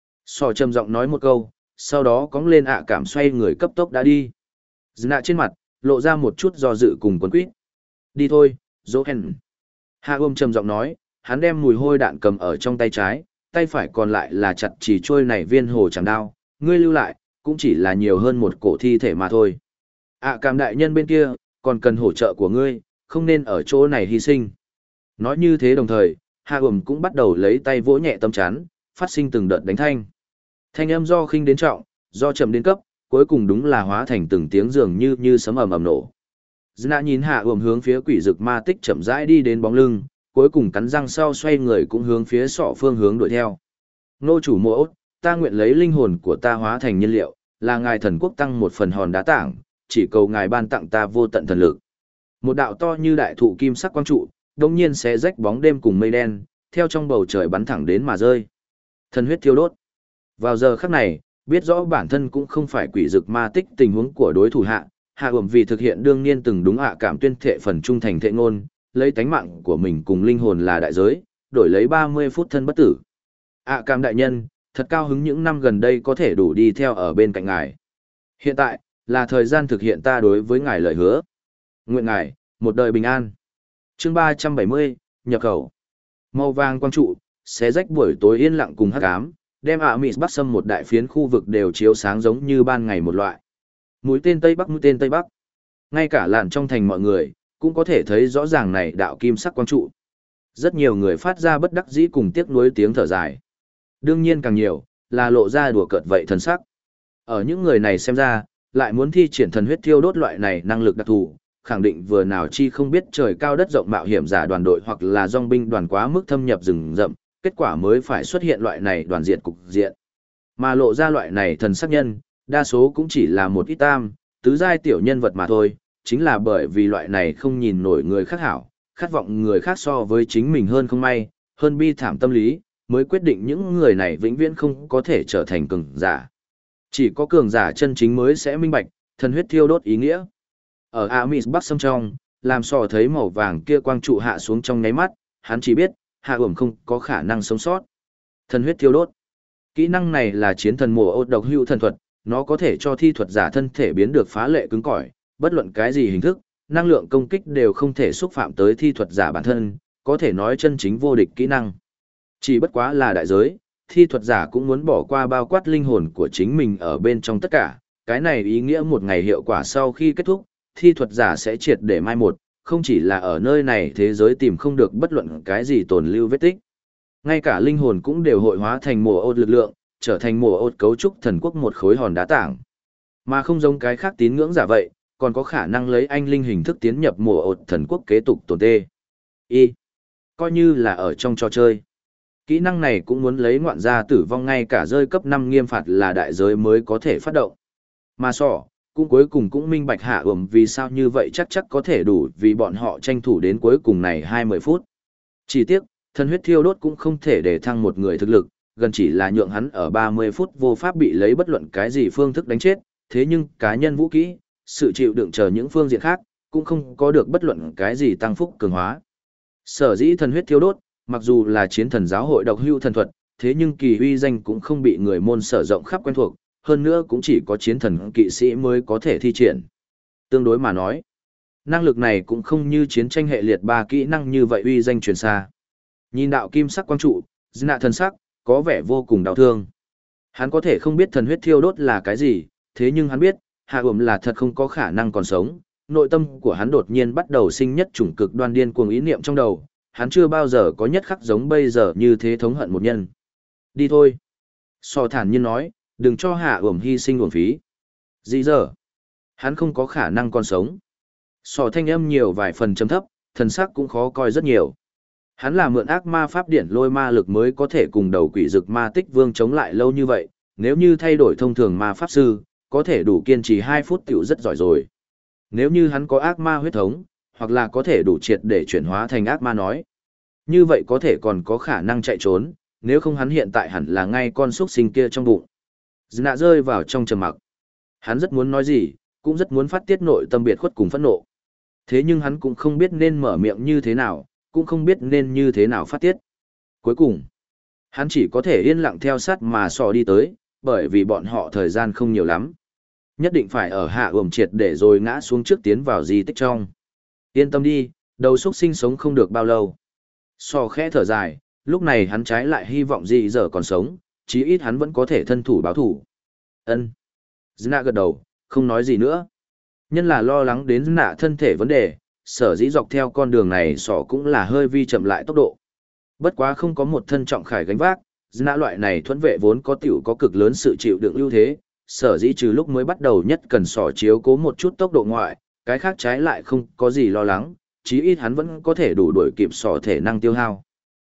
A: Sò trầm giọng nói một câu, sau đó cóng lên ạ cảm xoay người cấp tốc đã đi. Nạ trên mặt, lộ ra một chút do dự cùng quấn quýt. Đi thôi, Johan. Hạ ôm trầm giọng nói, hắn đem mùi hôi đạn cầm ở trong tay trái, tay phải còn lại là chặt chỉ trôi này viên hồ chẳng đao, ngươi lưu lại, cũng chỉ là nhiều hơn một cổ thi thể mà thôi. Cảm đại nhân bên kia, còn cần hỗ trợ của ngươi, không nên ở chỗ này hy sinh. Nói như thế đồng thời, Hạ ôm cũng bắt đầu lấy tay vỗ nhẹ tấm chắn, phát sinh từng đợt đánh thanh. Thanh âm do khinh đến trọng, do chậm đến cấp, cuối cùng đúng là hóa thành từng tiếng dường như sấm ầm ầm nổ. Dna nhìn Hạ ôm hướng phía quỷ dực ma tích chậm rãi đi đến bóng lưng, cuối cùng cắn răng sau xoay người cũng hướng phía sọ phương hướng đuổi theo. Nô chủ mộ ốt, ta nguyện lấy linh hồn của ta hóa thành nhiên liệu, là ngài thần quốc tăng một phần hòn đá tảng, chỉ cầu ngài ban tặng ta vô tận thần lực. Một đạo to như đại thụ kim sắc quang trụ, đồng nhiên xé rách bóng đêm cùng mây đen, theo trong bầu trời bắn thẳng đến mà rơi. Thần huyết thiêu đốt. Vào giờ khắc này, biết rõ bản thân cũng không phải quỷ dực ma tích tình huống của đối thủ hạ ẩm vì thực hiện đương nhiên từng đúng cảm tuyên thệ phần trung thành thệ ngôn, lấy tánh mạng của mình cùng linh hồn là đại giới, đổi lấy 30 phút thân bất tử. Cảm đại nhân, thật cao hứng những năm gần đây có thể đủ đi theo ở bên cạnh ngài. Hiện tại, là thời gian thực hiện ta đối với ngài lời hứa. Nguyện ngài, một đời bình an. Chương 370, nhập khẩu. Màu vàng quang trụ, xé rách buổi tối yên lặng cùng hắc ám, đem Mịt Bắc xâm một đại phiến khu vực đều chiếu sáng giống như ban ngày một loại. Mũi tên Tây Bắc. Ngay cả làn trong thành mọi người, cũng có thể thấy rõ ràng này đạo kim sắc quang trụ. Rất nhiều người phát ra bất đắc dĩ cùng tiếc nuối tiếng thở dài. Đương nhiên càng nhiều, là lộ ra đùa cợt vậy thần sắc. Ở những người này xem ra, lại muốn thi triển thần huyết thiêu đốt loại này năng lực đặc thù, khẳng định vừa nào chi không biết trời cao đất rộng mạo hiểm giả đoàn đội hoặc là dòng binh đoàn quá mức thâm nhập rừng rậm, kết quả mới phải xuất hiện loại này đoàn diệt cục diện. Mà lộ ra loại này thần sắc nhân, đa số cũng chỉ là một ít tam, tứ giai tiểu nhân vật mà thôi, chính là bởi vì loại này không nhìn nổi người khác hảo, khát vọng người khác so với chính mình hơn không may, hơn bi thảm tâm lý, mới quyết định những người này vĩnh viễn không có thể trở thành cường giả. Chỉ có cường giả chân chính mới sẽ minh bạch, thần huyết thiêu đốt ý nghĩa. Ở Mịt Bắc xâm trong, làm sò thấy màu vàng kia quang trụ hạ xuống trong nháy mắt, hắn chỉ biết, hạ ẩm không có khả năng sống sót. Thần huyết thiêu đốt. Kỹ năng này là chiến thần mùa ốt độc hữu thần thuật, nó có thể cho thi thuật giả thân thể biến được phá lệ cứng cỏi, bất luận cái gì hình thức, năng lượng công kích đều không thể xúc phạm tới thi thuật giả bản thân, có thể nói chân chính vô địch kỹ năng. Chỉ bất quá là đại giới, thi thuật giả cũng muốn bỏ qua bao quát linh hồn của chính mình ở bên trong tất cả, cái này ý nghĩa một ngày hiệu quả sau khi kết thúc, thi thuật giả sẽ triệt để mai một, không chỉ là ở nơi này thế giới tìm không được bất luận cái gì tồn lưu vết tích. Ngay cả linh hồn cũng đều hội hóa thành mùa ốt lực lượng, trở thành mùa ốt cấu trúc thần quốc một khối hòn đá tảng. Mà không giống cái khác tín ngưỡng giả vậy, còn có khả năng lấy anh linh hình thức tiến nhập mùa ốt thần quốc kế tục tồn tê. Coi như là ở trong trò chơi. Kỹ năng này cũng muốn lấy ngoạn gia tử vong ngay cả rơi cấp 5 nghiêm phạt là đại giới mới có thể phát động. Mà cũng cuối cùng cũng minh bạch hạ ẩm vì sao như vậy chắc có thể đủ vì bọn họ tranh thủ đến cuối cùng này 20 phút. Chỉ tiếc, thần huyết thiêu đốt cũng không thể để thăng một người thực lực, gần chỉ là nhượng hắn ở 30 phút vô pháp bị lấy bất luận cái gì phương thức đánh chết, thế nhưng cá nhân vũ kỹ, sự chịu đựng chờ những phương diện khác, cũng không có được bất luận cái gì tăng phúc cường hóa. Sở dĩ thần huyết thiêu đốt, mặc dù là chiến thần giáo hội độc hữu thần thuật, thế nhưng kỳ uy danh cũng không bị người môn sở rộng khắp quen thuộc, hơn nữa cũng chỉ có chiến thần kỵ sĩ mới có thể thi triển. Tương đối mà nói, năng lực này cũng không như chiến tranh hệ liệt 3 kỹ năng như vậy uy danh truyền xa. Nhìn đạo kim sắc quang trụ, Nạ thần sắc, có vẻ vô cùng đau thương. Hắn có thể không biết thần huyết thiêu đốt là cái gì, thế nhưng hắn biết, hạ ẩm là thật không có khả năng còn sống. Nội tâm của hắn đột nhiên bắt đầu sinh nhất chủng cực đoan điên cuồng ý niệm trong đầu, hắn chưa bao giờ có nhất khắc giống bây giờ như thế thống hận một nhân. Đi thôi. Thản nhiên nói, đừng cho hạ ẩm hy sinh uổng phí. Gì giờ? Hắn không có khả năng còn sống. Thanh âm nhiều vài phần chấm thấp, thần sắc cũng khó coi rất nhiều. Hắn là mượn ác ma pháp điển lôi ma lực mới có thể cùng đầu quỷ dực ma tích vương chống lại lâu như vậy, nếu như thay đổi thông thường ma pháp sư, có thể đủ kiên trì 2 phút tiểu rất giỏi rồi. Nếu như hắn có ác ma huyết thống, hoặc là có thể đủ triệt để chuyển hóa thành ác ma nói. Như vậy có thể còn có khả năng chạy trốn, nếu không hắn hiện tại hẳn là ngay con xuất sinh kia trong bụng. Nạ rơi vào trong trầm mặc. Hắn rất muốn nói gì, cũng rất muốn phát tiết nội tâm biệt khuất cùng phẫn nộ. Thế nhưng hắn cũng không biết nên mở miệng như thế nào, cũng không biết nên như thế nào phát tiết. Cuối cùng, hắn chỉ có thể yên lặng theo sát mà đi tới, bởi vì bọn họ thời gian không nhiều lắm. Nhất định phải ở hạ ẩm triệt để rồi ngã xuống trước tiến vào di tích trong. Yên tâm đi, đầu xuất sinh sống không được bao lâu. Khẽ thở dài, lúc này hắn trái lại hy vọng gì giờ còn sống, chí ít hắn vẫn có thể thân thủ báo thủ. Ân. Nạ gật đầu, không nói gì nữa. Nhân là lo lắng đến Nạ thân thể vấn đề, sở dĩ dọc theo con đường này cũng là hơi vi chậm lại tốc độ. Bất quá không có một thân trọng khải gánh vác, Nạ loại này thuẫn vệ vốn có tiểu có cực lớn sự chịu đựng ưu thế, sở dĩ trừ lúc mới bắt đầu nhất cần chiếu cố một chút tốc độ ngoại, cái khác trái lại không có gì lo lắng, chí ít hắn vẫn có thể đủ đuổi kịp sỏ thể năng tiêu hao.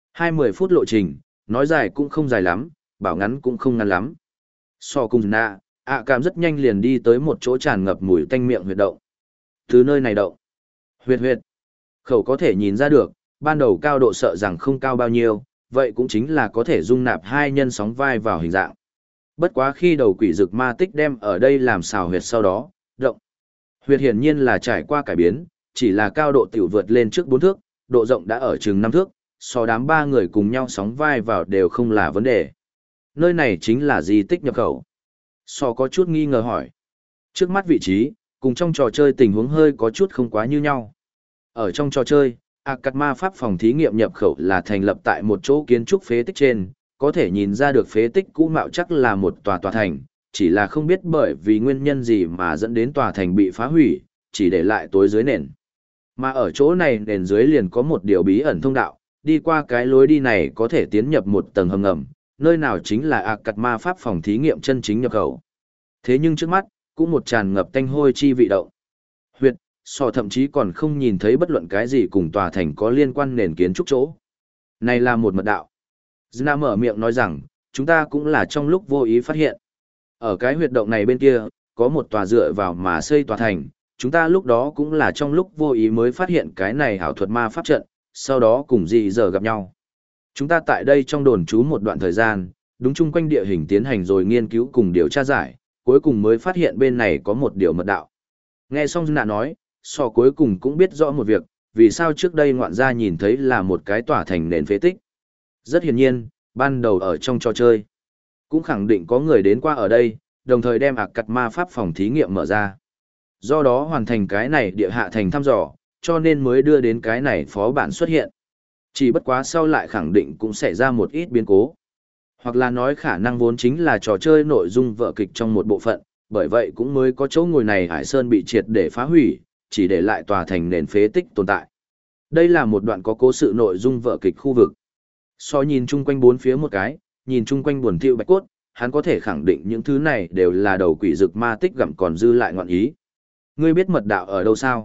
A: 20 phút lộ trình, nói dài cũng không dài lắm, bảo ngắn cũng không ngắn lắm. Sỏ cùng nạ, cảm rất nhanh liền đi tới một chỗ tràn ngập mùi tanh miệng huyệt động. Từ nơi này động, huyệt, khẩu có thể nhìn ra được, ban đầu cao độ sợ rằng không cao bao nhiêu, vậy cũng chính là có thể dung nạp hai nhân sóng vai vào hình dạng. Bất quá khi đầu quỷ dực ma tích đem ở đây làm xào huyệt sau đó, động. Huyệt hiển nhiên là trải qua cải biến, chỉ là cao độ tiểu vượt lên trước 4 thước, độ rộng đã ở chừng 5 thước, so đám 3 người cùng nhau sóng vai vào đều không là vấn đề. Nơi này chính là di tích nhập khẩu. So có chút nghi ngờ hỏi. Trước mắt vị trí, cùng trong trò chơi tình huống hơi có chút không quá như nhau. Ở trong trò chơi, Akatma pháp phòng thí nghiệm nhập khẩu là thành lập tại một chỗ kiến trúc phế tích trên, có thể nhìn ra được phế tích cũ mạo chắc là một tòa thành, chỉ là không biết bởi vì nguyên nhân gì mà dẫn đến tòa thành bị phá hủy, chỉ để lại tối dưới nền. Mà ở chỗ này nền dưới liền có một điều bí ẩn thông đạo, đi qua cái lối đi này có thể tiến nhập một tầng hầm ngầm, nơi nào chính là Akatma pháp phòng thí nghiệm chân chính nhập khẩu. Thế nhưng trước mắt, cũng một tràn ngập tanh hôi chi vị động. Huyệt, thậm chí còn không nhìn thấy bất luận cái gì cùng tòa thành có liên quan nền kiến trúc chỗ. Này là một mật đạo. Zna mở miệng nói rằng, chúng ta cũng là trong lúc vô ý phát hiện. Ở cái huyệt động này bên kia, có một tòa dựa vào mà xây tòa thành, chúng ta lúc đó cũng là trong lúc vô ý mới phát hiện cái này ảo thuật ma pháp trận, sau đó cùng dị giờ gặp nhau. Chúng ta tại đây trong đồn trú một đoạn thời gian, đúng chung quanh địa hình tiến hành rồi nghiên cứu cùng điều tra giải, cuối cùng mới phát hiện bên này có một điều mật đạo. Nghe xong Zna nói, cuối cùng cũng biết rõ một việc, vì sao trước đây ngoạn gia nhìn thấy là một cái tòa thành nền phế tích. Rất hiển nhiên, ban đầu ở trong trò chơi, cũng khẳng định có người đến qua ở đây, đồng thời đem Akatma pháp phòng thí nghiệm mở ra. Do đó hoàn thành cái này địa hạ thành thăm dò, cho nên mới đưa đến cái này phó bản xuất hiện. Chỉ bất quá sau lại khẳng định cũng xảy ra một ít biến cố. Hoặc là nói khả năng vốn chính là trò chơi nội dung vở kịch trong một bộ phận, bởi vậy cũng mới có chỗ ngồi này Hải Sơn bị triệt để phá hủy, chỉ để lại tòa thành nền phế tích tồn tại. Đây là một đoạn có cố sự nội dung vở kịch khu vực. Nhìn chung quanh bốn phía một cái, nhìn chung quanh buồn thiu bạch cốt, hắn có thể khẳng định những thứ này đều là đầu quỷ dực ma tích gặm còn dư lại ngọn ý. Ngươi biết mật đạo ở đâu sao?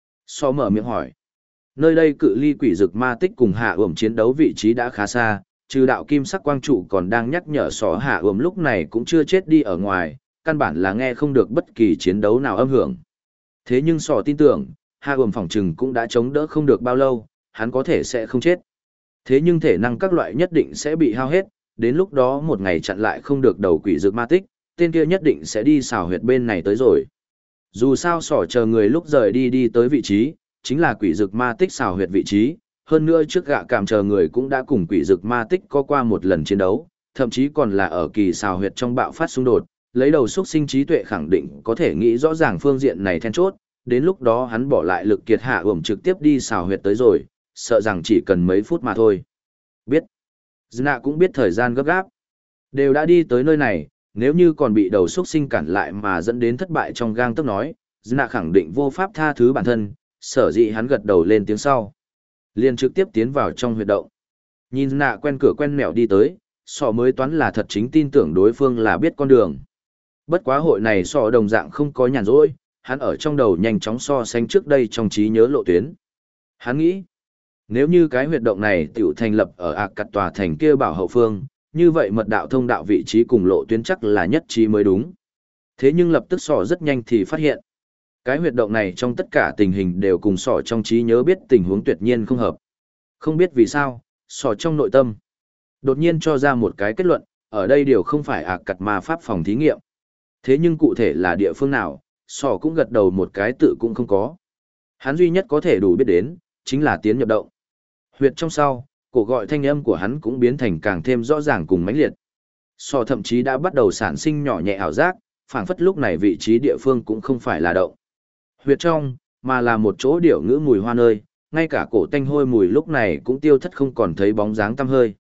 A: Mở miệng hỏi. Nơi đây cự ly quỷ dực ma tích cùng hạ ẩm chiến đấu vị trí đã khá xa, trừ đạo kim sắc quang trụ còn đang nhắc nhở hạ ẩm lúc này cũng chưa chết đi ở ngoài, căn bản là nghe không được bất kỳ chiến đấu nào âm hưởng. Thế nhưng tin tưởng, hạ ẩm phỏng chừng cũng đã chống đỡ không được bao lâu, hắn có thể sẽ không chết. Thế nhưng thể năng các loại nhất định sẽ bị hao hết, đến lúc đó một ngày chặn lại không được đầu quỷ dược ma tích, tên kia nhất định sẽ đi xào huyệt bên này tới rồi. Dù sao chờ người lúc rời đi tới vị trí, chính là quỷ dược ma tích xào huyệt vị trí, hơn nữa trước gạ cảm chờ người cũng đã cùng quỷ dược ma tích có qua một lần chiến đấu, thậm chí còn là ở kỳ xào huyệt trong bạo phát xung đột, lấy đầu xuất sinh trí tuệ khẳng định có thể nghĩ rõ ràng phương diện này then chốt, đến lúc đó hắn bỏ lại lực kiệt hạ ẩm trực tiếp đi xào huyệt tới rồi, sợ rằng chỉ cần mấy phút mà thôi. Biết. Zna cũng biết thời gian gấp gáp. Đều đã đi tới nơi này, nếu như còn bị đầu xuất sinh cản lại mà dẫn đến thất bại trong gang tấc nói, Zna khẳng định vô pháp tha thứ bản thân, sở dĩ hắn gật đầu lên tiếng sau. Liền trực tiếp tiến vào trong huyệt động. Nhìn Zna quen cửa quen mẹo đi tới, mới toán là thật chính tin tưởng đối phương là biết con đường. Bất quá hội này đồng dạng không có nhàn rỗi, hắn ở trong đầu nhanh chóng so sánh trước đây trong trí nhớ lộ tuyến. Hắn nghĩ, nếu như cái huyệt động này tiểu thành lập ở cặt tòa thành kia bảo hậu phương, như vậy mật đạo thông đạo vị trí cùng lộ tuyến chắc là nhất trí mới đúng. Thế nhưng lập tức rất nhanh thì phát hiện. Cái huyệt động này trong tất cả tình hình đều cùng trong trí nhớ biết tình huống tuyệt nhiên không hợp. Không biết vì sao, trong nội tâm. Đột nhiên cho ra một cái kết luận, ở đây đều không phải cặt ma pháp phòng thí nghiệm. Thế nhưng cụ thể là địa phương nào, cũng gật đầu một cái tự cũng không có. Hắn duy nhất có thể đủ biết đến, chính là tiến nhập động. Huyệt trong sau, cổ gọi thanh âm của hắn cũng biến thành càng thêm rõ ràng cùng mãnh liệt. Thậm chí đã bắt đầu sản sinh nhỏ nhẹ ảo giác, phảng phất lúc này vị trí địa phương cũng không phải là động. Huyệt trong, mà là một chỗ điểu ngữ mùi hoa nơi, ngay cả cổ tanh hôi mùi lúc này cũng tiêu thất không còn thấy bóng dáng tăm hơi.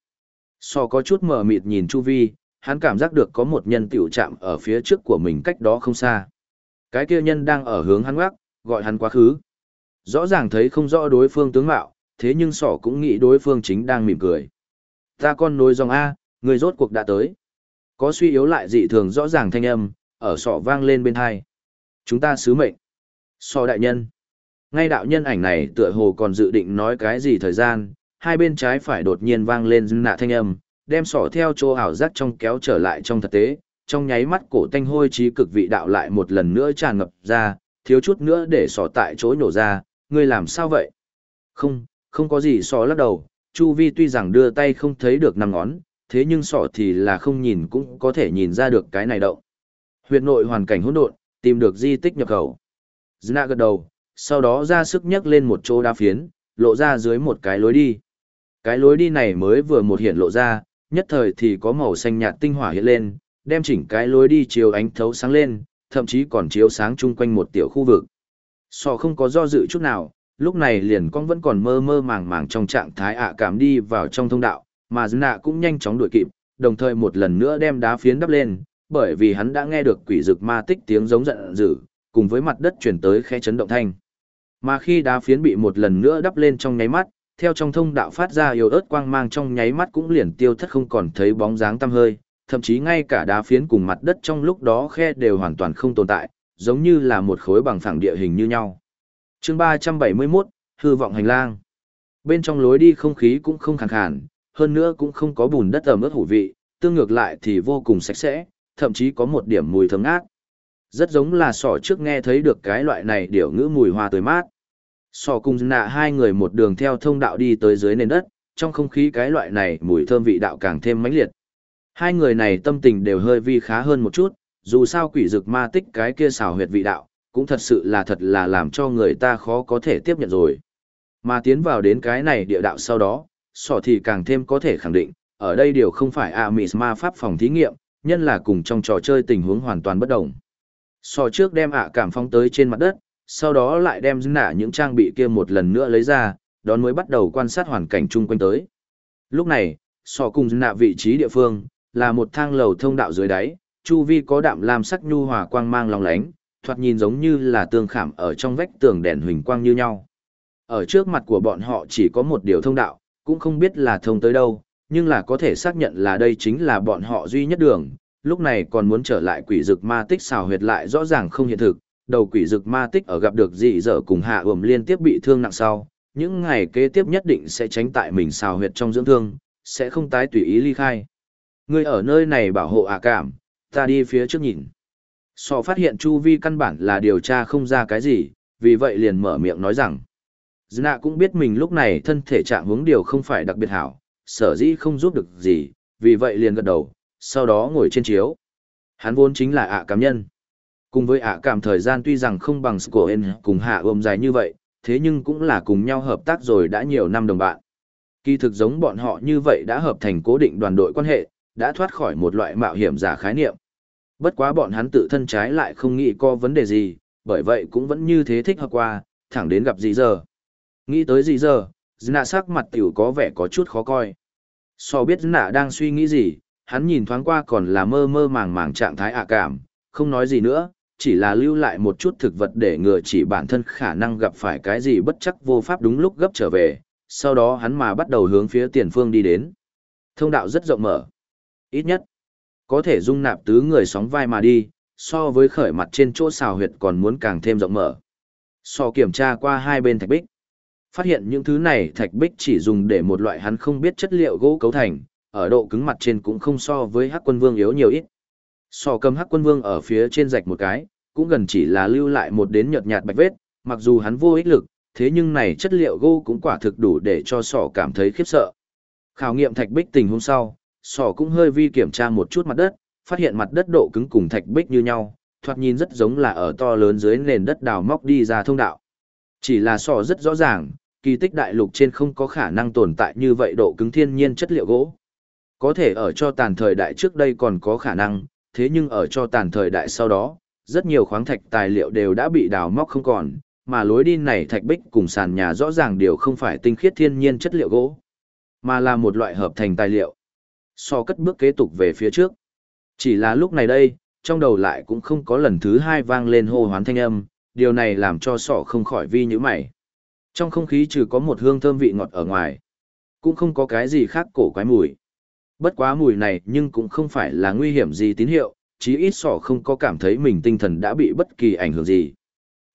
A: Có chút mờ mịt nhìn chu vi, hắn cảm giác được có một nhân tiểu chạm ở phía trước của mình cách đó không xa. Cái kia nhân đang ở hướng hắn ngoắc, gọi hắn quá khứ. Rõ ràng thấy không rõ đối phương tướng mạo, thế nhưng cũng nghĩ đối phương chính đang mỉm cười. Ta con nối dòng A, người rốt cuộc đã tới. Có suy yếu lại dị thường rõ ràng thanh âm, ở vang lên bên hai. Chúng ta sứ mệnh. Đại nhân. Ngay đạo nhân ảnh này tựa hồ còn dự định nói cái gì thời gian, hai bên trái phải đột nhiên vang lên nạ thanh âm, đem sỏ theo chỗ ảo giác trong kéo trở lại trong thực tế, trong nháy mắt cổ tanh hôi trí cực vị đạo lại một lần nữa tràn ngập ra, thiếu chút nữa để sỏ tại chỗ nhổ ra, ngươi làm sao vậy? Không, không có gì sỏ lắc đầu, chu vi tuy rằng đưa tay không thấy được năm ngón, thế nhưng sỏ thì là không nhìn cũng có thể nhìn ra được cái này động. Huyệt nội hoàn cảnh hỗn độn, tìm được di tích nhập khẩu. Nạ gật đầu, sau đó ra sức nhấc lên một chỗ đá phiến, lộ ra dưới một cái lối đi. Cái lối đi này mới vừa một hiện lộ ra, nhất thời thì có màu xanh nhạt tinh hỏa hiện lên, đem chỉnh cái lối đi chiếu ánh thấu sáng lên, thậm chí còn chiếu sáng chung quanh một tiểu khu vực. Sọ không có do dự chút nào, lúc này liền con vẫn còn mơ mơ màng màng trong trạng thái ạ cảm đi vào trong thông đạo, mà Nạ cũng nhanh chóng đuổi kịp, đồng thời một lần nữa đem đá phiến đắp lên, bởi vì hắn đã nghe được quỷ dực ma tích tiếng giống giận dữ, cùng với mặt đất chuyển tới khe chấn động thanh. Mà khi đá phiến bị một lần nữa đắp lên trong nháy mắt, theo trong thông đạo phát ra yếu ớt quang mang trong nháy mắt cũng liền tiêu thất không còn thấy bóng dáng tăm hơi, thậm chí ngay cả đá phiến cùng mặt đất trong lúc đó khe đều hoàn toàn không tồn tại, giống như là một khối bằng phẳng địa hình như nhau. Chương 371, hư vọng hành lang. Bên trong lối đi không khí cũng không khàn khàn, hơn nữa cũng không có bùn đất ẩm ướt hủ vị, tương ngược lại thì vô cùng sạch sẽ, thậm chí có một điểm mùi thơm ngát. Rất giống là sỏ trước nghe thấy được cái loại này điểu ngữ mùi hoa tươi mát. Sỏ cùng nạ hai người một đường theo thông đạo đi tới dưới nền đất, trong không khí cái loại này mùi thơm vị đạo càng thêm mãnh liệt. Hai người này tâm tình đều hơi vi khá hơn một chút, dù sao quỷ dực ma tích cái kia xào huyệt vị đạo, cũng thật là làm cho người ta khó có thể tiếp nhận rồi. Mà tiến vào đến cái này địa đạo sau đó, sỏ thì càng thêm có thể khẳng định, ở đây điều không phải Amis ma pháp phòng thí nghiệm, nhân là cùng trong trò chơi tình huống hoàn toàn bất đồng. Sỏ trước đem cảm phóng tới trên mặt đất, sau đó lại đem nạ những trang bị kia một lần nữa lấy ra, đón mới bắt đầu quan sát hoàn cảnh chung quanh tới. Lúc này, sỏ cùng nạ vị trí địa phương, là một thang lầu thông đạo dưới đáy, chu vi có đạm lam sắc nhu hòa quang mang long lánh, thoạt nhìn giống như là tương khảm ở trong vách tường đèn huỳnh quang như nhau. Ở trước mặt của bọn họ chỉ có một điều thông đạo, cũng không biết là thông tới đâu, nhưng là có thể xác nhận là đây chính là bọn họ duy nhất đường, lúc này còn muốn trở lại quỷ dực ma tích xào huyệt lại rõ ràng không hiện thực, đầu quỷ dực ma tích ở gặp được dị dở cùng hạ ẩm liên tiếp bị thương nặng sau, những ngày kế tiếp nhất định sẽ tránh tại mình xào huyệt trong dưỡng thương, sẽ không tái tùy ý ly khai. Người ở nơi này bảo hộ cảm, ta đi phía trước nhìn. Sọ phát hiện chu vi căn bản là điều tra không ra cái gì, vì vậy liền mở miệng nói rằng, Nạ cũng biết mình lúc này thân thể trạng hướng điều không phải đặc biệt hảo, sở dĩ không giúp được gì, vì vậy liền gật đầu, sau đó ngồi trên chiếu. Hắn vốn chính là cảm nhân. Cùng với cảm thời gian tuy rằng không bằng Scoen cùng hạ ôm dài như vậy, thế nhưng cũng là cùng nhau hợp tác rồi đã nhiều năm đồng bạn. Kỳ thực giống bọn họ như vậy đã hợp thành cố định đoàn đội quan hệ, đã thoát khỏi một loại mạo hiểm giả khái niệm. Bất quá bọn hắn tự thân trái lại không nghĩ có vấn đề gì, bởi vậy cũng vẫn như thế thích hợp qua, thẳng đến gặp gì giờ. Nghĩ tới gì giờ, Nạ sắc mặt tiểu có vẻ có chút khó coi. So biết Nạ đang suy nghĩ gì, hắn nhìn thoáng qua còn là mơ mơ màng màng trạng thái cảm, không nói gì nữa, chỉ là lưu lại một chút thực vật để ngừa chỉ bản thân khả năng gặp phải cái gì bất chắc vô pháp đúng lúc gấp trở về, sau đó hắn mà bắt đầu hướng phía tiền phương đi đến. Thông đạo rất rộng mở, ít nhất có thể dung nạp tứ người sóng vai mà đi, so với khởi mặt trên chỗ xào huyệt còn muốn càng thêm rộng mở. So kiểm tra qua hai bên thạch bích, phát hiện những thứ này thạch bích chỉ dùng để một loại hắn không biết chất liệu gỗ cấu thành, ở độ cứng mặt trên cũng không so với Hắc Quân Vương yếu nhiều ít. So cầm Hắc Quân Vương ở phía trên rạch một cái, cũng gần chỉ là lưu lại một đến nhợt nhạt bạch vết, mặc dù hắn vô ích lực, thế nhưng này chất liệu gỗ cũng quả thực đủ để cho sọ cảm thấy khiếp sợ. Khảo nghiệm thạch bích tình hôm sau, sọ cũng hơi vi kiểm tra một chút mặt đất, phát hiện mặt đất độ cứng cùng thạch bích như nhau, thoạt nhìn rất giống là ở to lớn dưới nền đất đào móc đi ra thông đạo. Chỉ là sọ rất rõ ràng, kỳ tích đại lục trên không có khả năng tồn tại như vậy độ cứng thiên nhiên chất liệu gỗ. Có thể ở cho tàn thời đại trước đây còn có khả năng, thế nhưng ở cho tàn thời đại sau đó, rất nhiều khoáng thạch tài liệu đều đã bị đào móc không còn, mà lối đi này thạch bích cùng sàn nhà rõ ràng đều không phải tinh khiết thiên nhiên chất liệu gỗ, mà là một loại hợp thành tài liệu. So cất bước kế tục về phía trước. Chỉ là lúc này đây, trong đầu lại cũng không có lần thứ hai vang lên hô hoán thanh âm, điều này làm cho sọ không khỏi vi như mày. Trong không khí trừ có một hương thơm vị ngọt ở ngoài, cũng không có cái gì khác cổ quái mùi. Bất quá mùi này nhưng cũng không phải là nguy hiểm gì tín hiệu, chí ít sọ không có cảm thấy mình tinh thần đã bị bất kỳ ảnh hưởng gì.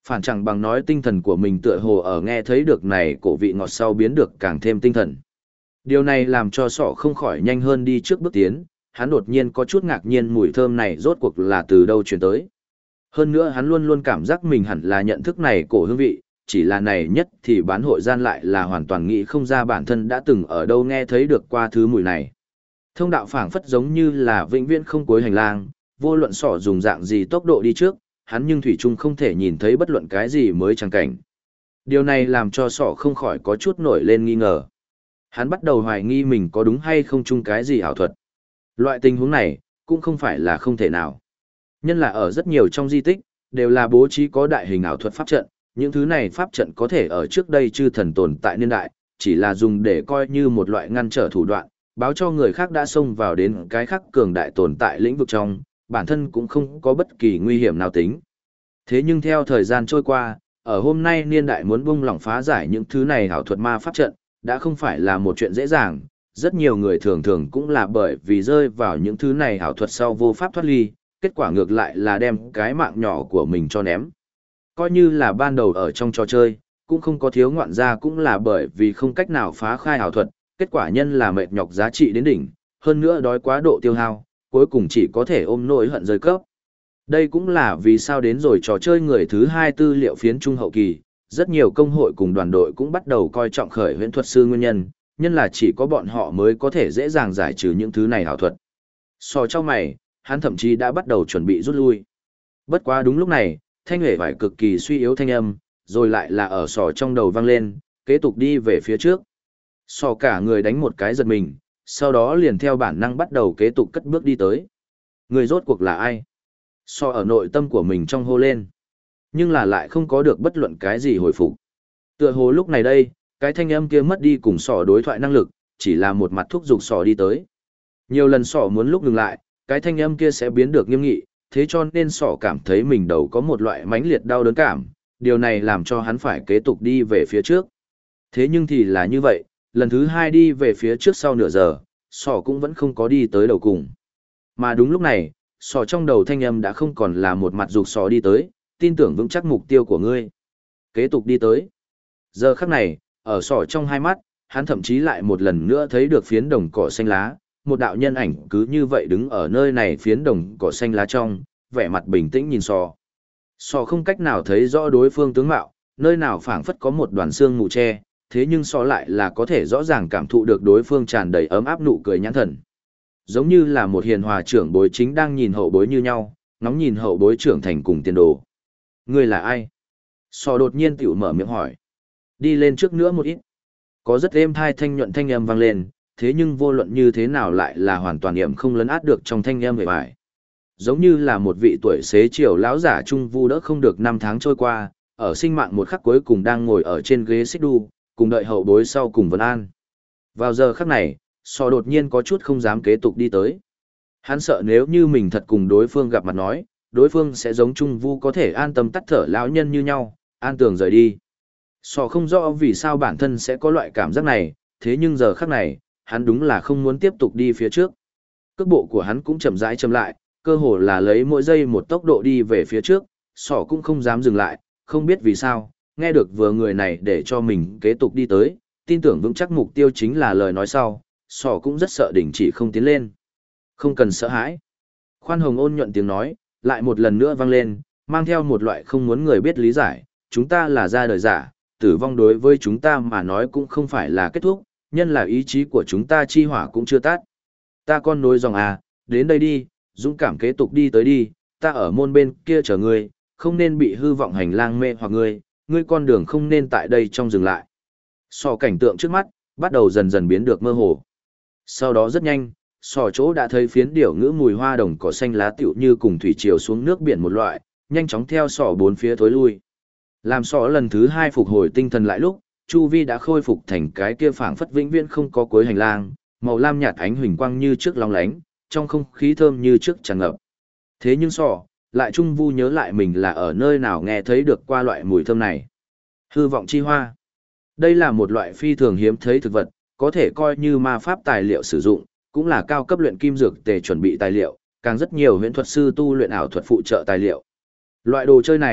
A: Phản chẳng bằng nói tinh thần của mình tựa hồ ở nghe thấy được này cổ vị ngọt sau biến được càng thêm tinh thần. Điều này làm cho sọ không khỏi nhanh hơn đi trước bước tiến, hắn đột nhiên có chút ngạc nhiên mùi thơm này rốt cuộc là từ đâu truyền tới. Hơn nữa hắn luôn luôn cảm giác mình hẳn là nhận thức này cổ hương vị, chỉ là này nhất thì bán hội gian lại là hoàn toàn nghĩ không ra bản thân đã từng ở đâu nghe thấy được qua thứ mùi này. Thông đạo phảng phất giống như là vĩnh viễn không cuối hành lang, vô luận sọ dùng dạng gì tốc độ đi trước, hắn nhưng thủy chung không thể nhìn thấy bất luận cái gì mới chẳng cảnh. Điều này làm cho sọ không khỏi có chút nổi lên nghi ngờ. Hắn bắt đầu hoài nghi mình có đúng hay không chung cái gì ảo thuật. Loại tình huống này, cũng không phải là không thể nào. Nhân là ở rất nhiều trong di tích, đều là bố trí có đại hình ảo thuật pháp trận, những thứ này pháp trận có thể ở trước đây chư thần tồn tại niên đại, chỉ là dùng để coi như một loại ngăn trở thủ đoạn, báo cho người khác đã xông vào đến cái khác cường đại tồn tại lĩnh vực trong, bản thân cũng không có bất kỳ nguy hiểm nào tính. Thế nhưng theo thời gian trôi qua, ở hôm nay niên đại muốn bung lỏng phá giải những thứ này ảo thuật ma pháp trận, đã không phải là một chuyện dễ dàng, rất nhiều người thường thường cũng là bởi vì rơi vào những thứ này ảo thuật sau vô pháp thoát ly, kết quả ngược lại là đem cái mạng nhỏ của mình cho ném. Coi như là ban đầu ở trong trò chơi, cũng không có thiếu ngoạn gia cũng là bởi vì không cách nào phá khai ảo thuật, kết quả nhân là mệt nhọc giá trị đến đỉnh, hơn nữa đói quá độ tiêu hao, cuối cùng chỉ có thể ôm nỗi hận rơi cấp. Đây cũng là vì sao đến rồi trò chơi người thứ hai tư liệu phiến trung hậu kỳ, rất nhiều công hội cùng đoàn đội cũng bắt đầu coi trọng khởi huyễn thuật sư nguyên nhân là chỉ có bọn họ mới có thể dễ dàng giải trừ những thứ này ảo thuật. Sò trong mày, hắn thậm chí đã bắt đầu chuẩn bị rút lui. Bất quá đúng lúc này, thanh huệ vải cực kỳ suy yếu thanh âm, rồi lại là ở sò trong đầu vang lên, kế tục đi về phía trước. Sò cả người đánh một cái giật mình, sau đó liền theo bản năng bắt đầu kế tục cất bước đi tới. Người rốt cuộc là ai? Sò ở nội tâm của mình trong hô lên. Nhưng là lại không có được bất luận cái gì hồi phục. Tựa hồ lúc này đây, cái thanh âm kia mất đi cùng sò đối thoại năng lực, chỉ là một mặt thúc giục sò đi tới. Nhiều lần sò muốn lúc ngừng lại, cái thanh âm kia sẽ biến được nghiêm nghị, thế cho nên sọ cảm thấy mình đầu có một loại mãnh liệt đau đớn cảm, điều này làm cho hắn phải kế tục đi về phía trước. Thế nhưng thì là như vậy, lần thứ hai đi về phía trước sau nửa giờ, sọ cũng vẫn không có đi tới đầu cùng. Mà đúng lúc này, sọ trong đầu thanh âm đã không còn là một mặt dục sọ đi tới, tin tưởng vững chắc mục tiêu của ngươi. Kế tục đi tới. Giờ khắc này, ở sọ trong hai mắt, hắn thậm chí lại một lần nữa thấy được phiến đồng cỏ xanh lá, một đạo nhân ảnh cứ như vậy đứng ở nơi này phiến đồng cỏ xanh lá trong, vẻ mặt bình tĩnh nhìn sò. Sò không cách nào thấy rõ đối phương tướng mạo, nơi nào phảng phất có một đoàn xương mù che, thế nhưng sò lại là có thể rõ ràng cảm thụ được đối phương tràn đầy ấm áp nụ cười nhãn thần. Giống như là một hiền hòa trưởng bối chính đang nhìn hậu bối như nhau, ngóng nhìn hậu bối trưởng thành cùng tiền đồ. Ngươi là ai? Sò đột nhiên tiểu mở miệng hỏi. Đi lên trước nữa một ít. Có rất êm thai thanh nhuận thanh âm vang lên, thế nhưng vô luận như thế nào lại là hoàn toàn hiểm không lấn át được trong thanh âm về bài. Giống như là một vị tuổi xế chiều lão giả trung vu đỡ không được 5 tháng trôi qua, ở sinh mạng một khắc cuối cùng đang ngồi ở trên ghế xích đu, cùng đợi hậu bối sau cùng vấn an. Vào giờ khắc này, sò đột nhiên có chút không dám kế tục đi tới. Hắn sợ nếu như mình thật cùng đối phương gặp mặt nói, đối phương sẽ giống trung vu có thể an tâm tắt thở lão nhân như nhau, an tường rời đi. Sò không rõ vì sao bản thân sẽ có loại cảm giác này, thế nhưng giờ khắc này, hắn đúng là không muốn tiếp tục đi phía trước. Cước bộ của hắn cũng chậm rãi chậm lại, cơ hồ là lấy mỗi giây một tốc độ đi về phía trước, sỏ cũng không dám dừng lại, không biết vì sao, nghe được vừa người này để cho mình kế tục đi tới, tin tưởng vững chắc mục tiêu chính là lời nói sau, sỏ cũng rất sợ đình chỉ không tiến lên. Không cần sợ hãi. Khoan hồng ôn nhuận tiếng nói, lại một lần nữa vang lên, mang theo một loại không muốn người biết lý giải, chúng ta là ra đời giả, tử vong đối với chúng ta mà nói cũng không phải là kết thúc, nhân là ý chí của chúng ta chi hỏa cũng chưa tắt. Ta con nối dòng à, đến đây đi, dũng cảm kế tục đi tới đi, ta ở môn bên kia chờ ngươi, không nên bị hư vọng hành lang mê hoặc ngươi con đường không nên tại đây trong dừng lại. Sò cảnh tượng trước mắt, bắt đầu dần dần biến được mơ hồ. Sau đó rất nhanh, sò chỗ đã thấy phiến điểu ngữ mùi hoa đồng cỏ xanh lá tiểu như cùng thủy triều xuống nước biển một loại, nhanh chóng theo sò bốn phía thối lui. Làm sò lần thứ hai phục hồi tinh thần lại lúc, chu vi đã khôi phục thành cái kia phảng phất vĩnh viễn không có cuối hành lang, màu lam nhạt ánh huỳnh quang như trước long lánh, trong không khí thơm như trước tràn ngập. Thế nhưng sò, lại trung vu nhớ lại mình là ở nơi nào nghe thấy được qua loại mùi thơm này. Hư vọng chi hoa. Đây là một loại phi thường hiếm thấy thực vật, có thể coi như ma pháp tài liệu sử dụng, cũng là cao cấp luyện kim dược tề chuẩn bị tài liệu, càng rất nhiều huyễn thuật sư tu luyện ảo thuật phụ trợ tài liệu. Loại đồ chơi này,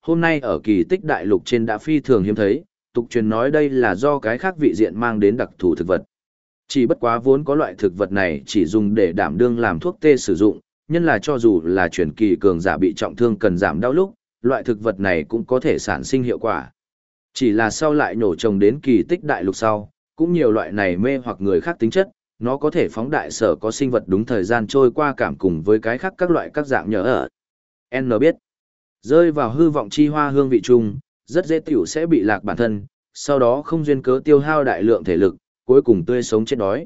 A: hôm nay ở kỳ tích đại lục trên đã phi thường hiếm thấy, tục truyền nói đây là do cái khác vị diện mang đến đặc thù thực vật. Chỉ bất quá vốn có loại thực vật này chỉ dùng để đảm đương làm thuốc tê sử dụng, nhân là cho dù là truyền kỳ cường giả bị trọng thương cần giảm đau lúc, loại thực vật này cũng có thể sản sinh hiệu quả. Chỉ là sau lại nổ trồng đến kỳ tích đại lục sau, cũng nhiều loại này mê hoặc người khác tính chất, nó có thể phóng đại sở có sinh vật đúng thời gian trôi qua cảm cùng với cái khác các loại các dạng nhờ ở. N biết, rơi vào hư vọng chi hoa hương vị chung, rất dễ tiểu sẽ bị lạc bản thân, sau đó không duyên cớ tiêu hao đại lượng thể lực, cuối cùng tươi sống chết đói.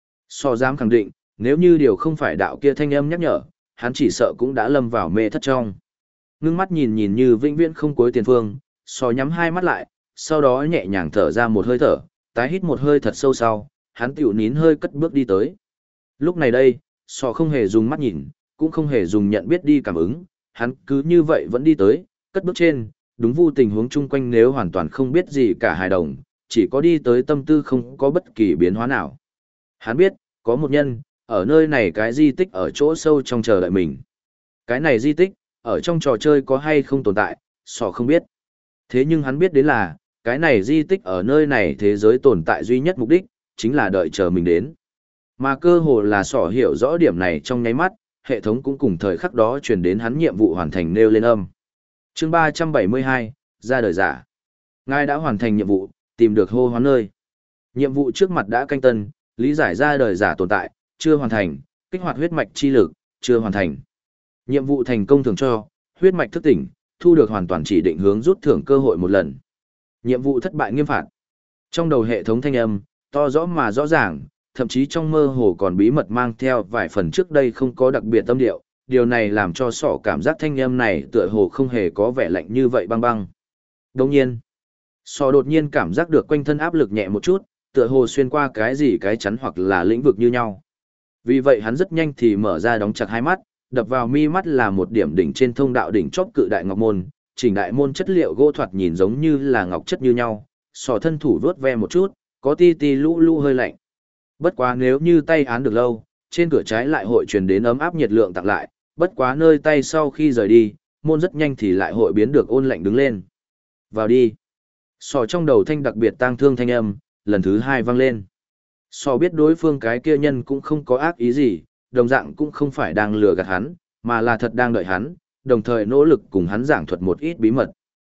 A: So dám khẳng định, nếu như điều không phải đạo kia thanh âm nhắc nhở, hắn chỉ sợ cũng đã lâm vào mê thất trong. Ngưng mắt nhìn nhìn như vĩnh viễn không cuối tiền phương, so nhắm hai mắt lại, sau đó nhẹ nhàng thở ra một hơi thở, tái hít một hơi thật sâu sau, hắn tiểu nín hơi cất bước đi tới. Lúc này đây, so không hề dùng mắt nhìn, cũng không hề dùng nhận biết đi cảm ứng, hắn cứ như vậy vẫn đi tới, cất bước trên, đúng vu tình huống chung quanh nếu hoàn toàn không biết gì cả hài đồng, chỉ có đi tới tâm tư không có bất kỳ biến hóa nào. Hắn biết, có một nhân, ở nơi này cái di tích ở chỗ sâu trong chờ đợi mình. Cái này di tích, ở trong trò chơi có hay không tồn tại, sò không biết. Thế nhưng hắn biết đến là, cái này di tích ở nơi này thế giới tồn tại duy nhất mục đích, chính là đợi chờ mình đến. Mà cơ hồ là sỏ hiểu rõ điểm này trong nháy mắt, hệ thống cũng cùng thời khắc đó truyền đến hắn nhiệm vụ hoàn thành nêu lên âm. Chương 372, ra đời giả. Ngài đã hoàn thành nhiệm vụ, tìm được hô hoán nơi. Nhiệm vụ trước mặt đã canh tân, lý giải ra đời giả tồn tại, chưa hoàn thành, kích hoạt huyết mạch chi lực, chưa hoàn thành. Nhiệm vụ thành công thường cho, huyết mạch thức tỉnh, thu được hoàn toàn chỉ định hướng rút thưởng cơ hội một lần. Nhiệm vụ thất bại nghiêm phạt. Trong đầu hệ thống thanh âm, to rõ mà rõ ràng, thậm chí trong mơ hồ còn bí mật mang theo vài phần trước đây không có đặc biệt tâm điệu, điều này làm cho sỏ cảm giác thanh âm này tựa hồ không hề có vẻ lạnh như vậy băng băng. Đồng nhiên, sỏ đột nhiên cảm giác được quanh thân áp lực nhẹ một chút, tựa hồ xuyên qua cái gì cái chắn hoặc là lĩnh vực như nhau. Vì vậy hắn rất nhanh thì mở ra đóng chặt hai mắt, đập vào mi mắt là một điểm đỉnh trên thông đạo đỉnh chóp cự đại ngọc môn, chỉnh đại môn chất liệu gỗ thoạt nhìn giống như là ngọc chất như nhau, sỏ thân thủ vớt ve một chút, có ti ti lũ lũ hơi lạnh. Bất quá nếu như tay án được lâu, trên cửa trái lại hội truyền đến ấm áp nhiệt lượng tặng lại, bất quá nơi tay sau khi rời đi, môn rất nhanh thì lại hội biến được ôn lạnh đứng lên. Vào đi. Sỏ trong đầu thanh đặc biệt tang thương thanh âm, lần thứ hai vang lên. Sỏ biết đối phương cái kia nhân cũng không có ác ý gì, đồng dạng cũng không phải đang lừa gạt hắn, mà là thật đang đợi hắn, đồng thời nỗ lực cùng hắn giảng thuật một ít bí mật.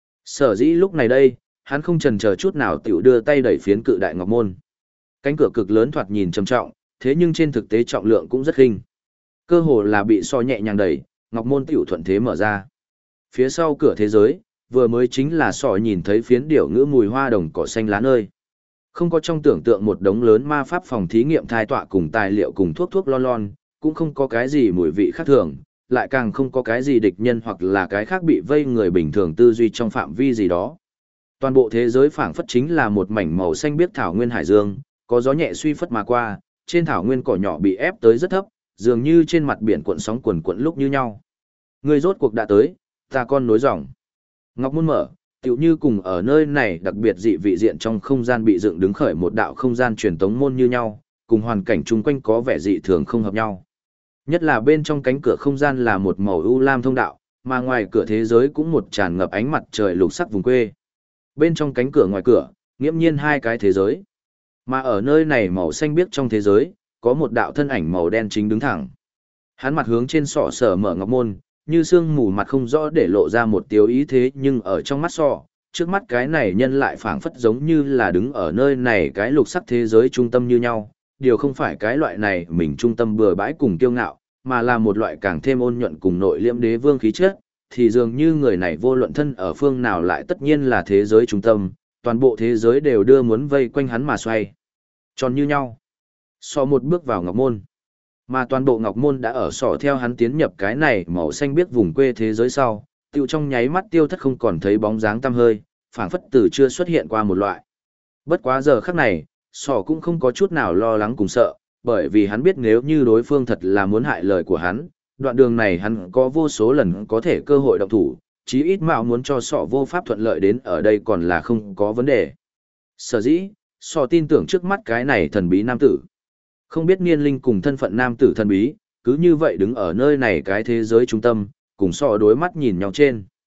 A: Sở dĩ lúc này đây, hắn không chần chờ chút nào tiểu đưa tay đẩy phiến cự đại ngọc môn. Cánh cửa cực lớn thoạt nhìn trầm trọng, thế nhưng trên thực tế trọng lượng cũng rất khinh. Cơ hồ là bị so nhẹ nhàng đẩy, ngọc môn tiểu thuận thế mở ra. Phía sau cửa thế giới, vừa mới chính là sọ nhìn thấy phiến điểu ngữ mùi hoa đồng cỏ xanh lá nơi. Không có trong tưởng tượng một đống lớn ma pháp phòng thí nghiệm thai tọa cùng tài liệu cùng thuốc thuốc lon lon, cũng không có cái gì mùi vị khác thường, lại càng không có cái gì địch nhân hoặc là cái khác bị vây người bình thường tư duy trong phạm vi gì đó. Toàn bộ thế giới phảng phất chính là một mảnh màu xanh biếc thảo nguyên hải dương, có gió nhẹ suy phất mà qua, trên thảo nguyên cỏ nhỏ bị ép tới rất thấp, dường như trên mặt biển cuộn sóng cuồn cuộn lúc như nhau. Người rốt cuộc đã tới, ta con nối dòng. Ngọc môn mở, tựu như cùng ở nơi này đặc biệt dị vị diện trong không gian bị dựng đứng khởi một đạo không gian truyền tống môn như nhau, cùng hoàn cảnh chung quanh có vẻ dị thường không hợp nhau. Nhất là bên trong cánh cửa không gian là một màu u lam thông đạo, mà ngoài cửa thế giới cũng một tràn ngập ánh mặt trời lục sắc vùng quê. Bên trong cánh cửa ngoài cửa, nghiễm nhiên hai cái thế giới. Mà ở nơi này màu xanh biếc trong thế giới, có một đạo thân ảnh màu đen chính đứng thẳng. Hắn mặt hướng trên sọ sở mở ngọc môn, như sương mù mặt không rõ để lộ ra một tiêu ý thế nhưng ở trong mắt sọ, trước mắt cái này nhân lại phảng phất giống như là đứng ở nơi này cái lục sắc thế giới trung tâm như nhau, điều không phải cái loại này mình trung tâm bừa bãi cùng kiêu ngạo, mà là một loại càng thêm ôn nhuận cùng nội liễm đế vương khí chất, thì dường như người này vô luận thân ở phương nào lại tất nhiên là thế giới trung tâm, toàn bộ thế giới đều đưa muốn vây quanh hắn mà xoay. Tròn như nhau. So một bước vào ngọc môn. Mà toàn bộ ngọc môn đã ở sọ theo hắn tiến nhập cái này màu xanh biếc vùng quê thế giới sau, tiêu trong nháy mắt tiêu thất không còn thấy bóng dáng tăm hơi, phảng phất từ chưa xuất hiện qua một loại. Bất quá giờ khắc này, sọ cũng không có chút nào lo lắng cùng sợ, bởi vì hắn biết nếu như đối phương thật là muốn hại lời của hắn, đoạn đường này hắn có vô số lần có thể cơ hội động thủ, chí ít mạo muốn cho sọ vô pháp thuận lợi đến ở đây còn là không có vấn đề. Sở dĩ, sọ tin tưởng trước mắt cái này thần bí nam tử. Không biết niên linh cùng thân phận nam tử thần bí, cứ như vậy đứng ở nơi này cái thế giới trung tâm, cùng sọ đối mắt nhìn nhau trên.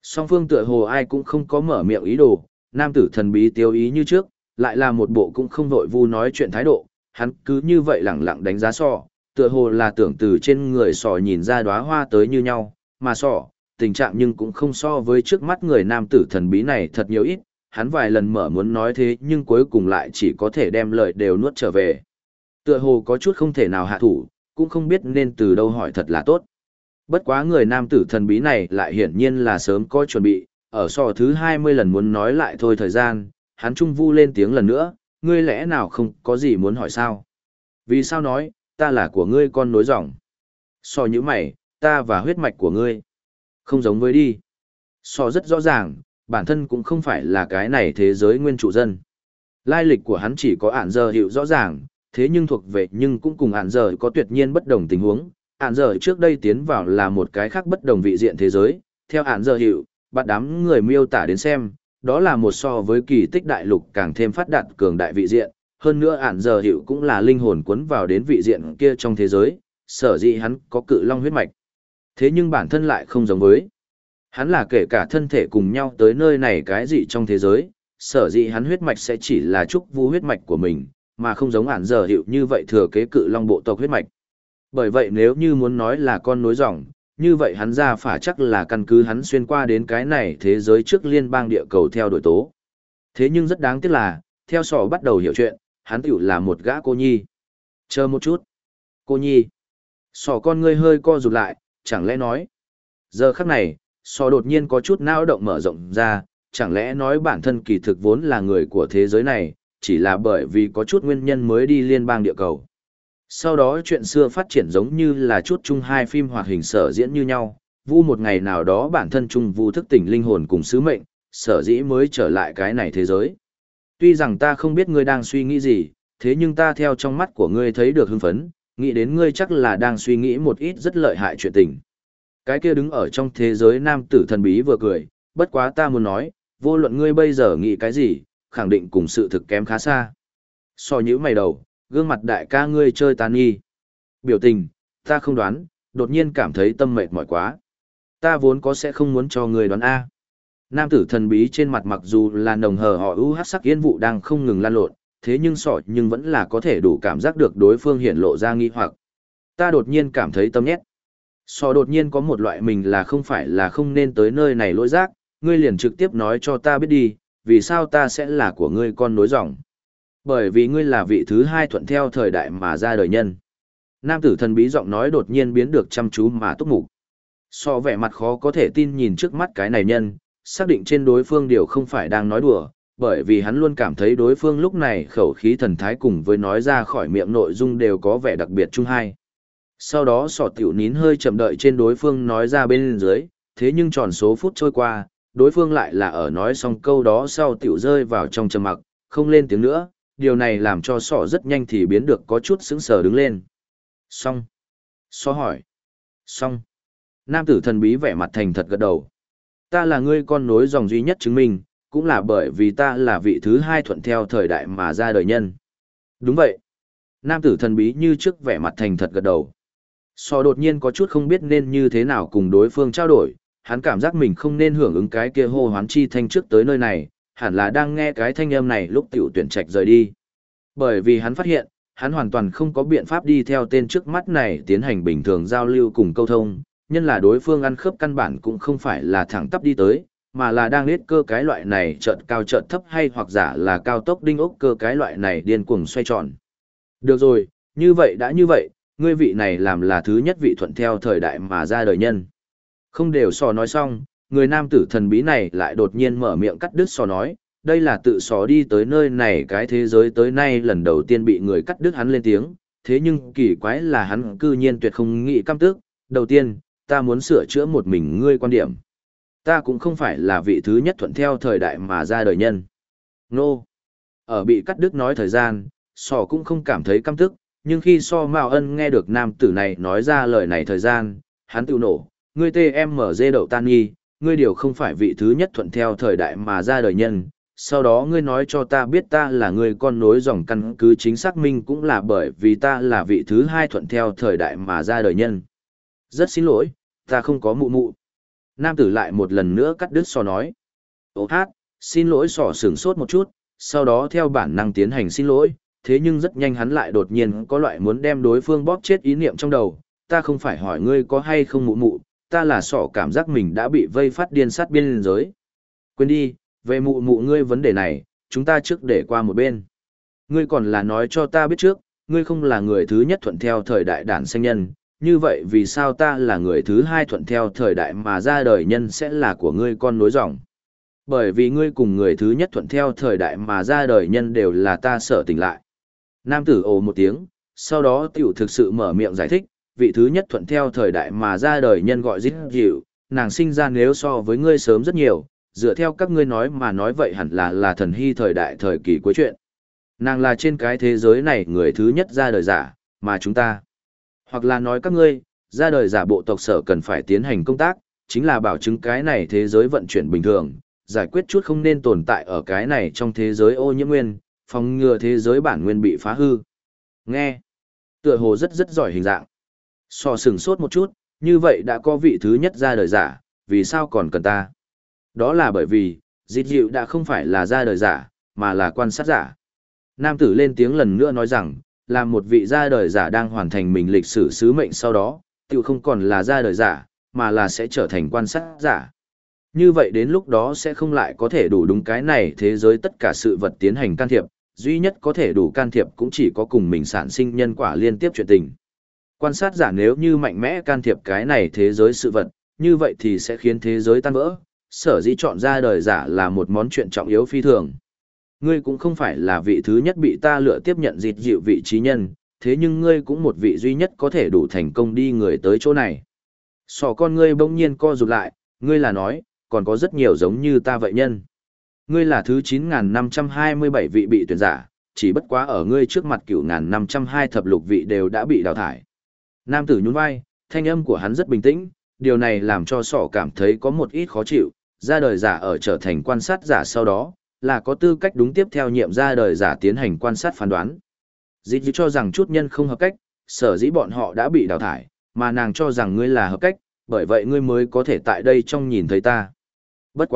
A: Song phương tựa hồ ai cũng không có mở miệng ý đồ, nam tử thần bí tiêu ý như trước, lại là một bộ cũng không vội vu nói chuyện thái độ, hắn cứ như vậy lẳng lặng đánh giá sọ, tựa hồ là tưởng từ trên người sọ nhìn ra đóa hoa tới như nhau, mà sọ, tình trạng nhưng cũng không so với trước mắt người nam tử thần bí này thật nhiều ít, hắn vài lần mở muốn nói thế nhưng cuối cùng lại chỉ có thể đem lời đều nuốt trở về. Tựa hồ có chút không thể nào hạ thủ, cũng không biết nên từ đâu hỏi thật là tốt. Bất quá người nam tử thần bí này lại hiển nhiên là sớm có chuẩn bị, ở sọ thứ 20 lần muốn nói lại thôi thời gian, hắn trung vu lên tiếng lần nữa, ngươi lẽ nào không có gì muốn hỏi sao? Vì sao nói, ta là của ngươi con nối dòng. Sọ như mày, ta và huyết mạch của ngươi. Không giống với đi. Sọ rất rõ ràng, bản thân cũng không phải là cái này thế giới nguyên trụ dân. Lai lịch của hắn chỉ có ản giờ hiệu rõ ràng, thế nhưng thuộc về nhưng cũng cùng ản giờ có tuyệt nhiên bất đồng tình huống. Ản giờ trước đây tiến vào là một cái khác bất đồng vị diện thế giới, theo ản giờ hiệu, bắt đám người miêu tả đến xem, đó là một so với kỳ tích đại lục càng thêm phát đạt cường đại vị diện, hơn nữa ản giờ hiệu cũng là linh hồn cuốn vào đến vị diện kia trong thế giới, sở dĩ hắn có cự long huyết mạch. Thế nhưng bản thân lại không giống với. Hắn là kể cả thân thể cùng nhau tới nơi này cái gì trong thế giới, sở dĩ hắn huyết mạch sẽ chỉ là trúc vu huyết mạch của mình, mà không giống ản giờ hiệu như vậy thừa kế cự long bộ tộc huyết mạch. Bởi vậy nếu như muốn nói là con nối dòng, như vậy hắn ra phả chắc là căn cứ hắn xuyên qua đến cái này thế giới trước liên bang địa cầu theo đội tố. Thế nhưng rất đáng tiếc là, theo sọ bắt đầu hiểu chuyện, hắn tiểu là một gã cô nhi. Chờ một chút. Cô nhi. Sọ con ngươi hơi co rụt lại, chẳng lẽ nói. Giờ khắc này, sọ đột nhiên có chút não động mở rộng ra, chẳng lẽ nói bản thân kỳ thực vốn là người của thế giới này, chỉ là bởi vì có chút nguyên nhân mới đi liên bang địa cầu. Sau đó chuyện xưa phát triển giống như là chút chung hai phim hoạt hình sở diễn như nhau, vu một ngày nào đó bản thân chung vu thức tỉnh linh hồn cùng sứ mệnh, sở dĩ mới trở lại cái này thế giới. Tuy rằng ta không biết ngươi đang suy nghĩ gì, thế nhưng ta theo trong mắt của ngươi thấy được hưng phấn, nghĩ đến ngươi chắc là đang suy nghĩ một ít rất lợi hại chuyện tình. Cái kia đứng ở trong thế giới nam tử thần bí vừa cười, bất quá ta muốn nói, vô luận ngươi bây giờ nghĩ cái gì, khẳng định cùng sự thực kém khá xa. So nhữ mày đầu, gương mặt đại ca ngươi chơi tàn nghi. Biểu tình, ta không đoán, đột nhiên cảm thấy tâm mệt mỏi quá. Ta vốn có sẽ không muốn cho ngươi đoán A. Nam tử thần bí trên mặt mặc dù là nồng hờ họ ưu hát sắc yên vụ đang không ngừng lan lộn, thế nhưng sọ nhưng vẫn là có thể đủ cảm giác được đối phương hiện lộ ra nghi hoặc. Ta đột nhiên cảm thấy tâm nhét. Sọ đột nhiên có một loại mình là không phải là không nên tới nơi này lỗi giác, ngươi liền trực tiếp nói cho ta biết đi, vì sao ta sẽ là của ngươi con nối dòng. Bởi vì ngươi là vị thứ hai thuận theo thời đại mà ra đời nhân. Nam tử thần bí giọng nói đột nhiên biến được chăm chú mà túc mục. So vẻ mặt khó có thể tin nhìn trước mắt cái này nhân, xác định trên đối phương điều không phải đang nói đùa, bởi vì hắn luôn cảm thấy đối phương lúc này khẩu khí thần thái cùng với nói ra khỏi miệng nội dung đều có vẻ đặc biệt chung hai. Sau đó sọ tiểu nín hơi chậm đợi trên đối phương nói ra bên dưới, thế nhưng tròn số phút trôi qua, đối phương lại là ở nói xong câu đó sau tiểu rơi vào trong trầm mặc, không lên tiếng nữa, điều này làm cho sọ rất nhanh thì biến được có chút sững sờ đứng lên. Xong. Sọ hỏi. Xong. Nam tử thần bí vẻ mặt thành thật gật đầu. Ta là ngươi con nối dòng duy nhất chứng minh, cũng là bởi vì ta là vị thứ hai thuận theo thời đại mà ra đời nhân. Đúng vậy. Nam tử thần bí như trước vẻ mặt thành thật gật đầu. Sọ đột nhiên có chút không biết nên như thế nào cùng đối phương trao đổi, hắn cảm giác mình không nên hưởng ứng cái kia hô hoán chi thanh trước tới nơi này, hẳn là đang nghe cái thanh âm này lúc tiểu tuyển trạch rời đi. Bởi vì hắn phát hiện, hắn hoàn toàn không có biện pháp đi theo tên trước mắt này tiến hành bình thường giao lưu cùng câu thông, nhân là đối phương ăn khớp căn bản cũng không phải là thẳng tắp đi tới, mà là đang lết cơ cái loại này chợt cao chợt thấp hay hoặc giả là cao tốc đinh ốc cơ cái loại này điên cuồng xoay tròn. Được rồi, như vậy đã như vậy, ngươi vị này làm là thứ nhất vị thuận theo thời đại mà ra đời nhân. Không đều sò nói xong, người nam tử thần bí này lại đột nhiên mở miệng cắt đứt sò nói, đây là tự sò đi tới nơi này cái thế giới tới nay lần đầu tiên bị người cắt đứt hắn lên tiếng, thế nhưng kỳ quái là hắn cư nhiên tuyệt không nghĩ căm tức, đầu tiên, ta muốn sửa chữa một mình ngươi quan điểm. Ta cũng không phải là vị thứ nhất thuận theo thời đại mà ra đời nhân. Nô! Ở bị cắt đứt nói thời gian, sò cũng không cảm thấy căm tức, nhưng khi so Mao Ân nghe được nam tử này nói ra lời này thời gian, hắn tự nổ, ngươi TMZ đậu tan nghi, ngươi điều không phải vị thứ nhất thuận theo thời đại mà ra đời nhân, sau đó ngươi nói cho ta biết ta là người con nối dòng căn cứ chính xác minh cũng là bởi vì ta là vị thứ hai thuận theo thời đại mà ra đời nhân. Rất xin lỗi, ta không có mụ mụ. Nam tử lại một lần nữa cắt đứt sò nói. Ô hát, xin lỗi sò sửng sốt một chút, sau đó theo bản năng tiến hành xin lỗi, thế nhưng rất nhanh hắn lại đột nhiên có loại muốn đem đối phương bóp chết ý niệm trong đầu. Ta không phải hỏi ngươi có hay không mụ mụ, ta là sọ cảm giác mình đã bị vây phát điên sát biên giới. Quên đi, về mụ mụ ngươi vấn đề này, chúng ta trước để qua một bên. Ngươi còn là nói cho ta biết trước, ngươi không là người thứ nhất thuận theo thời đại đản sinh nhân, như vậy vì sao ta là người thứ hai thuận theo thời đại mà ra đời nhân sẽ là của ngươi con nối dòng? Bởi vì ngươi cùng người thứ nhất thuận theo thời đại mà ra đời nhân đều là ta sở tỉnh lại. Nam tử ồ một tiếng, sau đó tiểu thực sự mở miệng giải thích, vị thứ nhất thuận theo thời đại mà ra đời nhân gọi dít dịu, nàng sinh ra nếu so với ngươi sớm rất nhiều, dựa theo các ngươi nói mà nói vậy hẳn là thần hy thời đại thời kỳ cuối chuyện. Nàng là trên cái thế giới này người thứ nhất ra đời giả, mà chúng ta. Hoặc là nói các ngươi, ra đời giả bộ tộc sở cần phải tiến hành công tác, chính là bảo chứng cái này thế giới vận chuyển bình thường, giải quyết chút không nên tồn tại ở cái này trong thế giới ô nhiễm nguyên, phòng ngừa thế giới bản nguyên bị phá hư. Nghe, tựa hồ rất giỏi hình dạng. So sừng sốt một chút, như vậy đã có vị thứ nhất ra đời giả, vì sao còn cần ta? Đó là bởi vì, dịch dịu đã không phải là ra đời giả, mà là quan sát giả. Nam tử lên tiếng lần nữa nói rằng, là một vị ra đời giả đang hoàn thành mình lịch sử sứ mệnh sau đó, tự không còn là ra đời giả, mà là sẽ trở thành quan sát giả. Như vậy đến lúc đó sẽ không lại có thể đủ đúng cái này thế giới tất cả sự vật tiến hành can thiệp, duy nhất có thể đủ can thiệp cũng chỉ có cùng mình sản sinh nhân quả liên tiếp chuyện tình. Quan sát giả nếu như mạnh mẽ can thiệp cái này thế giới sự vật, như vậy thì sẽ khiến thế giới tan vỡ, sở dĩ chọn ra đời giả là một món chuyện trọng yếu phi thường. Ngươi cũng không phải là vị thứ nhất bị ta lựa tiếp nhận dịt dịu vị trí nhân, thế nhưng ngươi cũng một vị duy nhất có thể đủ thành công đi người tới chỗ này. Sò con ngươi bỗng nhiên co rụt lại, ngươi là nói, còn có rất nhiều giống như ta vậy nhân. Ngươi là thứ 9.527 vị bị tuyển giả, chỉ bất quá ở ngươi trước mặt 9.502 thập lục vị đều đã bị đào thải. Nam tử nhún vai, thanh âm của hắn rất bình tĩnh, điều này làm cho sỏ cảm thấy có một ít khó chịu, ra đời giả ở trở thành quan sát giả sau đó, là có tư cách đúng tiếp theo nhiệm ra đời giả tiến hành quan sát phán đoán. Dĩ cho rằng chút nhân không hợp cách, sở dĩ bọn họ đã bị đào thải, mà nàng cho rằng ngươi là hợp cách, bởi vậy ngươi mới có thể tại đây trong nhìn thấy ta. Bất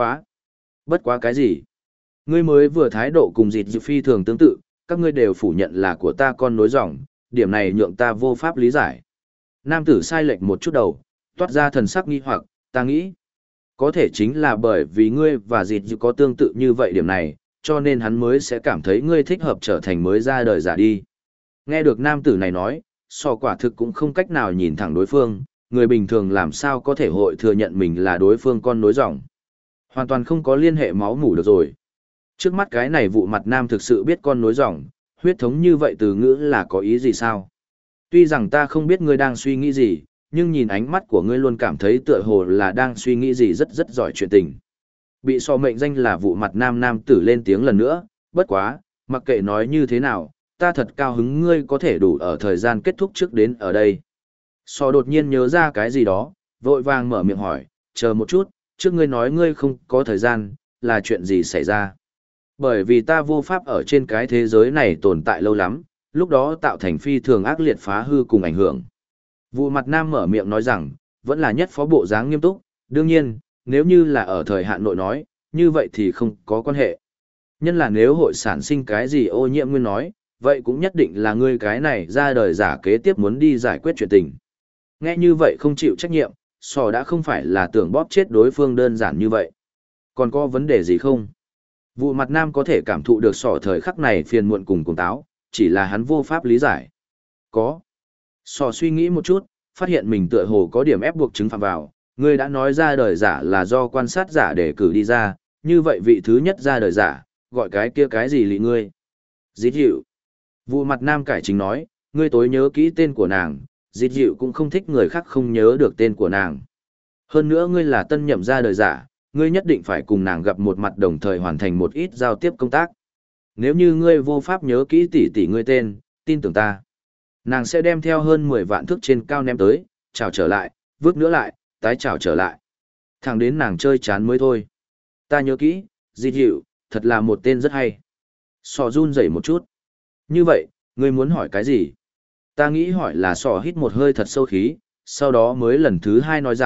A: quá cái gì? Ngươi mới vừa thái độ cùng dịt dịu phi thường tương tự, các ngươi đều phủ nhận là của ta con nối dòng, điểm này nhượng ta vô pháp lý giải. Nam tử sai lệch một chút đầu, toát ra thần sắc nghi hoặc, ta nghĩ. Có thể chính là bởi vì ngươi và dịt dịu có tương tự như vậy điểm này, cho nên hắn mới sẽ cảm thấy ngươi thích hợp trở thành mới ra đời giả đi. Nghe được nam tử này nói, so quả thực cũng không cách nào nhìn thẳng đối phương, người bình thường làm sao có thể hội thừa nhận mình là đối phương con nối dòng. Hoàn toàn không có liên hệ máu mủ được rồi. Trước mắt cái này vụ mặt nam thực sự biết con nối dòng, huyết thống như vậy từ ngữ là có ý gì sao? Tuy rằng ta không biết ngươi đang suy nghĩ gì, nhưng nhìn ánh mắt của ngươi luôn cảm thấy tựa hồ là đang suy nghĩ gì rất giỏi chuyện tình. Bị so mệnh danh là vụ mặt nam tử lên tiếng lần nữa, bất quá, mặc kệ nói như thế nào, ta thật cao hứng ngươi có thể đủ ở thời gian kết thúc trước đến ở đây. So đột nhiên nhớ ra cái gì đó, vội vàng mở miệng hỏi, chờ một chút, trước ngươi nói ngươi không có thời gian, là chuyện gì xảy ra? Bởi vì ta vô pháp ở trên cái thế giới này tồn tại lâu lắm, lúc đó tạo thành phi thường ác liệt phá hư cùng ảnh hưởng. Vụ mặt nam mở miệng nói rằng, vẫn là nhất phó bộ dáng nghiêm túc, đương nhiên, nếu như là ở thời hạn nội nói, như vậy thì không có quan hệ. Nhân là nếu hội sản sinh cái gì ô nhiễm nguyên nói, vậy cũng nhất định là ngươi cái này ra đời giả kế tiếp muốn đi giải quyết chuyện tình. Nghe như vậy không chịu trách nhiệm, sò đã không phải là tưởng bóp chết đối phương đơn giản như vậy. Còn có vấn đề gì không? Vụ mặt nam có thể cảm thụ được sò thời khắc này phiền muộn cùng cùng táo, chỉ là hắn vô pháp lý giải. Có. Sò suy nghĩ một chút, phát hiện mình tựa hồ có điểm ép buộc chứng phạm vào, ngươi đã nói ra đời giả là do quan sát giả để cử đi ra, như vậy vị thứ nhất ra đời giả, gọi cái kia cái gì lị ngươi? Dít dịu. Vụ mặt nam cải chính nói, ngươi tối nhớ kỹ tên của nàng, dít dịu cũng không thích người khác không nhớ được tên của nàng. Hơn nữa ngươi là tân nhậm ra đời giả, ngươi nhất định phải cùng nàng gặp một mặt đồng thời hoàn thành một ít giao tiếp công tác. Nếu như ngươi vô pháp nhớ kỹ tỷ ngươi tên, tin tưởng ta. Nàng sẽ đem theo hơn 10 vạn thước trên cao ném tới, chào trở lại, vứt nữa lại, tái chào trở lại. Thẳng đến nàng chơi chán mới thôi. Ta nhớ kỹ, dịt dịu, thật là một tên rất hay. Sò run rẩy một chút. Như vậy, ngươi muốn hỏi cái gì? Ta nghĩ hỏi là sò hít một hơi thật sâu khí, sau đó mới lần thứ hai nói rằng,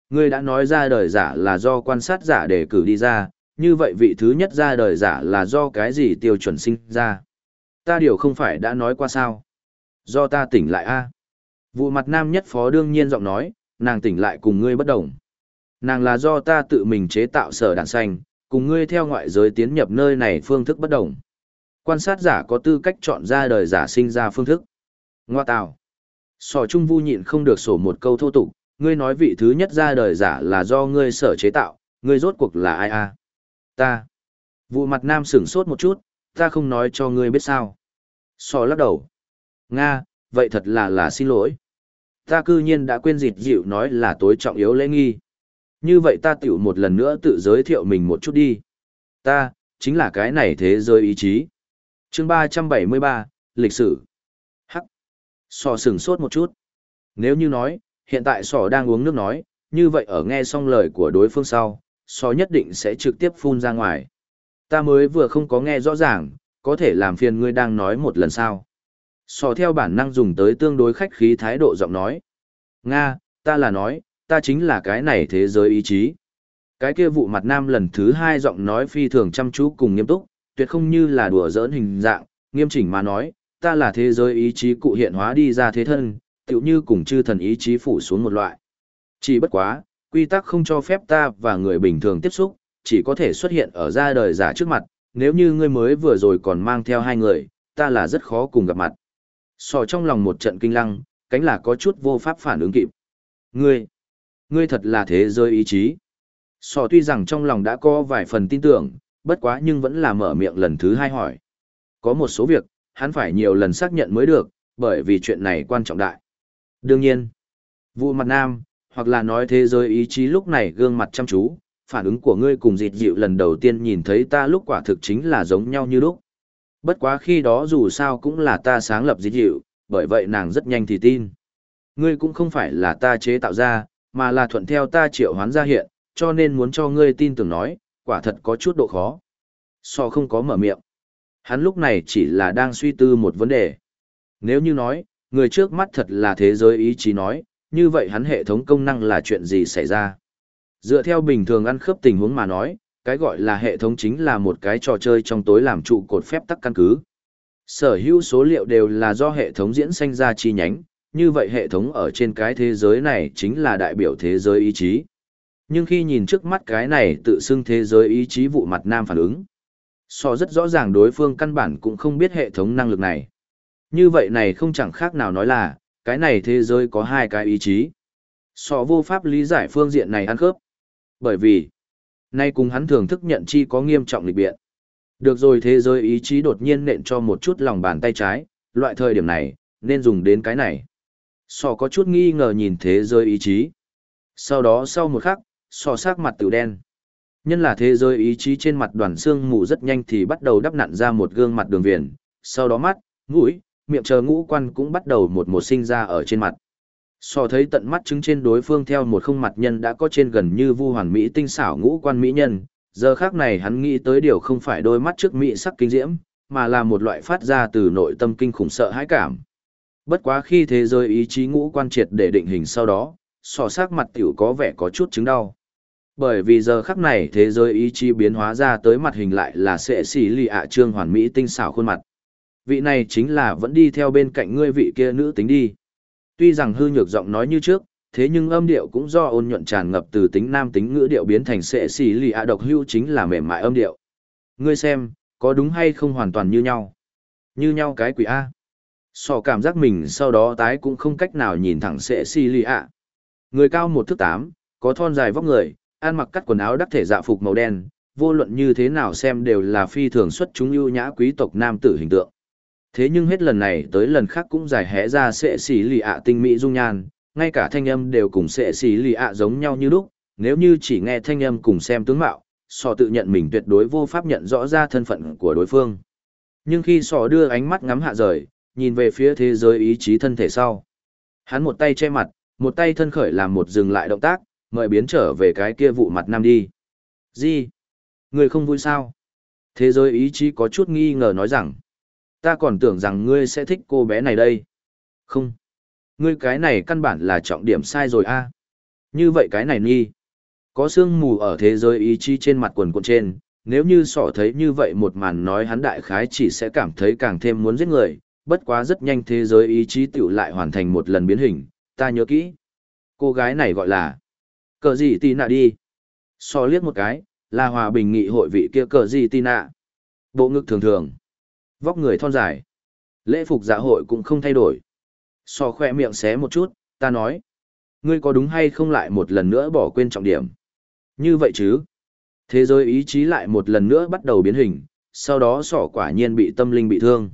A: ngươi đã nói ra đời giả là do quan sát giả đề cử đi ra, như vậy vị thứ nhất ra đời giả là do cái gì tiêu chuẩn sinh ra? Ta điều không phải đã nói qua sao? Do ta tỉnh lại a. Vụ mặt nam nhất phó đương nhiên giọng nói, nàng tỉnh lại cùng ngươi bất đồng. Nàng là do ta tự mình chế tạo sở đạn xanh, cùng ngươi theo ngoại giới tiến nhập nơi này phương thức bất đồng. Quan sát giả có tư cách chọn ra đời giả sinh ra phương thức. Ngoa tào. Sò Trung Vu nhịn không được sổ một câu thô tục, ngươi nói vị thứ nhất ra đời giả là do ngươi sở chế tạo, ngươi rốt cuộc là ai a? Ta. Vụ mặt nam sửng sốt một chút, ta không nói cho ngươi biết sao. Sò lắc đầu. Nga, vậy thật là xin lỗi. Ta cư nhiên đã quên dịt dịu nói là tối trọng yếu lễ nghi. Như vậy ta tiểu một lần nữa tự giới thiệu mình một chút đi. Ta, chính là cái này thế giới ý chí. Chương 373, lịch sử. Hắc. Sò sửng sốt một chút. Nếu như nói, hiện tại sò đang uống nước nói, như vậy ở nghe xong lời của đối phương sau, sò nhất định sẽ trực tiếp phun ra ngoài. Ta mới vừa không có nghe rõ ràng, có thể làm phiền ngươi đang nói một lần sao. Sò theo bản năng dùng tới tương đối khách khí thái độ giọng nói. Nga, ta là nói, ta chính là cái này thế giới ý chí. Cái kia vụ mặt nam lần thứ hai giọng nói phi thường chăm chú cùng nghiêm túc, tuyệt không như là đùa giỡn hình dạng, nghiêm chỉnh mà nói, ta là thế giới ý chí cụ hiện hóa đi ra thế thân, tựu như cùng chư thần ý chí phủ xuống một loại. Chỉ bất quá, quy tắc không cho phép ta và người bình thường tiếp xúc, chỉ có thể xuất hiện ở ra đời giả trước mặt, nếu như ngươi mới vừa rồi còn mang theo hai người, ta là rất khó cùng gặp mặt. Sò trong lòng một trận kinh lăng, cánh là có chút vô pháp phản ứng kịp. Ngươi thật là thế giới ý chí. Sò tuy rằng trong lòng đã có vài phần tin tưởng, bất quá nhưng vẫn là mở miệng lần thứ hai hỏi. Có một số việc, hắn phải nhiều lần xác nhận mới được, bởi vì chuyện này quan trọng đại. Đương nhiên, vụ mặt nam, hoặc là nói thế giới ý chí lúc này gương mặt chăm chú, phản ứng của ngươi cùng dịt dịu lần đầu tiên nhìn thấy ta lúc quả thực chính là giống nhau như lúc. Bất quá khi đó dù sao cũng là ta sáng lập dịt dịu, bởi vậy nàng rất nhanh thì tin. Ngươi cũng không phải là ta chế tạo ra, mà là thuận theo ta triệu hoán ra hiện, cho nên muốn cho ngươi tin tưởng nói, quả thật có chút độ khó. So không có mở miệng. Hắn lúc này chỉ là đang suy tư một vấn đề. Nếu như nói, người trước mắt thật là thế giới ý chí nói, như vậy hắn hệ thống công năng là chuyện gì xảy ra? Dựa theo bình thường ăn khớp tình huống mà nói, cái gọi là hệ thống chính là một cái trò chơi trong tối làm trụ cột phép tắc căn cứ. Sở hữu số liệu đều là do hệ thống diễn sanh ra chi nhánh, như vậy hệ thống ở trên cái thế giới này chính là đại biểu thế giới ý chí. Nhưng khi nhìn trước mắt cái này tự xưng thế giới ý chí vụ mặt nam phản ứng, so rất rõ ràng đối phương căn bản cũng không biết hệ thống năng lực này. Như vậy này không chẳng khác nào nói là, cái này thế giới có hai cái ý chí. So vô pháp lý giải phương diện này ăn khớp. Bởi vì, nay cùng hắn thường thức nhận chi có nghiêm trọng lịch biện. Được rồi thế giới ý chí đột nhiên nện cho một chút lòng bàn tay trái, loại thời điểm này, nên dùng đến cái này. So có chút nghi ngờ nhìn thế giới ý chí. Sau đó sau một khắc, so sắc mặt tiểu đen. Nhân là thế giới ý chí trên mặt đoàn xương mù rất nhanh thì bắt đầu đắp nặn ra một gương mặt đường viền, sau đó mắt, mũi, miệng chờ ngũ quan cũng bắt đầu một một sinh ra ở trên mặt. So thấy tận mắt chứng trên đối phương theo một không mặt nhân đã có trên gần như vu hoàn mỹ tinh xảo ngũ quan mỹ nhân, giờ khác này hắn nghĩ tới điều không phải đôi mắt trước mỹ sắc kinh diễm, mà là một loại phát ra từ nội tâm kinh khủng sợ hãi cảm. Bất quá khi thế giới ý chí ngũ quan triệt để định hình sau đó, so sắc mặt tiểu có vẻ có chút chứng đau. Bởi vì giờ khắc này thế giới ý chí biến hóa ra tới mặt hình lại là sẽ xỉ lì ạ trương hoàn mỹ tinh xảo khuôn mặt. Vị này chính là vẫn đi theo bên cạnh ngươi vị kia nữ tính đi. Tuy rằng hư nhược giọng nói như trước, thế nhưng âm điệu cũng do ôn nhuận tràn ngập từ tính nam tính ngữ điệu biến thành sẽ xỉ lì ạ độc hưu chính là mềm mại âm điệu. Ngươi xem, có đúng hay không hoàn toàn như nhau? Như nhau cái quỷ A. So cảm giác mình sau đó tái cũng không cách nào nhìn thẳng sẽ xỉ lì ạ. Người cao 1 thước 8, có thon dài vóc người, ăn mặc cắt quần áo đắc thể dạ phục màu đen, vô luận như thế nào xem đều là phi thường xuất chúng ưu nhã quý tộc nam tử hình tượng. Thế nhưng hết lần này tới lần khác cũng giải hẽ ra sẽ xỉ lì ạ tinh mỹ dung nhan, ngay cả thanh âm đều cùng sẽ xỉ lì ạ giống nhau như lúc, nếu như chỉ nghe thanh âm cùng xem tướng mạo, sò tự nhận mình tuyệt đối vô pháp nhận rõ ra thân phận của đối phương. Nhưng khi sò đưa ánh mắt ngắm hạ rời, nhìn về phía thế giới ý chí thân thể sau, hắn một tay che mặt, một tay thân khởi làm một dừng lại động tác, mời biến trở về cái kia vụ mặt nam đi. Gì? Người không vui sao? Thế giới ý chí có chút nghi ngờ nói rằng, ta còn tưởng rằng ngươi sẽ thích cô bé này đây. Không. Ngươi cái này căn bản là trọng điểm sai rồi a. Như vậy cái này nghi. Có sương mù ở thế giới ý chí trên mặt quần cuộn trên, nếu như sỏ thấy như vậy một màn nói hắn đại khái chỉ sẽ cảm thấy càng thêm muốn giết người, bất quá rất nhanh thế giới ý chí tiểu lại hoàn thành một lần biến hình, ta nhớ kỹ. Cô gái này gọi là cờ gì tì nạ đi. Sỏ liếc một cái, là hòa bình nghị hội vị kia cờ gì tì nạ. Bộ ngực thường thường, vóc người thon dài, lễ phục dạ hội cũng không thay đổi. Sỏ khoe miệng xé một chút, ta nói. Ngươi có đúng hay không lại một lần nữa bỏ quên trọng điểm? Như vậy chứ? Thế giới ý chí lại một lần nữa bắt đầu biến hình, sau đó sỏ quả nhiên bị tâm linh bị thương.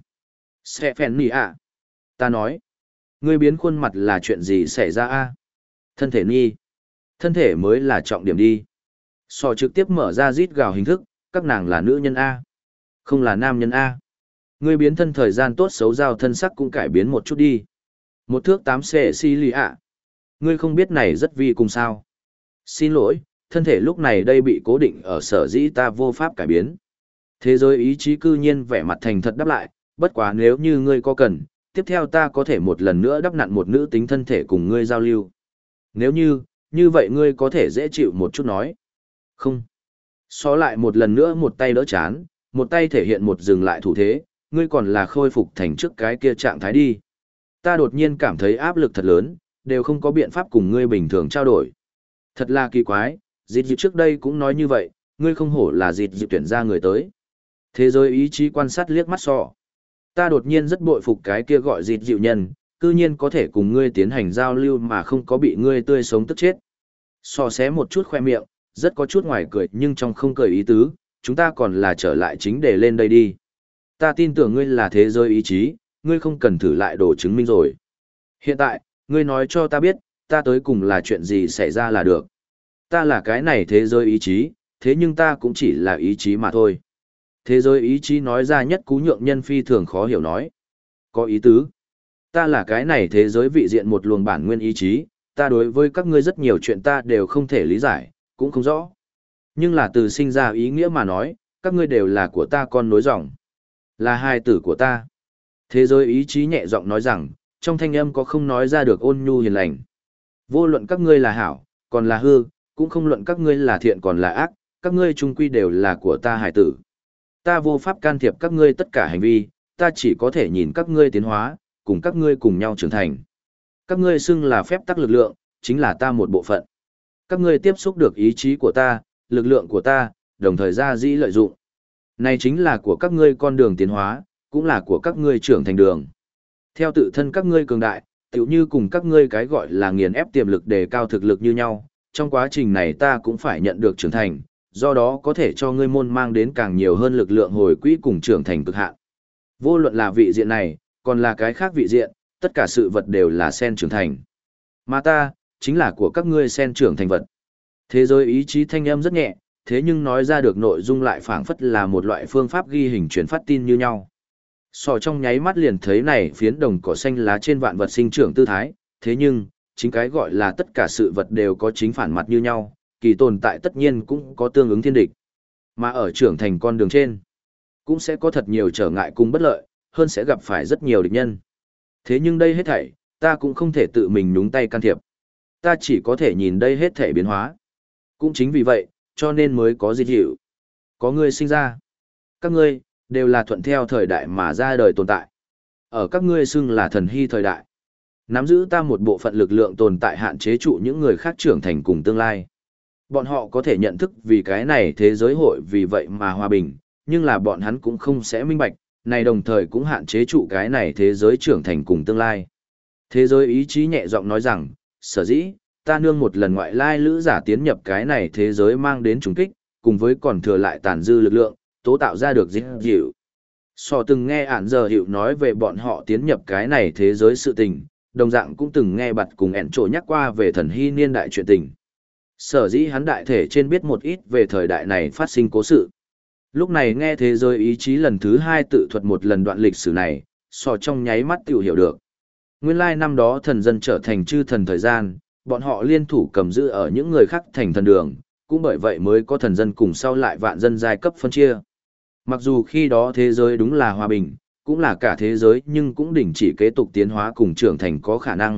A: Stephen ạ. Ta nói. Ngươi biến khuôn mặt là chuyện gì xảy ra a? Thân thể nghi. Thân thể mới là trọng điểm đi. Sỏ trực tiếp mở ra rít gào hình thức, các nàng là nữ nhân A. Không là nam nhân A. Ngươi biến thân thời gian tốt xấu giao thân sắc cũng cải biến một chút đi. Một thước 8 xì lì ạ. Ngươi không biết này rất vi cùng sao. Xin lỗi, thân thể lúc này đây bị cố định ở sở dĩ ta vô pháp cải biến. Thế giới ý chí cư nhiên vẻ mặt thành thật đáp lại, bất quá nếu như ngươi có cần, tiếp theo ta có thể một lần nữa đắp nặn một nữ tính thân thể cùng ngươi giao lưu. Nếu như vậy ngươi có thể dễ chịu một chút nói. Không. Xó lại một lần nữa một tay đỡ chán, một tay thể hiện một dừng lại thủ thế, ngươi còn là khôi phục thành trước cái kia trạng thái đi. Ta đột nhiên cảm thấy áp lực thật lớn, đều không có biện pháp cùng ngươi bình thường trao đổi. Thật là kỳ quái, dịp trước đây cũng nói như vậy, ngươi không hổ là dịp tuyển ra người tới. Thế giới ý chí quan sát liếc mắt sọ. Ta đột nhiên rất bội phục cái kia gọi dịp dịu nhân, cư nhiên có thể cùng ngươi tiến hành giao lưu mà không có bị ngươi tươi sống tức chết. Sọ xé một chút khoe miệng, rất có chút ngoài cười nhưng trong không cười ý tứ, chúng ta còn là trở lại chính để lên đây đi. Ta tin tưởng ngươi là thế giới ý chí, ngươi không cần thử lại đồ chứng minh rồi. Hiện tại, ngươi nói cho ta biết, ta tới cùng là chuyện gì xảy ra là được. Ta là cái này thế giới ý chí, thế nhưng ta cũng chỉ là ý chí mà thôi. Thế giới ý chí nói ra nhất cú nhượng nhân phi thường khó hiểu nói. Có ý tứ. Ta là cái này thế giới vị diện một luồng bản nguyên ý chí, ta đối với các ngươi rất nhiều chuyện ta đều không thể lý giải, cũng không rõ. Nhưng là từ sinh ra ý nghĩa mà nói, các ngươi đều là của ta con nối dòng. Là hài tử của ta. Thế giới ý chí nhẹ giọng nói rằng, trong thanh âm có không nói ra được ôn nhu hiền lành. Vô luận các ngươi là hảo, còn là hư, cũng không luận các ngươi là thiện còn là ác, các ngươi chung quy đều là của ta hài tử. Ta vô pháp can thiệp các ngươi tất cả hành vi, ta chỉ có thể nhìn các ngươi tiến hóa, cùng các ngươi cùng nhau trưởng thành. Các ngươi xưng là phép tắc lực lượng, chính là ta một bộ phận. Các ngươi tiếp xúc được ý chí của ta, lực lượng của ta, đồng thời ra dĩ lợi dụng. Này chính là của các ngươi con đường tiến hóa, cũng là của các ngươi trưởng thành đường. Theo tự thân các ngươi cường đại, tựu như cùng các ngươi cái gọi là nghiền ép tiềm lực đề cao thực lực như nhau, trong quá trình này ta cũng phải nhận được trưởng thành, do đó có thể cho ngươi môn mang đến càng nhiều hơn lực lượng hồi quỹ cùng trưởng thành cực hạn. Vô luận là vị diện này, còn là cái khác vị diện, tất cả sự vật đều là sen trưởng thành. Mà ta, chính là của các ngươi sen trưởng thành vật. Thế giới ý chí thanh âm rất nhẹ, thế nhưng nói ra được nội dung lại phảng phất là một loại phương pháp ghi hình truyền phát tin như nhau. Sò trong nháy mắt liền thấy này phiến đồng cỏ xanh lá trên vạn vật sinh trưởng tư thái, thế nhưng, chính cái gọi là tất cả sự vật đều có chính phản mặt như nhau, kỳ tồn tại tất nhiên cũng có tương ứng thiên địch. Mà ở trưởng thành con đường trên, cũng sẽ có thật nhiều trở ngại cùng bất lợi, hơn sẽ gặp phải rất nhiều địch nhân. Thế nhưng đây hết thảy, ta cũng không thể tự mình nhúng tay can thiệp. Ta chỉ có thể nhìn đây hết thảy biến hóa. Cũng chính vì vậy, cho nên mới có dịch hiệu. Có ngươi sinh ra. Các ngươi, đều là thuận theo thời đại mà ra đời tồn tại. Ở các ngươi xưng là thần hy thời đại. Nắm giữ ta một bộ phận lực lượng tồn tại hạn chế trụ những người khác trưởng thành cùng tương lai. Bọn họ có thể nhận thức vì cái này thế giới hội vì vậy mà hòa bình, nhưng là bọn hắn cũng không sẽ minh bạch, này đồng thời cũng hạn chế trụ cái này thế giới trưởng thành cùng tương lai. Thế giới ý chí nhẹ giọng nói rằng, sở dĩ, ta nương một lần ngoại lai lữ giả tiến nhập cái này thế giới mang đến trùng kích, cùng với còn thừa lại tàn dư lực lượng, tố tạo ra được dịch dịu. So từng nghe ản giờ hiệu nói về bọn họ tiến nhập cái này thế giới sự tình, đồng dạng cũng từng nghe bặt cùng ẻn trội nhắc qua về thần hy niên đại chuyện tình. Sở dĩ hắn đại thể trên biết một ít về thời đại này phát sinh cố sự. Lúc này nghe thế giới ý chí lần thứ 2 tự thuật một lần đoạn lịch sử này, so trong nháy mắt tiểu hiểu được. Nguyên lai năm đó thần dân trở thành chư thần thời gian, bọn họ liên thủ cầm giữ ở những người khác thành thần đường, cũng bởi vậy mới có thần dân cùng sau lại vạn dân giai cấp phân chia. Mặc dù khi đó thế giới đúng là hòa bình, cũng là cả thế giới nhưng cũng đình chỉ kế tục tiến hóa cùng trưởng thành có khả năng,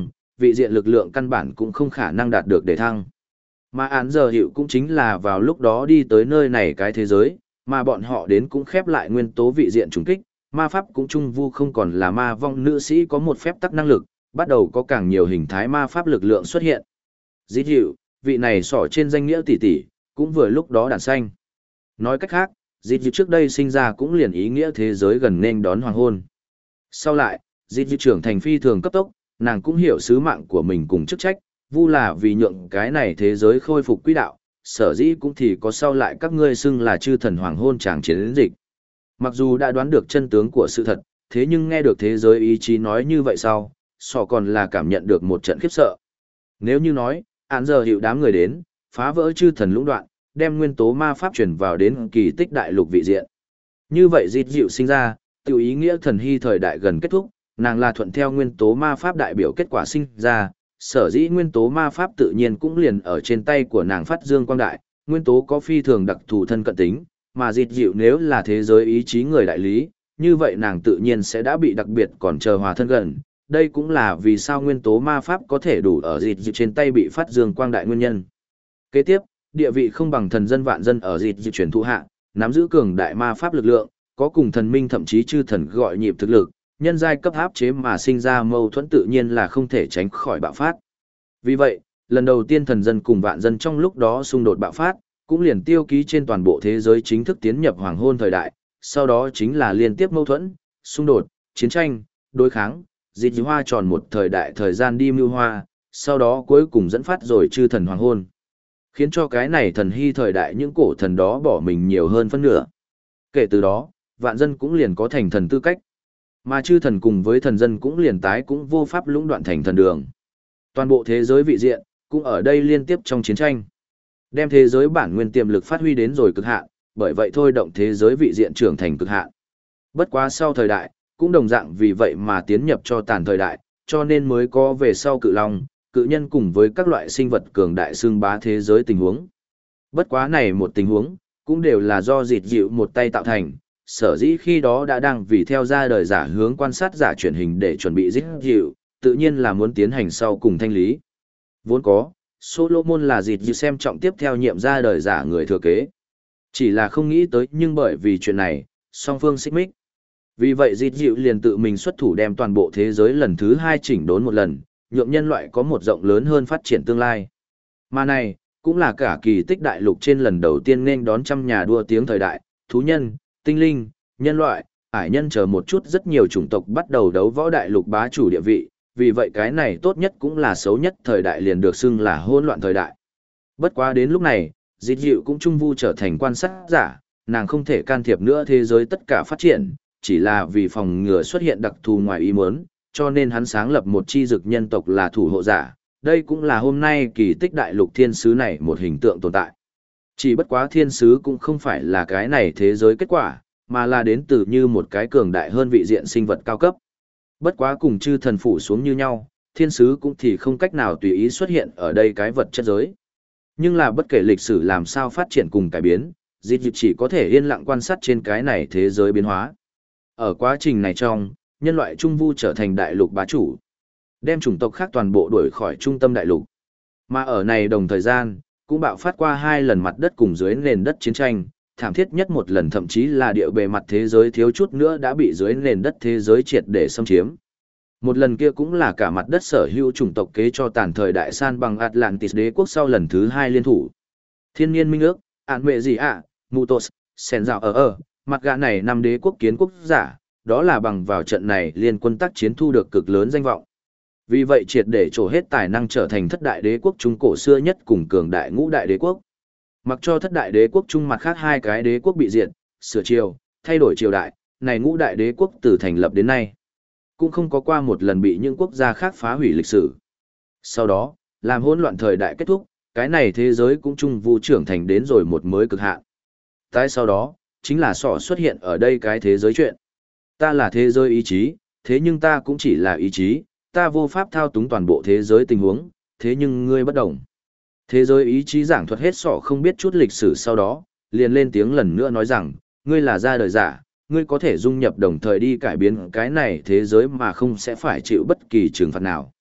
A: vị diện lực lượng căn bản cũng không khả năng đạt được để thăng. Mà án giờ hiệu cũng chính là vào lúc đó đi tới nơi này cái thế giới, mà bọn họ đến cũng khép lại nguyên tố vị diện trùng kích, ma pháp cũng trung vu không còn là ma vong nữ sĩ có một phép tắc năng lực, bắt đầu có càng nhiều hình thái ma pháp lực lượng xuất hiện. Dít hiệu, vị này sỏ trên danh nghĩa tỷ tỷ, cũng vừa lúc đó đản xanh. Nói cách khác, dít hiệu trước đây sinh ra cũng liền ý nghĩa thế giới gần nên đón hoàng hôn. Sau lại, dít hiệu trưởng thành phi thường cấp tốc, nàng cũng hiểu sứ mạng của mình cùng chức trách, vu là vì nhượng cái này thế giới khôi phục quỹ đạo, sở dĩ cũng thì có sau lại các ngươi xưng là chư thần hoàng hôn tràng chiến dịch. Mặc dù đã đoán được chân tướng của sự thật, thế nhưng nghe được thế giới ý chí nói như vậy sau, sọ còn là cảm nhận được một trận khiếp sợ. Nếu như nói, án giờ hiệu đám người đến, phá vỡ chư thần lũng đoạn, đem nguyên tố ma pháp chuyển vào đến kỳ tích đại lục vị diện. Như vậy dịt dịu sinh ra, tự ý nghĩa thần hy thời đại gần kết thúc, nàng là thuận theo nguyên tố ma pháp đại biểu kết quả sinh ra, sở dĩ nguyên tố ma pháp tự nhiên cũng liền ở trên tay của nàng phát dương quang đại, nguyên tố có phi thường đặc thù thân cận tính, mà dịt dịu nếu là thế giới ý chí người đại lý, như vậy nàng tự nhiên sẽ đã bị đặc biệt còn chờ hòa thân gần. Đây cũng là vì sao nguyên tố ma pháp có thể đủ ở dịt dịu trên tay bị phát dương quang đại nguyên nhân. Kế tiếp, địa vị không bằng thần dân vạn dân ở dịt dịu truyền thụ hạ, nắm giữ cường đại ma pháp lực lượng, có cùng thần minh thậm chí chư thần gọi nhịp thực lực, nhân giai cấp áp chế mà sinh ra mâu thuẫn tự nhiên là không thể tránh khỏi bạo phát. Vì vậy, lần đầu tiên thần dân cùng vạn dân trong lúc đó xung đột bạo phát, cũng liền tiêu ký trên toàn bộ thế giới chính thức tiến nhập hoàng hôn thời đại, sau đó chính là liên tiếp mâu thuẫn, xung đột, chiến tranh, đối kháng, dịt hoa tròn một thời đại thời gian đi mưu hoa, sau đó cuối cùng dẫn phát rồi chư thần hoàng hôn. Khiến cho cái này thần hy thời đại những cổ thần đó bỏ mình nhiều hơn phân nửa. Kể từ đó, vạn dân cũng liền có thành thần tư cách. Mà chư thần cùng với thần dân cũng liền tái cũng vô pháp lũng đoạn thành thần đường. Toàn bộ thế giới vị diện, cũng ở đây liên tiếp trong chiến tranh. Đem thế giới bản nguyên tiềm lực phát huy đến rồi cực hạn, bởi vậy thôi động thế giới vị diện trưởng thành cực hạn. Bất quá sau thời đại, cũng đồng dạng vì vậy mà tiến nhập cho tàn thời đại, cho nên mới có về sau cự long, cự nhân cùng với các loại sinh vật cường đại xương bá thế giới tình huống. Bất quá này một tình huống, cũng đều là do dịt dịu một tay tạo thành, sở dĩ khi đó đã đang vì theo ra đời giả hướng quan sát giả truyền hình để chuẩn bị dịt dịu, tự nhiên là muốn tiến hành sau cùng thanh lý. Vốn có, Solomon là dịt dịu xem trọng tiếp theo nhiệm ra đời giả người thừa kế. Chỉ là không nghĩ tới nhưng bởi vì chuyện này, song phương xích mích. Vì vậy dịt dịu liền tự mình xuất thủ đem toàn bộ thế giới lần thứ 2 chỉnh đốn một lần, nhượng nhân loại có một rộng lớn hơn phát triển tương lai. Mà này, cũng là cả kỳ tích đại lục trên lần đầu tiên nên đón trăm nhà đua tiếng thời đại, thú nhân, tinh linh, nhân loại, ải nhân chờ một chút rất nhiều chủng tộc bắt đầu đấu võ đại lục bá chủ địa vị, vì vậy cái này tốt nhất cũng là xấu nhất thời đại liền được xưng là hỗn loạn thời đại. Bất quá đến lúc này, dịt dịu cũng trung vu trở thành quan sát giả, nàng không thể can thiệp nữa thế giới tất cả phát triển, chỉ là vì phòng ngừa xuất hiện đặc thù ngoài ý muốn, cho nên hắn sáng lập một chi dực nhân tộc là thủ hộ giả, đây cũng là hôm nay kỳ tích đại lục thiên sứ này một hình tượng tồn tại. Chỉ bất quá thiên sứ cũng không phải là cái này thế giới kết quả, mà là đến từ như một cái cường đại hơn vị diện sinh vật cao cấp. Bất quá cùng chư thần phủ xuống như nhau, thiên sứ cũng thì không cách nào tùy ý xuất hiện ở đây cái vật chất giới. Nhưng là bất kể lịch sử làm sao phát triển cùng cải biến, dịt dịu chỉ có thể yên lặng quan sát trên cái này thế giới biến hóa. Ở quá trình này trong, nhân loại trung vu trở thành đại lục bá chủ, đem chủng tộc khác toàn bộ đuổi khỏi trung tâm đại lục. Mà ở này đồng thời gian, cũng bạo phát qua 2 lần mặt đất cùng dưới nền đất chiến tranh, thảm thiết nhất một lần thậm chí là địa bề mặt thế giới thiếu chút nữa đã bị dưới nền đất thế giới triệt để xâm chiếm. Một lần kia cũng là cả mặt đất sở hữu chủng tộc kế cho tàn thời đại san bằng Atlantis đế quốc sau lần thứ 2 liên thủ. Thiên nhiên minh ước, ản mệ gì ạ, Mutos, sen dạo ở, mặt gã này 5 đế quốc kiến quốc giả, đó là bằng vào trận này liên quân tác chiến thu được cực lớn danh vọng. Vì vậy triệt để trổ hết tài năng trở thành thất đại đế quốc trung cổ xưa nhất cùng cường đại ngũ đại đế quốc. Mặc cho thất đại đế quốc trung mặt khác 2 cái đế quốc bị diệt, sửa triều, thay đổi triều đại, này ngũ đại đế quốc từ thành lập đến nay, cũng không có qua một lần bị những quốc gia khác phá hủy lịch sử. Sau đó, làm hỗn loạn thời đại kết thúc, cái này thế giới cũng trung vu trưởng thành đến rồi một mới cực hạn. Tại sau đó, chính là sọ xuất hiện ở đây cái thế giới chuyện. Ta là thế giới ý chí, thế nhưng ta cũng chỉ là ý chí, ta vô pháp thao túng toàn bộ thế giới tình huống, thế nhưng ngươi bất đồng. Thế giới ý chí giảng thuật hết sọ không biết chút lịch sử sau đó, liền lên tiếng lần nữa nói rằng, ngươi là ra đời giả, ngươi có thể dung nhập đồng thời đi cải biến cái này thế giới mà không sẽ phải chịu bất kỳ trừng phạt nào.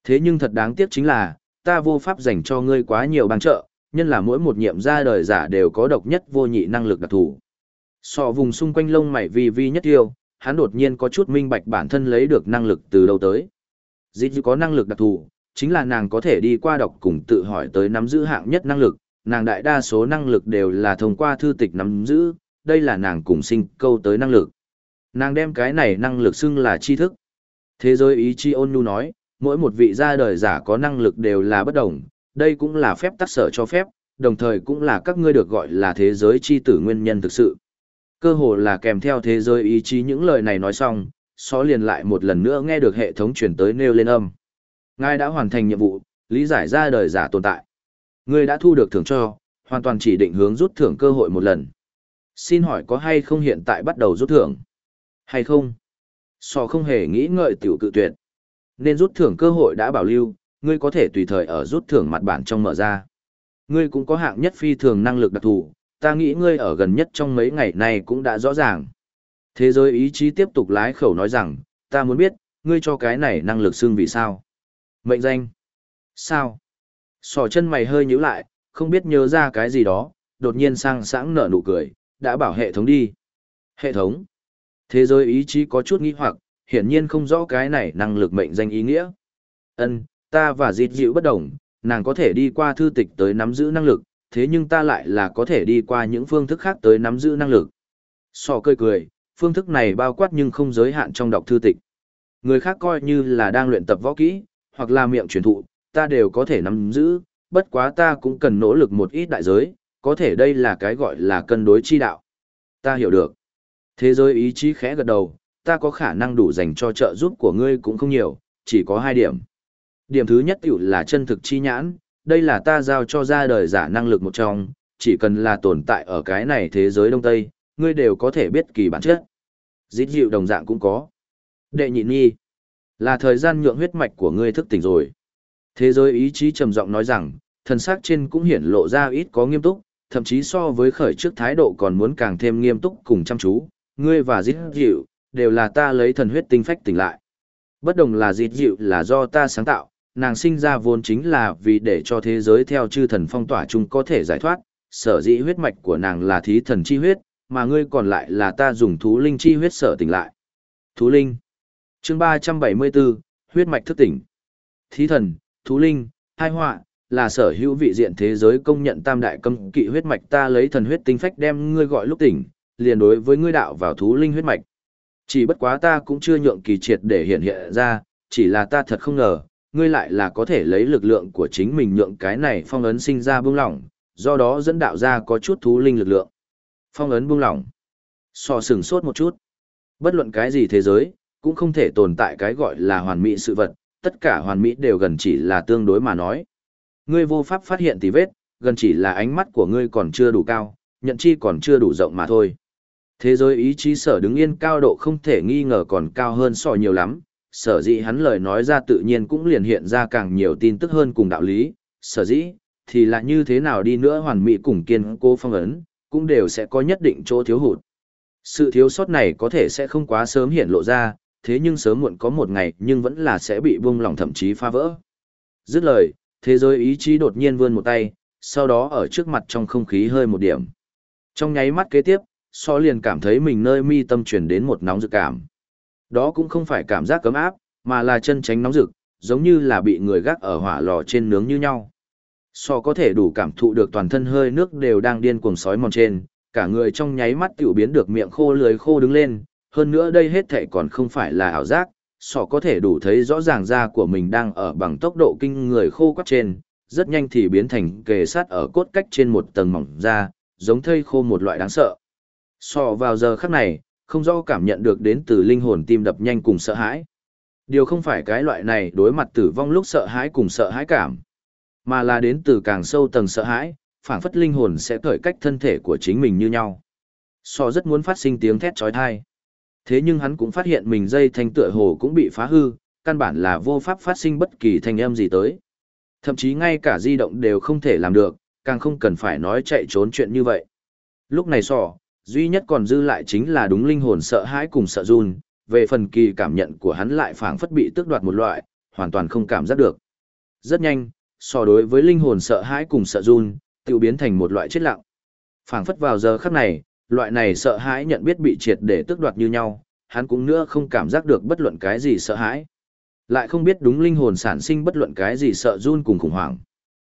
A: Thế nhưng thật đáng tiếc chính là, ta vô pháp dành cho ngươi quá nhiều bằng trợ, nhân là mỗi một nhiệm ra đời giả đều có độc nhất vô nhị năng lực đặc thù. Sọ vùng xung quanh lông mày vi vi nhất tiêu, hắn đột nhiên có chút minh bạch bản thân lấy được năng lực từ đâu tới. Dĩ có năng lực đặc thù, chính là nàng có thể đi qua đọc cùng tự hỏi tới nắm giữ hạng nhất năng lực, nàng đại đa số năng lực đều là thông qua thư tịch nắm giữ, đây là nàng cùng sinh câu tới năng lực. Nàng đem cái này năng lực xưng là tri thức. Thế giới ý chí ôn nhu nói, mỗi một vị ra đời giả có năng lực đều là bất đồng, đây cũng là phép tắc sở cho phép, đồng thời cũng là các ngươi được gọi là thế giới chi tử nguyên nhân thực sự. Cơ hồ là kèm theo thế giới ý chí những lời này nói xong, xó liền lại một lần nữa nghe được hệ thống truyền tới nêu lên âm. Ngài đã hoàn thành nhiệm vụ, lý giải ra đời giả tồn tại. Ngươi đã thu được thưởng cho, hoàn toàn chỉ định hướng rút thưởng cơ hội một lần. Xin hỏi có hay không hiện tại bắt đầu rút thưởng? Hay không? Sò không hề nghĩ ngợi tiểu cự tuyệt. Nên rút thưởng cơ hội đã bảo lưu, ngươi có thể tùy thời ở rút thưởng mặt bản trong mở ra. Ngươi cũng có hạng nhất phi thường năng lực đặc thù, ta nghĩ ngươi ở gần nhất trong mấy ngày này cũng đã rõ ràng. Thế giới ý chí tiếp tục lái khẩu nói rằng, ta muốn biết, ngươi cho cái này năng lực xưng vì sao? Mệnh danh. Sao? Sò chân mày hơi nhíu lại, không biết nhớ ra cái gì đó, đột nhiên sang sảng nở nụ cười, đã bảo hệ thống đi. Hệ thống. Thế giới ý chí có chút nghi hoặc, hiển nhiên không rõ cái này năng lực mệnh danh ý nghĩa. Ta và dịt dịu bất đồng, nàng có thể đi qua thư tịch tới nắm giữ năng lực, thế nhưng ta lại là có thể đi qua những phương thức khác tới nắm giữ năng lực. Sò cười, phương thức này bao quát nhưng không giới hạn trong đọc thư tịch. Người khác coi như là đang luyện tập võ kỹ, hoặc là miệng truyền thụ, ta đều có thể nắm giữ, bất quá ta cũng cần nỗ lực một ít đại giới, có thể đây là cái gọi là cân đối chi đạo. Ta hiểu được. Thế giới ý chí khẽ gật đầu, ta có khả năng đủ dành cho trợ giúp của ngươi cũng không nhiều, chỉ có 2 điểm. Điểm thứ nhất tiểu là chân thực chi nhãn, đây là ta giao cho ra đời giả năng lực một trong, chỉ cần là tồn tại ở cái này thế giới Đông Tây, ngươi đều có thể biết kỳ bản chất. Dít dịu đồng dạng cũng có. Đệ nhị nhi, là thời gian nhượng huyết mạch của ngươi thức tỉnh rồi. Thế giới ý chí trầm giọng nói rằng, thần sắc trên cũng hiển lộ ra ít có nghiêm túc, thậm chí so với khởi trước thái độ còn muốn càng thêm nghiêm túc cùng chăm chú. Ngươi và dít dịu, đều là ta lấy thần huyết tinh phách tỉnh lại. Bất đồng là dít dịu là do ta sáng tạo, nàng sinh ra vốn chính là vì để cho thế giới theo chư thần phong tỏa chung có thể giải thoát, sở dĩ huyết mạch của nàng là thí thần chi huyết, mà ngươi còn lại là ta dùng thú linh chi huyết sở tỉnh lại. Thú linh. Chương 374, huyết mạch thức tỉnh. Thí thần, thú linh, hai họa, là sở hữu vị diện thế giới công nhận tam đại cấm kỵ huyết mạch, ta lấy thần huyết tinh phách đem ngươi gọi lúc tỉnh, liền đối với ngươi đạo vào thú linh huyết mạch. Chỉ bất quá ta cũng chưa nhượng kỳ triệt để hiện hiện ra, chỉ là ta thật không ngờ, ngươi lại là có thể lấy lực lượng của chính mình nhượng cái này phong ấn sinh ra buông lỏng, do đó dẫn đạo ra có chút thú linh lực lượng. Phong ấn buông lỏng. Sò sừng sốt một chút. Bất luận cái gì thế giới, cũng không thể tồn tại cái gọi là hoàn mỹ sự vật, tất cả hoàn mỹ đều gần chỉ là tương đối mà nói. Ngươi vô pháp phát hiện tì vết, gần chỉ là ánh mắt của ngươi còn chưa đủ cao, nhận chi còn chưa đủ rộng mà thôi. Thế giới ý chí sở đứng yên cao độ không thể nghi ngờ còn cao hơn so nhiều lắm, sở dĩ hắn lời nói ra tự nhiên cũng liền hiện ra càng nhiều tin tức hơn cùng đạo lý, sở dĩ, thì là như thế nào đi nữa hoàn mỹ cùng kiên cố phong ấn, cũng đều sẽ có nhất định chỗ thiếu hụt. Sự thiếu sót này có thể sẽ không quá sớm hiện lộ ra, thế nhưng sớm muộn có một ngày nhưng vẫn là sẽ bị buông lỏng thậm chí phá vỡ. Dứt lời, thế giới ý chí đột nhiên vươn một tay, sau đó ở trước mặt trong không khí hơi một điểm. Trong nháy mắt kế tiếp, So liền cảm thấy mình nơi mi tâm truyền đến một nóng rực cảm. Đó cũng không phải cảm giác cấm áp, mà là chân tránh nóng rực, giống như là bị người gác ở hỏa lò trên nướng như nhau. So có thể đủ cảm thụ được toàn thân hơi nước đều đang điên cuồng sói mòn trên, cả người trong nháy mắt tiểu biến được miệng khô lưỡi khô đứng lên, hơn nữa đây hết thảy còn không phải là ảo giác, So có thể đủ thấy rõ ràng da của mình đang ở bằng tốc độ kinh người khô quắt trên, rất nhanh thì biến thành kề sát ở cốt cách trên một tầng mỏng da, giống thây khô một loại đáng sợ. So vào giờ khắc này, không rõ cảm nhận được đến từ linh hồn tim đập nhanh cùng sợ hãi. Điều không phải cái loại này đối mặt tử vong lúc sợ hãi cùng sợ hãi cảm, mà là đến từ càng sâu tầng sợ hãi, phảng phất linh hồn sẽ cởi cách thân thể của chính mình như nhau. So rất muốn phát sinh tiếng thét chói tai. Thế nhưng hắn cũng phát hiện mình dây thanh tựa hồ cũng bị phá hư, căn bản là vô pháp phát sinh bất kỳ thanh âm gì tới. Thậm chí ngay cả di động đều không thể làm được, càng không cần phải nói chạy trốn chuyện như vậy. Lúc này duy nhất còn dư lại chính là đúng linh hồn sợ hãi cùng sợ run, về phần kỳ cảm nhận của hắn lại phảng phất bị tước đoạt một loại, hoàn toàn không cảm giác được. Rất nhanh, so đối với linh hồn sợ hãi cùng sợ run, tự biến thành một loại chết lặng. Phảng phất vào giờ khắc này, loại này sợ hãi nhận biết bị triệt để tước đoạt như nhau, hắn cũng nữa không cảm giác được bất luận cái gì sợ hãi. Lại không biết đúng linh hồn sản sinh bất luận cái gì sợ run cùng khủng hoảng.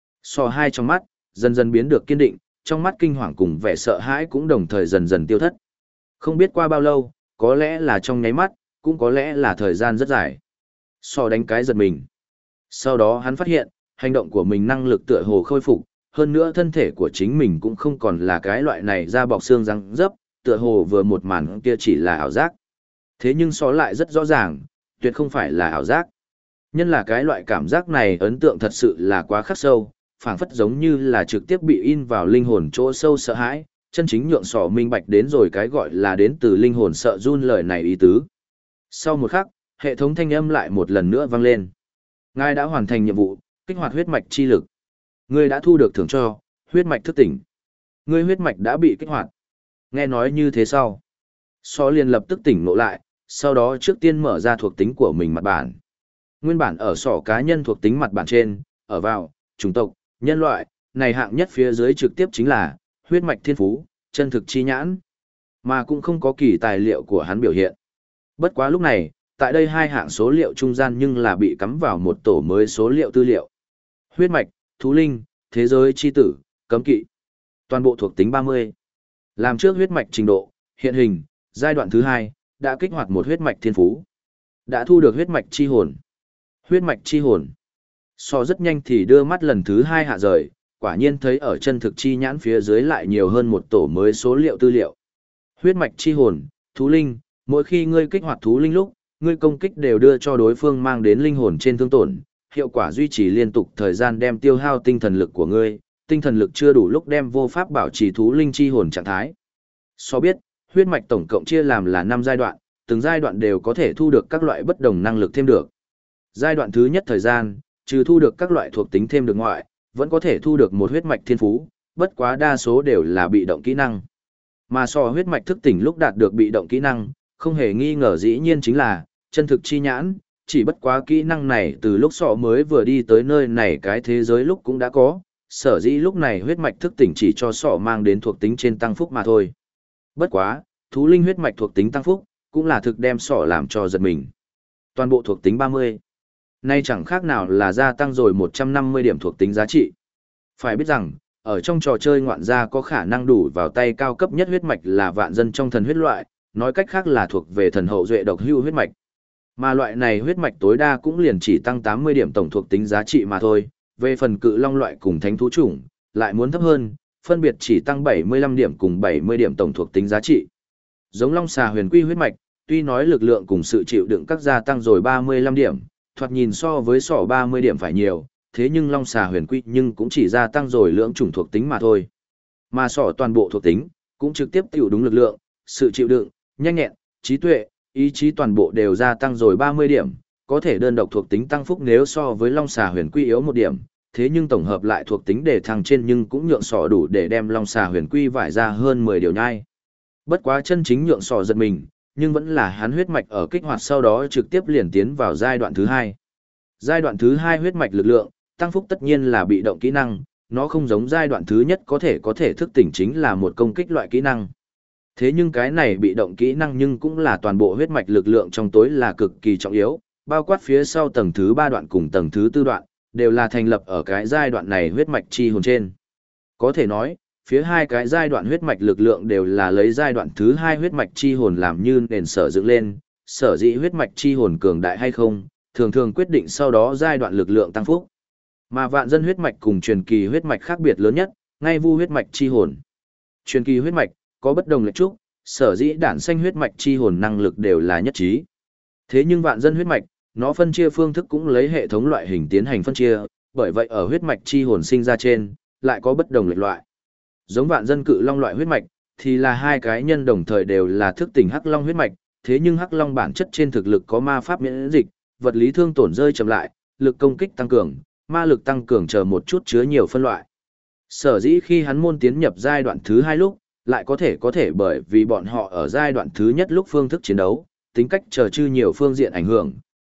A: So hai trong mắt, dần dần biến được kiên định, trong mắt kinh hoàng cùng vẻ sợ hãi cũng đồng thời dần dần tiêu thất. Không biết qua bao lâu, có lẽ là trong nháy mắt, cũng có lẽ là thời gian rất dài. So đánh cái giật mình. Sau đó hắn phát hiện, hành động của mình năng lực tựa hồ khôi phục, hơn nữa thân thể của chính mình cũng không còn là cái loại này da bọc xương răng dấp, tựa hồ vừa một màn kia chỉ là ảo giác. Thế nhưng so lại rất rõ ràng, tuyệt không phải là ảo giác. Nhân là cái loại cảm giác này ấn tượng thật sự là quá khắc sâu, phảng phất giống như là trực tiếp bị in vào linh hồn chỗ sâu sợ hãi, chân chính nhượng sỏ minh bạch đến rồi cái gọi là đến từ linh hồn sợ run lời này ý tứ. Sau một khắc, hệ thống thanh âm lại một lần nữa vang lên. Ngài đã hoàn thành nhiệm vụ, kích hoạt huyết mạch chi lực. Ngươi đã thu được thưởng cho, huyết mạch thức tỉnh. Ngươi huyết mạch đã bị kích hoạt. Nghe nói như thế sau. So liền lập tức tỉnh ngộ lại, sau đó trước tiên mở ra thuộc tính của mình mặt bản. Nguyên bản ở sỏ cá nhân thuộc tính mặt bản trên, ở vào, chủng tộc, nhân loại, này hạng nhất phía dưới trực tiếp chính là, huyết mạch thiên phú, chân thực chi nhãn. Mà cũng không có kỳ tài liệu của hắn biểu hiện. Bất quá lúc này, tại đây hai hạng số liệu trung gian nhưng là bị cắm vào một tổ mới số liệu tư liệu. Huyết mạch, thú linh, thế giới chi tử, cấm kỵ. Toàn bộ thuộc tính 30. Làm trước huyết mạch trình độ, hiện hình, giai đoạn thứ 2, đã kích hoạt một huyết mạch thiên phú. Đã thu được huyết mạch chi hồn. Huyết mạch chi hồn. So rất nhanh thì đưa mắt lần thứ 2 hạ rời, quả nhiên thấy ở chân thực chi nhãn phía dưới lại nhiều hơn một tổ mới số liệu tư liệu. Huyết mạch chi hồn, thú linh, mỗi khi ngươi kích hoạt thú linh lúc, ngươi công kích đều đưa cho đối phương mang đến linh hồn trên thương tổn, hiệu quả duy trì liên tục thời gian đem tiêu hao tinh thần lực của ngươi, tinh thần lực chưa đủ lúc đem vô pháp bảo trì thú linh chi hồn trạng thái. So biết, huyết mạch tổng cộng chia làm là 5 giai đoạn, từng giai đoạn đều có thể thu được các loại bất đồng năng lực thêm được. Giai đoạn thứ nhất thời gian, trừ thu được các loại thuộc tính thêm được ngoại, vẫn có thể thu được một huyết mạch thiên phú, bất quá đa số đều là bị động kỹ năng. Mà so huyết mạch thức tỉnh lúc đạt được bị động kỹ năng, không hề nghi ngờ dĩ nhiên chính là chân thực chi nhãn, chỉ bất quá kỹ năng này từ lúc sọ mới vừa đi tới nơi này cái thế giới lúc cũng đã có, sở dĩ lúc này huyết mạch thức tỉnh chỉ cho sọ mang đến thuộc tính trên tăng phúc mà thôi. Bất quá, thú linh huyết mạch thuộc tính tăng phúc, cũng là thực đem sọ làm cho giật mình. Toàn bộ thuộc tính 30. Nay chẳng khác nào là gia tăng rồi 150 điểm thuộc tính giá trị. Phải biết rằng, ở trong trò chơi ngoạn gia có khả năng đủ vào tay cao cấp nhất huyết mạch là vạn dân trong thần huyết loại, nói cách khác là thuộc về thần hậu duệ độc hưu huyết mạch. Mà loại này huyết mạch tối đa cũng liền chỉ tăng 80 điểm tổng thuộc tính giá trị mà thôi, về phần cự long loại cùng thánh thú chủng, lại muốn thấp hơn, phân biệt chỉ tăng 75 điểm cùng 70 điểm tổng thuộc tính giá trị. Giống long xà huyền quy huyết mạch, tuy nói lực lượng cùng sự chịu đựng các gia tăng rồi 35 điểm, thoạt nhìn so với sỏ 30 điểm phải nhiều, thế nhưng long xà huyền quy nhưng cũng chỉ gia tăng rồi lượng chủng thuộc tính mà thôi. Mà sỏ toàn bộ thuộc tính, cũng trực tiếp tiểu đúng lực lượng, sự chịu đựng, nhanh nhẹn, trí tuệ, ý chí toàn bộ đều gia tăng rồi 30 điểm, có thể đơn độc thuộc tính tăng phúc nếu so với long xà huyền quy yếu một điểm, thế nhưng tổng hợp lại thuộc tính để thăng trên nhưng cũng nhượng sỏ đủ để đem long xà huyền quy vải ra hơn 10 điều nhai. Bất quá chân chính nhượng sỏ giật mình, nhưng vẫn là hắn huyết mạch ở kích hoạt sau đó trực tiếp liền tiến vào giai đoạn thứ 2. Giai đoạn thứ 2 huyết mạch lực lượng, tăng phúc tất nhiên là bị động kỹ năng, nó không giống giai đoạn thứ nhất có thể thức tỉnh chính là một công kích loại kỹ năng. Thế nhưng cái này bị động kỹ năng nhưng cũng là toàn bộ huyết mạch lực lượng trong tối là cực kỳ trọng yếu, bao quát phía sau tầng thứ 3 đoạn cùng tầng thứ 4 đoạn, đều là thành lập ở cái giai đoạn này huyết mạch chi hồn trên. Có thể nói, phía hai cái giai đoạn huyết mạch lực lượng đều là lấy giai đoạn thứ 2 huyết mạch chi hồn làm như nền sở dựng lên, sở dĩ huyết mạch chi hồn cường đại hay không, thường thường quyết định sau đó giai đoạn lực lượng tăng phúc. Mà vạn dân huyết mạch cùng truyền kỳ huyết mạch khác biệt lớn nhất, ngay vu huyết mạch chi hồn. Truyền kỳ huyết mạch có bất đồng lệch trúc, sở dĩ đản sanh huyết mạch chi hồn năng lực đều là nhất trí. Thế nhưng vạn dân huyết mạch, nó phân chia phương thức cũng lấy hệ thống loại hình tiến hành phân chia, bởi vậy ở huyết mạch chi hồn sinh ra trên, lại có bất đồng lệch loại. Giống vạn dân cự long loại huyết mạch, thì là hai cái nhân đồng thời đều là thức tỉnh hắc long huyết mạch, thế nhưng hắc long bản chất trên thực lực có ma pháp miễn dịch, vật lý thương tổn rơi chậm lại, lực công kích tăng cường, ma lực tăng cường chờ một chút chứa nhiều phân loại. Sở dĩ khi hắn môn tiến nhập giai đoạn thứ 2 lúc, lại có thể bởi vì bọn họ ở giai đoạn thứ nhất lúc phương thức chiến đấu, tính cách chờ chư nhiều phương diện ảnh hưởng,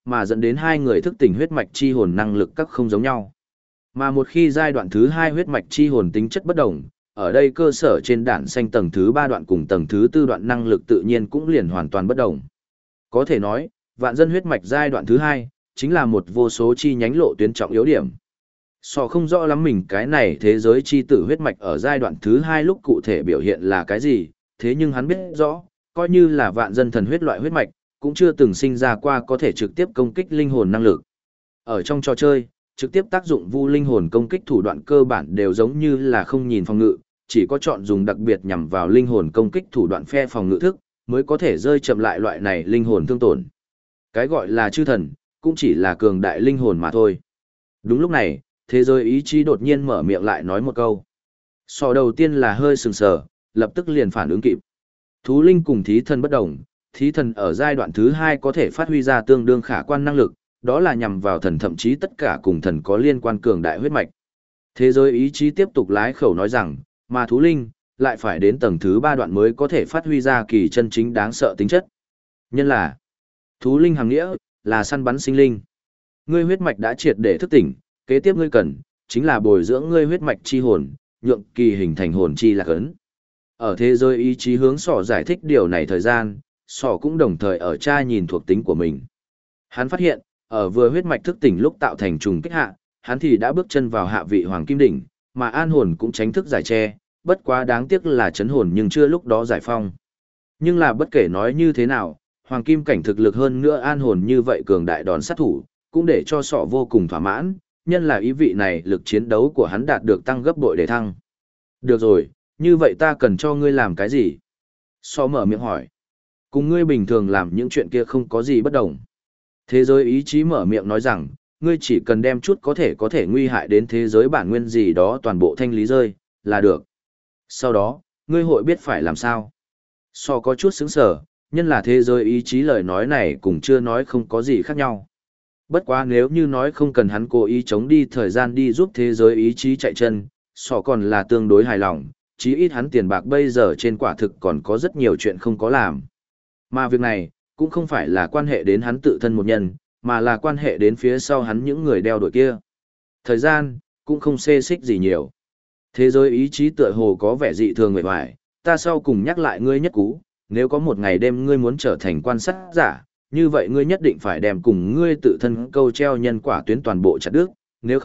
A: mà dẫn đến hai người thức tỉnh huyết mạch chi hồn năng lực các không giống nhau. Mà một khi giai đoạn thứ 2 huyết mạch chi hồn tính chất bất đồng, ở đây cơ sở trên đạn xanh tầng thứ 3 đoạn cùng tầng thứ 4 đoạn năng lực tự nhiên cũng liền hoàn toàn bất đồng. Có thể nói, vạn dân huyết mạch giai đoạn thứ 2 chính là một vô số chi nhánh lộ tuyến trọng yếu điểm. Sò không rõ lắm mình cái này thế giới chi tử huyết mạch ở giai đoạn thứ 2 lúc cụ thể biểu hiện là cái gì, thế nhưng hắn biết rõ, coi như là vạn dân thần huyết loại huyết mạch, cũng chưa từng sinh ra qua có thể trực tiếp công kích linh hồn năng lực. Ở trong trò chơi, trực tiếp tác dụng vu linh hồn công kích thủ đoạn cơ bản đều giống như là không nhìn phòng ngự, chỉ có chọn dùng đặc biệt nhằm vào linh hồn công kích thủ đoạn phe phòng ngự thức, mới có thể rơi chậm lại loại này linh hồn thương tổn. Cái gọi là chư thần, cũng chỉ là cường đại linh hồn mà thôi. Đúng lúc này, thế giới ý chí đột nhiên mở miệng lại nói một câu. Sò đầu tiên là hơi sừng sờ, lập tức liền phản ứng kịp. Thú linh cùng thí thần bất đồng, thí thần ở giai đoạn thứ 2 có thể phát huy ra tương đương khả quan năng lực, đó là nhằm vào thần thậm chí tất cả cùng thần có liên quan cường đại huyết mạch. Thế giới ý chí tiếp tục lái khẩu nói rằng, mà thú linh, lại phải đến tầng thứ 3 đoạn mới có thể phát huy ra kỳ chân chính đáng sợ tính chất. Nhân là, thú linh hàng nghĩa, là săn bắn sinh linh. Ngươi huyết mạch đã triệt để thức tỉnh, kế tiếp ngươi cần, chính là bồi dưỡng ngươi huyết mạch chi hồn, nhượng kỳ hình thành hồn chi lạc ấn. Ở thế giới ý chí hướng sỏ giải thích điều này thời gian, sỏ cũng đồng thời ở tra nhìn thuộc tính của mình. Hắn phát hiện, ở vừa huyết mạch thức tỉnh lúc tạo thành trùng kích hạ, hắn thì đã bước chân vào hạ vị hoàng kim đỉnh, mà an hồn cũng tránh thức giải che, bất quá đáng tiếc là chấn hồn nhưng chưa lúc đó giải phong. Nhưng là bất kể nói như thế nào, hoàng kim cảnh thực lực hơn nữa an hồn như vậy cường đại đòn sát thủ, cũng để cho sọ vô cùng thỏa mãn, nhân là ý vị này lực chiến đấu của hắn đạt được tăng gấp bội để thăng. Được rồi, như vậy ta cần cho ngươi làm cái gì? Sọ mở miệng hỏi. Cùng ngươi bình thường làm những chuyện kia không có gì bất đồng. Thế giới ý chí mở miệng nói rằng, ngươi chỉ cần đem chút có thể nguy hại đến thế giới bản nguyên gì đó toàn bộ thanh lý rơi, là được. Sau đó, ngươi hội biết phải làm sao. Sọ có chút sững sờ, nhân là thế giới ý chí lời nói này cũng chưa nói không có gì khác nhau. Bất quá nếu như nói không cần hắn cố ý chống đi thời gian đi giúp thế giới ý chí chạy chân, sọ còn là tương đối hài lòng, chí ít hắn tiền bạc bây giờ trên quả thực còn có rất nhiều chuyện không có làm. Mà việc này, cũng không phải là quan hệ đến hắn tự thân một nhân, mà là quan hệ đến phía sau hắn những người đeo đuổi kia. Thời gian, cũng không xê xích gì nhiều. Thế giới ý chí tựa hồ có vẻ dị thường người hoài, ta sau cùng nhắc lại ngươi nhất cú, nếu có một ngày đêm ngươi muốn trở thành quan sát giả, như vậy ngươi nhất định phải đem cùng ngươi tự thân câu treo nhân quả tuyến toàn bộ chặt đứt,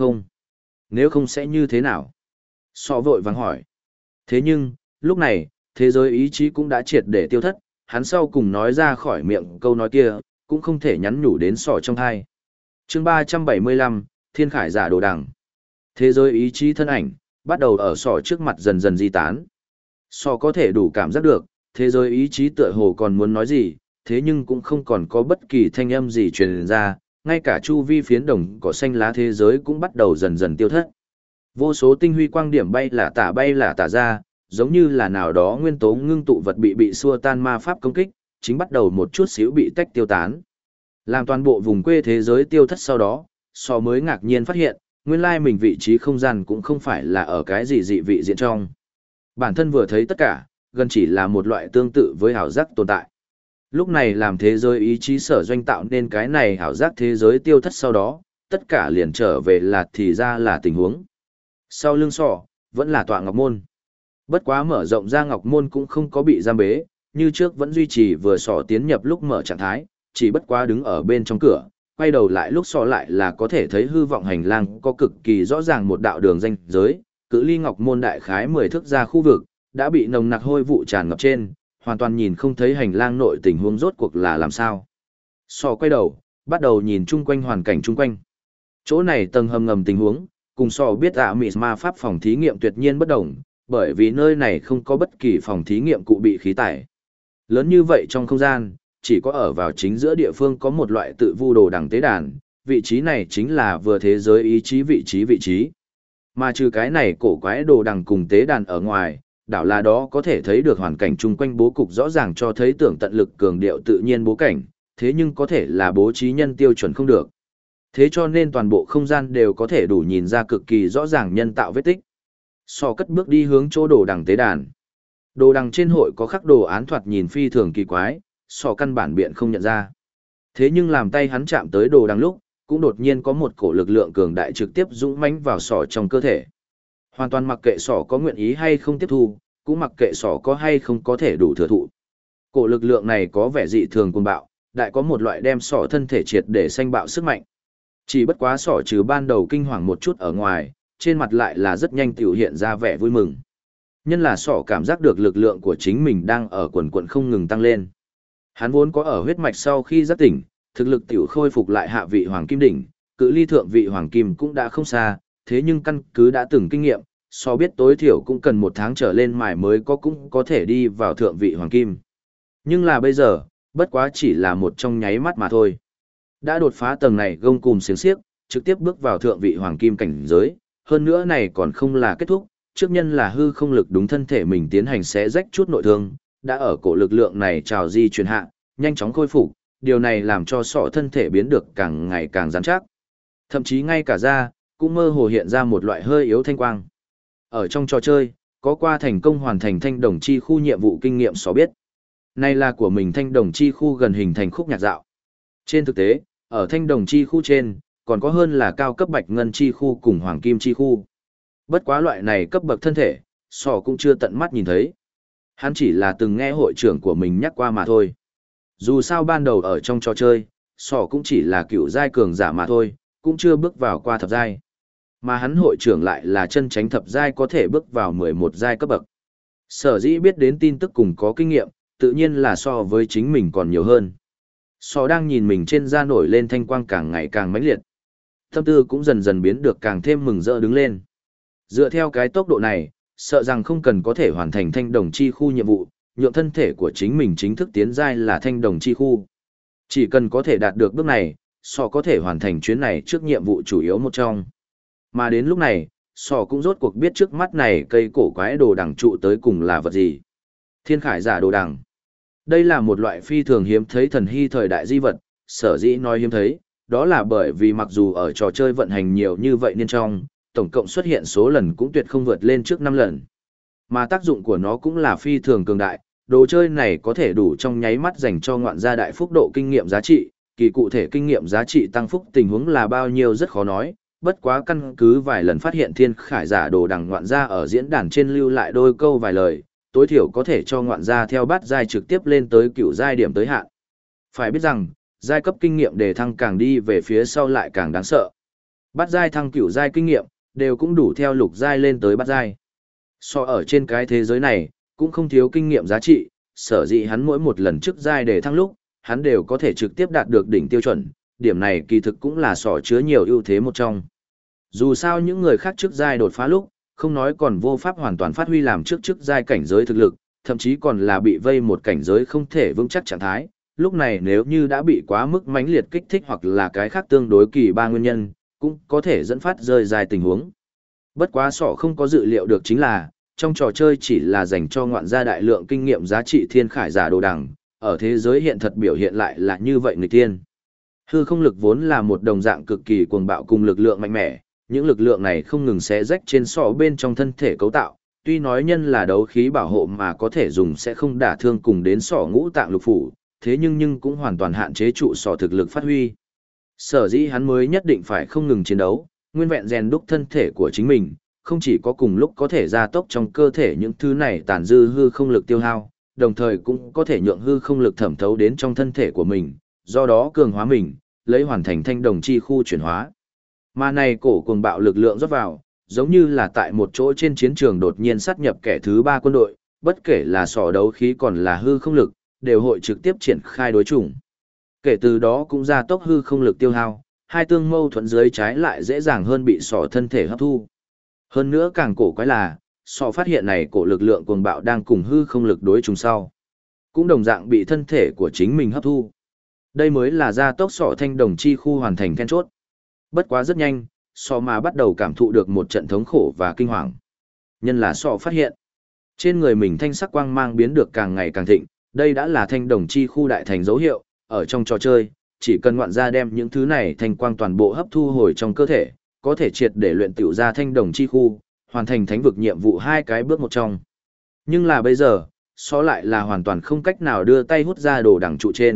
A: nếu không sẽ như thế nào? Sọ vội vàng hỏi. Thế nhưng, lúc này, thế giới ý chí cũng đã triệt để tiêu thất, hắn sau cùng nói ra khỏi miệng câu nói kia, cũng không thể nhắn nhủ đến sọ trong thai. Chương 375, Thiên Khải giả đồ đằng. Thế giới ý chí thân ảnh, bắt đầu ở sọ trước mặt dần dần di tán. Sọ có thể đủ cảm giác được, thế giới ý chí tựa hồ còn muốn nói gì, thế nhưng cũng không còn có bất kỳ thanh âm gì truyền ra, ngay cả chu vi phiến đồng cỏ xanh lá thế giới cũng bắt đầu dần dần tiêu thất. Vô số tinh huy quang điểm bay là tả ra, giống như là nào đó nguyên tố ngưng tụ vật bị xua tan ma pháp công kích, chính bắt đầu một chút xíu bị tách tiêu tán. Làm toàn bộ vùng quê thế giới tiêu thất sau đó, Sọ mới ngạc nhiên phát hiện, nguyên lai mình vị trí không gian cũng không phải là ở cái gì dị vị diện trong. Bản thân vừa thấy tất cả, gần chỉ là một loại tương tự với ảo giác tồn tại. Lúc này làm thế giới ý chí sở doanh tạo nên cái này ảo giác thế giới tiêu thất sau đó, tất cả liền trở về là thì ra là tình huống. Sau lưng Sọ, vẫn là tọa ngọc môn. Bất quá mở rộng ra ngọc môn cũng không có bị giam bế, như trước vẫn duy trì vừa Sọ tiến nhập lúc mở trạng thái, chỉ bất quá đứng ở bên trong cửa, quay đầu lại lúc Sọ lại là có thể thấy hư vọng hành lang có cực kỳ rõ ràng một đạo đường ranh giới, cự ly ngọc môn đại khái 10 thước ra khu vực, đã bị nồng nặc hôi vụ tràn ngập trên, hoàn toàn nhìn không thấy hành lang nội tình huống rốt cuộc là làm sao. Sọ quay đầu, bắt đầu nhìn chung quanh hoàn cảnh chung quanh. Chỗ này tầng hầm ngầm tình huống, cùng Sọ biết mị ma pháp phòng thí nghiệm tuyệt nhiên bất đồng, bởi vì nơi này không có bất kỳ phòng thí nghiệm cụ bị khí tải. Lớn như vậy trong không gian, chỉ có ở vào chính giữa địa phương có một loại tự vu đồ đằng tế đàn, vị trí này chính là vừa thế giới ý chí vị trí. Mà trừ cái này cổ quái đồ đằng cùng tế đàn ở ngoài, đảo là đó có thể thấy được hoàn cảnh chung quanh bố cục rõ ràng cho thấy tưởng tận lực cường điệu tự nhiên bố cảnh, thế nhưng có thể là bố trí nhân tiêu chuẩn không được. Thế cho nên toàn bộ không gian đều có thể đủ nhìn ra cực kỳ rõ ràng nhân tạo vết tích. Sọ cất bước đi hướng chỗ đồ đằng tế đàn. Đồ đằng trên hội có khắc đồ án thoạt nhìn phi thường kỳ quái, Sọ căn bản biện không nhận ra. Thế nhưng làm tay hắn chạm tới đồ đằng lúc, cũng đột nhiên có một cổ lực lượng cường đại trực tiếp dũng mãnh vào sọ trong cơ thể. Hoàn toàn mặc kệ sọ có nguyện ý hay không tiếp thu, cũng mặc kệ sọ có hay không có thể đủ thừa thụ. Cổ lực lượng này có vẻ dị thường cuồng bạo, đại có một loại đem sọ thân thể triệt để sanh bạo sức mạnh. Chỉ bất quá sọ trừ ban đầu kinh hoàng một chút ở ngoài, trên mặt lại là rất nhanh tiểu hiện ra vẻ vui mừng. Nhân là sọ cảm giác được lực lượng của chính mình đang ở quần quần không ngừng tăng lên. Hắn vốn có ở huyết mạch sau khi giác tỉnh, thực lực tiểu khôi phục lại hạ vị hoàng kim đỉnh, cự ly thượng vị hoàng kim cũng đã không xa, thế nhưng căn cứ đã từng kinh nghiệm, so biết tối thiểu cũng cần 1 tháng trở lên mài mới cũng có thể đi vào thượng vị hoàng kim. Nhưng là bây giờ, bất quá chỉ là một trong nháy mắt mà thôi. Đã đột phá tầng này gông cùm xiềng xiếc, trực tiếp bước vào thượng vị hoàng kim cảnh giới, hơn nữa này còn không là kết thúc, trước nhân là hư không lực đúng thân thể mình tiến hành xé rách chút nội thương, đã ở cổ lực lượng này trào di truyền hạ, nhanh chóng khôi phục, điều này làm cho sọ thân thể biến được càng ngày càng rắn chắc. Thậm chí ngay cả da, cũng mơ hồ hiện ra một loại hơi yếu thanh quang. Ở trong trò chơi, có qua thành công hoàn thành thanh đồng chi khu nhiệm vụ kinh nghiệm sọ biết. Này là của mình thanh đồng chi khu gần hình thành khúc nhạc dạo. Trên thực tế, ở thanh đồng chi khu trên, còn có hơn là cao cấp bạch ngân chi khu cùng hoàng kim chi khu. Bất quá loại này cấp bậc thân thể, sọ cũng chưa tận mắt nhìn thấy. Hắn chỉ là từng nghe hội trưởng của mình nhắc qua mà thôi. Dù sao ban đầu ở trong trò chơi, sọ cũng chỉ là cựu giai cường giả mà thôi, cũng chưa bước vào qua thập giai. Mà hắn hội trưởng lại là chân tránh thập giai có thể bước vào 11 giai cấp bậc. Sở dĩ biết đến tin tức cùng có kinh nghiệm, tự nhiên là so với chính mình còn nhiều hơn. Sọ đang nhìn mình trên da nổi lên thanh quang càng ngày càng mãnh liệt. Tâm tư cũng dần dần biến được càng thêm mừng rỡ đứng lên. Dựa theo cái tốc độ này, sợ rằng không cần có thể hoàn thành thanh đồng chi khu nhiệm vụ, nhượng thân thể của chính mình chính thức tiến giai là thanh đồng chi khu. Chỉ cần có thể đạt được bước này, sọ có thể hoàn thành chuyến này trước nhiệm vụ chủ yếu một trong. Mà đến lúc này, sọ cũng rốt cuộc biết trước mắt này cây cổ quái đồ đằng trụ tới cùng là vật gì. Thiên khải giả đồ đằng. Đây là một loại phi thường hiếm thấy thần hy thời đại di vật, sở dĩ nói hiếm thấy, đó là bởi vì mặc dù ở trò chơi vận hành nhiều như vậy nên trong, tổng cộng xuất hiện số lần cũng tuyệt không vượt lên trước 5 lần. Mà tác dụng của nó cũng là phi thường cường đại, đồ chơi này có thể đủ trong nháy mắt dành cho ngoạn gia đại phúc độ kinh nghiệm giá trị, kỳ cụ thể kinh nghiệm giá trị tăng phúc tình huống là bao nhiêu rất khó nói, bất quá căn cứ vài lần phát hiện thiên khải giả đồ đằng ngoạn gia ở diễn đàn trên lưu lại đôi câu vài lời, tối thiểu có thể cho ngoạn gia theo bát giai trực tiếp lên tới cựu giai điểm tới hạn. Phải biết rằng, giai cấp kinh nghiệm đề thăng càng đi về phía sau lại càng đáng sợ. Bát giai thăng cựu giai kinh nghiệm, đều cũng đủ theo lục giai lên tới bát giai. So ở trên cái thế giới này, cũng không thiếu kinh nghiệm giá trị, sở dĩ hắn mỗi một lần trước giai đề thăng lúc, hắn đều có thể trực tiếp đạt được đỉnh tiêu chuẩn, điểm này kỳ thực cũng là sỏ chứa nhiều ưu thế một trong. Dù sao những người khác trước giai đột phá lúc, không nói còn vô pháp hoàn toàn phát huy làm trước giai cảnh giới thực lực, thậm chí còn là bị vây một cảnh giới không thể vững chắc trạng thái, lúc này nếu như đã bị quá mức mãnh liệt kích thích hoặc là cái khác tương đối kỳ ba nguyên nhân, cũng có thể dẫn phát rơi dài tình huống. Bất quá sỏ không có dự liệu được chính là, trong trò chơi chỉ là dành cho ngoạn gia đại lượng kinh nghiệm giá trị thiên khải giả đồ đằng, ở thế giới hiện thật biểu hiện lại là như vậy người tiên. Hư không lực vốn là một đồng dạng cực kỳ cuồng bạo cùng lực lượng mạnh mẽ, những lực lượng này không ngừng xé rách trên sọ bên trong thân thể cấu tạo, tuy nói nhân là đấu khí bảo hộ mà có thể dùng sẽ không đả thương cùng đến sọ ngũ tạng lục phủ, thế nhưng cũng hoàn toàn hạn chế trụ sọ thực lực phát huy. Sở dĩ hắn mới nhất định phải không ngừng chiến đấu, nguyên vẹn rèn đúc thân thể của chính mình, không chỉ có cùng lúc có thể gia tốc trong cơ thể những thứ này tàn dư hư không lực tiêu hao, đồng thời cũng có thể nhượng hư không lực thẩm thấu đến trong thân thể của mình, do đó cường hóa mình, lấy hoàn thành thanh đồng chi khu chuyển hóa. Mà này cổ cuồng bạo lực lượng rót vào, giống như là tại một chỗ trên chiến trường đột nhiên sát nhập kẻ thứ ba quân đội, bất kể là sọ đấu khí còn là hư không lực, đều hội trực tiếp triển khai đối chủng. Kể từ đó cũng gia tốc hư không lực tiêu hao, hai tương mâu thuẫn dưới trái lại dễ dàng hơn bị sọ thân thể hấp thu. Hơn nữa càng cổ quái là, sọ phát hiện này cổ lực lượng cuồng bạo đang cùng hư không lực đối trùng sau, cũng đồng dạng bị thân thể của chính mình hấp thu. Đây mới là gia tốc sọ thanh đồng chi khu hoàn thành then chốt. Bất quá rất nhanh, sọ mà bắt đầu cảm thụ được một trận thống khổ và kinh hoàng. Nhân là sọ phát hiện, trên người mình thanh sắc quang mang biến được càng ngày càng thịnh, đây đã là thanh đồng chi khu đại thành dấu hiệu, ở trong trò chơi, chỉ cần ngoạn gia đem những thứ này thanh quang toàn bộ hấp thu hồi trong cơ thể, có thể triệt để luyện tiểu ra thanh đồng chi khu, hoàn thành thánh vực nhiệm vụ hai cái bước một trong. Nhưng là bây giờ, sọ lại là hoàn toàn không cách nào đưa tay hút ra đồ đằng trụ trên,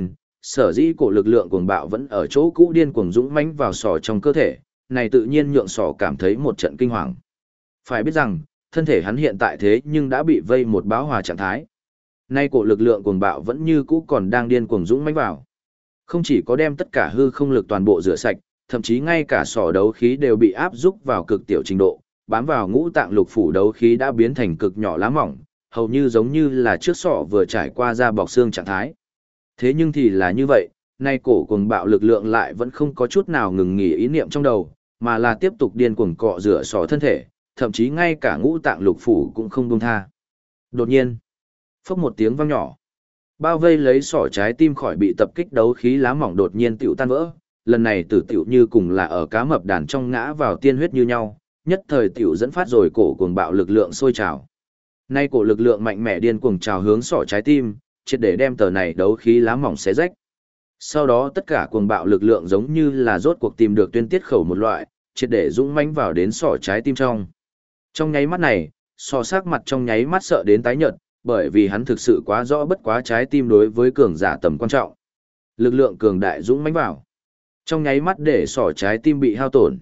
A: Sở dĩ cổ lực lượng cuồng bạo vẫn ở chỗ cũ điên cuồng dũng mãnh vào sỏ trong cơ thể, này tự nhiên nhượng sỏ cảm thấy một trận kinh hoàng. Phải biết rằng, thân thể hắn hiện tại thế nhưng đã bị vây một bão hòa trạng thái. Nay cổ lực lượng cuồng bạo vẫn như cũ còn đang điên cuồng dũng mãnh vào. Không chỉ có đem tất cả hư không lực toàn bộ rửa sạch, thậm chí ngay cả sỏ đấu khí đều bị áp xúc vào cực tiểu trình độ, bám vào ngũ tạng lục phủ đấu khí đã biến thành cực nhỏ lá mỏng, hầu như giống như là trước sọ vừa trải qua da bọc xương trạng thái. Thế nhưng thì là như vậy, nay cổ cuồng bạo lực lượng lại vẫn không có chút nào ngừng nghỉ ý niệm trong đầu, mà là tiếp tục điên cuồng cọ rửa sọ thân thể, thậm chí ngay cả ngũ tạng lục phủ cũng không buông tha. Đột nhiên, phốc một tiếng vang nhỏ, bao vây lấy sọ trái tim khỏi bị tập kích đấu khí lá mỏng đột nhiên tiểu tan vỡ, lần này tử tiểu như cùng là ở cá mập đàn trong ngã vào tiên huyết như nhau, nhất thời tiểu dẫn phát rồi cổ cuồng bạo lực lượng sôi trào. Nay cổ lực lượng mạnh mẽ điên cuồng trào hướng sọ trái tim, triệt để đem tờ này đấu khí lá mỏng xé rách. Sau đó tất cả cuồng bạo lực lượng giống như là rốt cuộc tìm được tuyên tiết khẩu một loại, triệt để dũng mãnh vào đến sọ trái tim trong. Trong nháy mắt này, sọ sắc mặt trong nháy mắt sợ đến tái nhợt, bởi vì hắn thực sự quá rõ bất quá trái tim đối với cường giả tầm quan trọng. Lực lượng cường đại dũng mãnh vào. Trong nháy mắt để sọ trái tim bị hao tổn.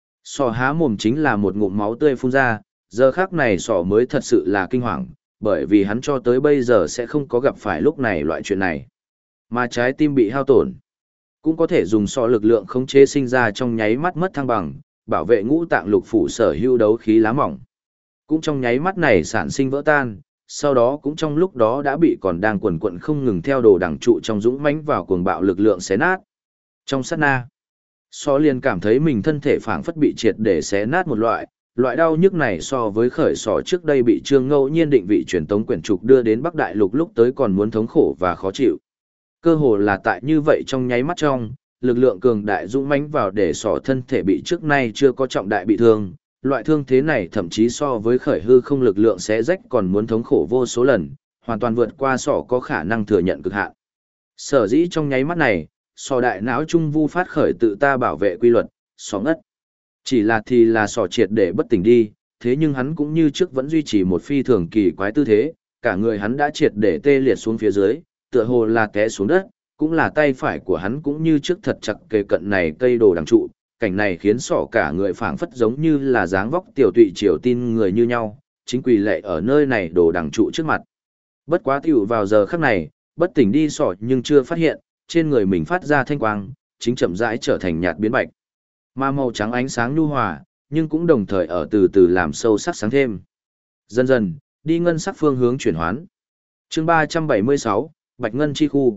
A: Sọ há mồm chính là một ngụm máu tươi phun ra, giờ khắc này sọ mới thật sự là kinh hoàng, bởi vì hắn cho tới bây giờ sẽ không có gặp phải lúc này loại chuyện này. Mà trái tim bị hao tổn, cũng có thể dùng sọ lực lượng khống chế sinh ra trong nháy mắt mất thăng bằng, bảo vệ ngũ tạng lục phủ sở hữu đấu khí lá mỏng. Cũng trong nháy mắt này sản sinh vỡ tan, sau đó cũng trong lúc đó đã bị còn đang quần quận không ngừng theo đồ đằng trụ trong dũng mãnh vào cuồng bạo lực lượng xé nát. Trong sát na, sọ liền cảm thấy mình thân thể phảng phất bị triệt để xé nát một loại đau nhức này so với khởi sọ trước đây bị Trương Ngẫu Nhiên định vị truyền tống quyển trục đưa đến Bắc Đại Lục lúc tới còn muốn thống khổ và khó chịu. Cơ hồ là tại như vậy trong nháy mắt trong, lực lượng cường đại dũng mãnh vào để sọ thân thể bị trước nay chưa có trọng đại bị thương, loại thương thế này thậm chí so với khởi hư không lực lượng xé rách còn muốn thống khổ vô số lần, hoàn toàn vượt qua sọ có khả năng thừa nhận cực hạn. Sở dĩ trong nháy mắt này, sọ đại não trung vu phát khởi tự ta bảo vệ quy luật, sọ ngất. Chỉ là thì là sọ triệt để bất tỉnh đi, thế nhưng hắn cũng như trước vẫn duy trì một phi thường kỳ quái tư thế, cả người hắn đã triệt để tê liệt xuống phía dưới, tựa hồ là té xuống đất, cũng là tay phải của hắn cũng như trước thật chặt kề cận này cây đồ đằng trụ, cảnh này khiến sọ cả người phảng phất giống như là dáng vóc tiểu tụy triều tin người như nhau, chính quỳ lệ ở nơi này đồ đằng trụ trước mặt. Bất quá tiểu vào giờ khắc này, bất tỉnh đi sọ nhưng chưa phát hiện, trên người mình phát ra thanh quang, chính chậm rãi trở thành nhạt biến bạch. Mà màu trắng ánh sáng nhu hòa, nhưng cũng đồng thời ở từ từ làm sâu sắc sáng thêm. Dần dần, đi ngân sắc phương hướng chuyển hoán. Chương 376, Bạch Ngân chi khu.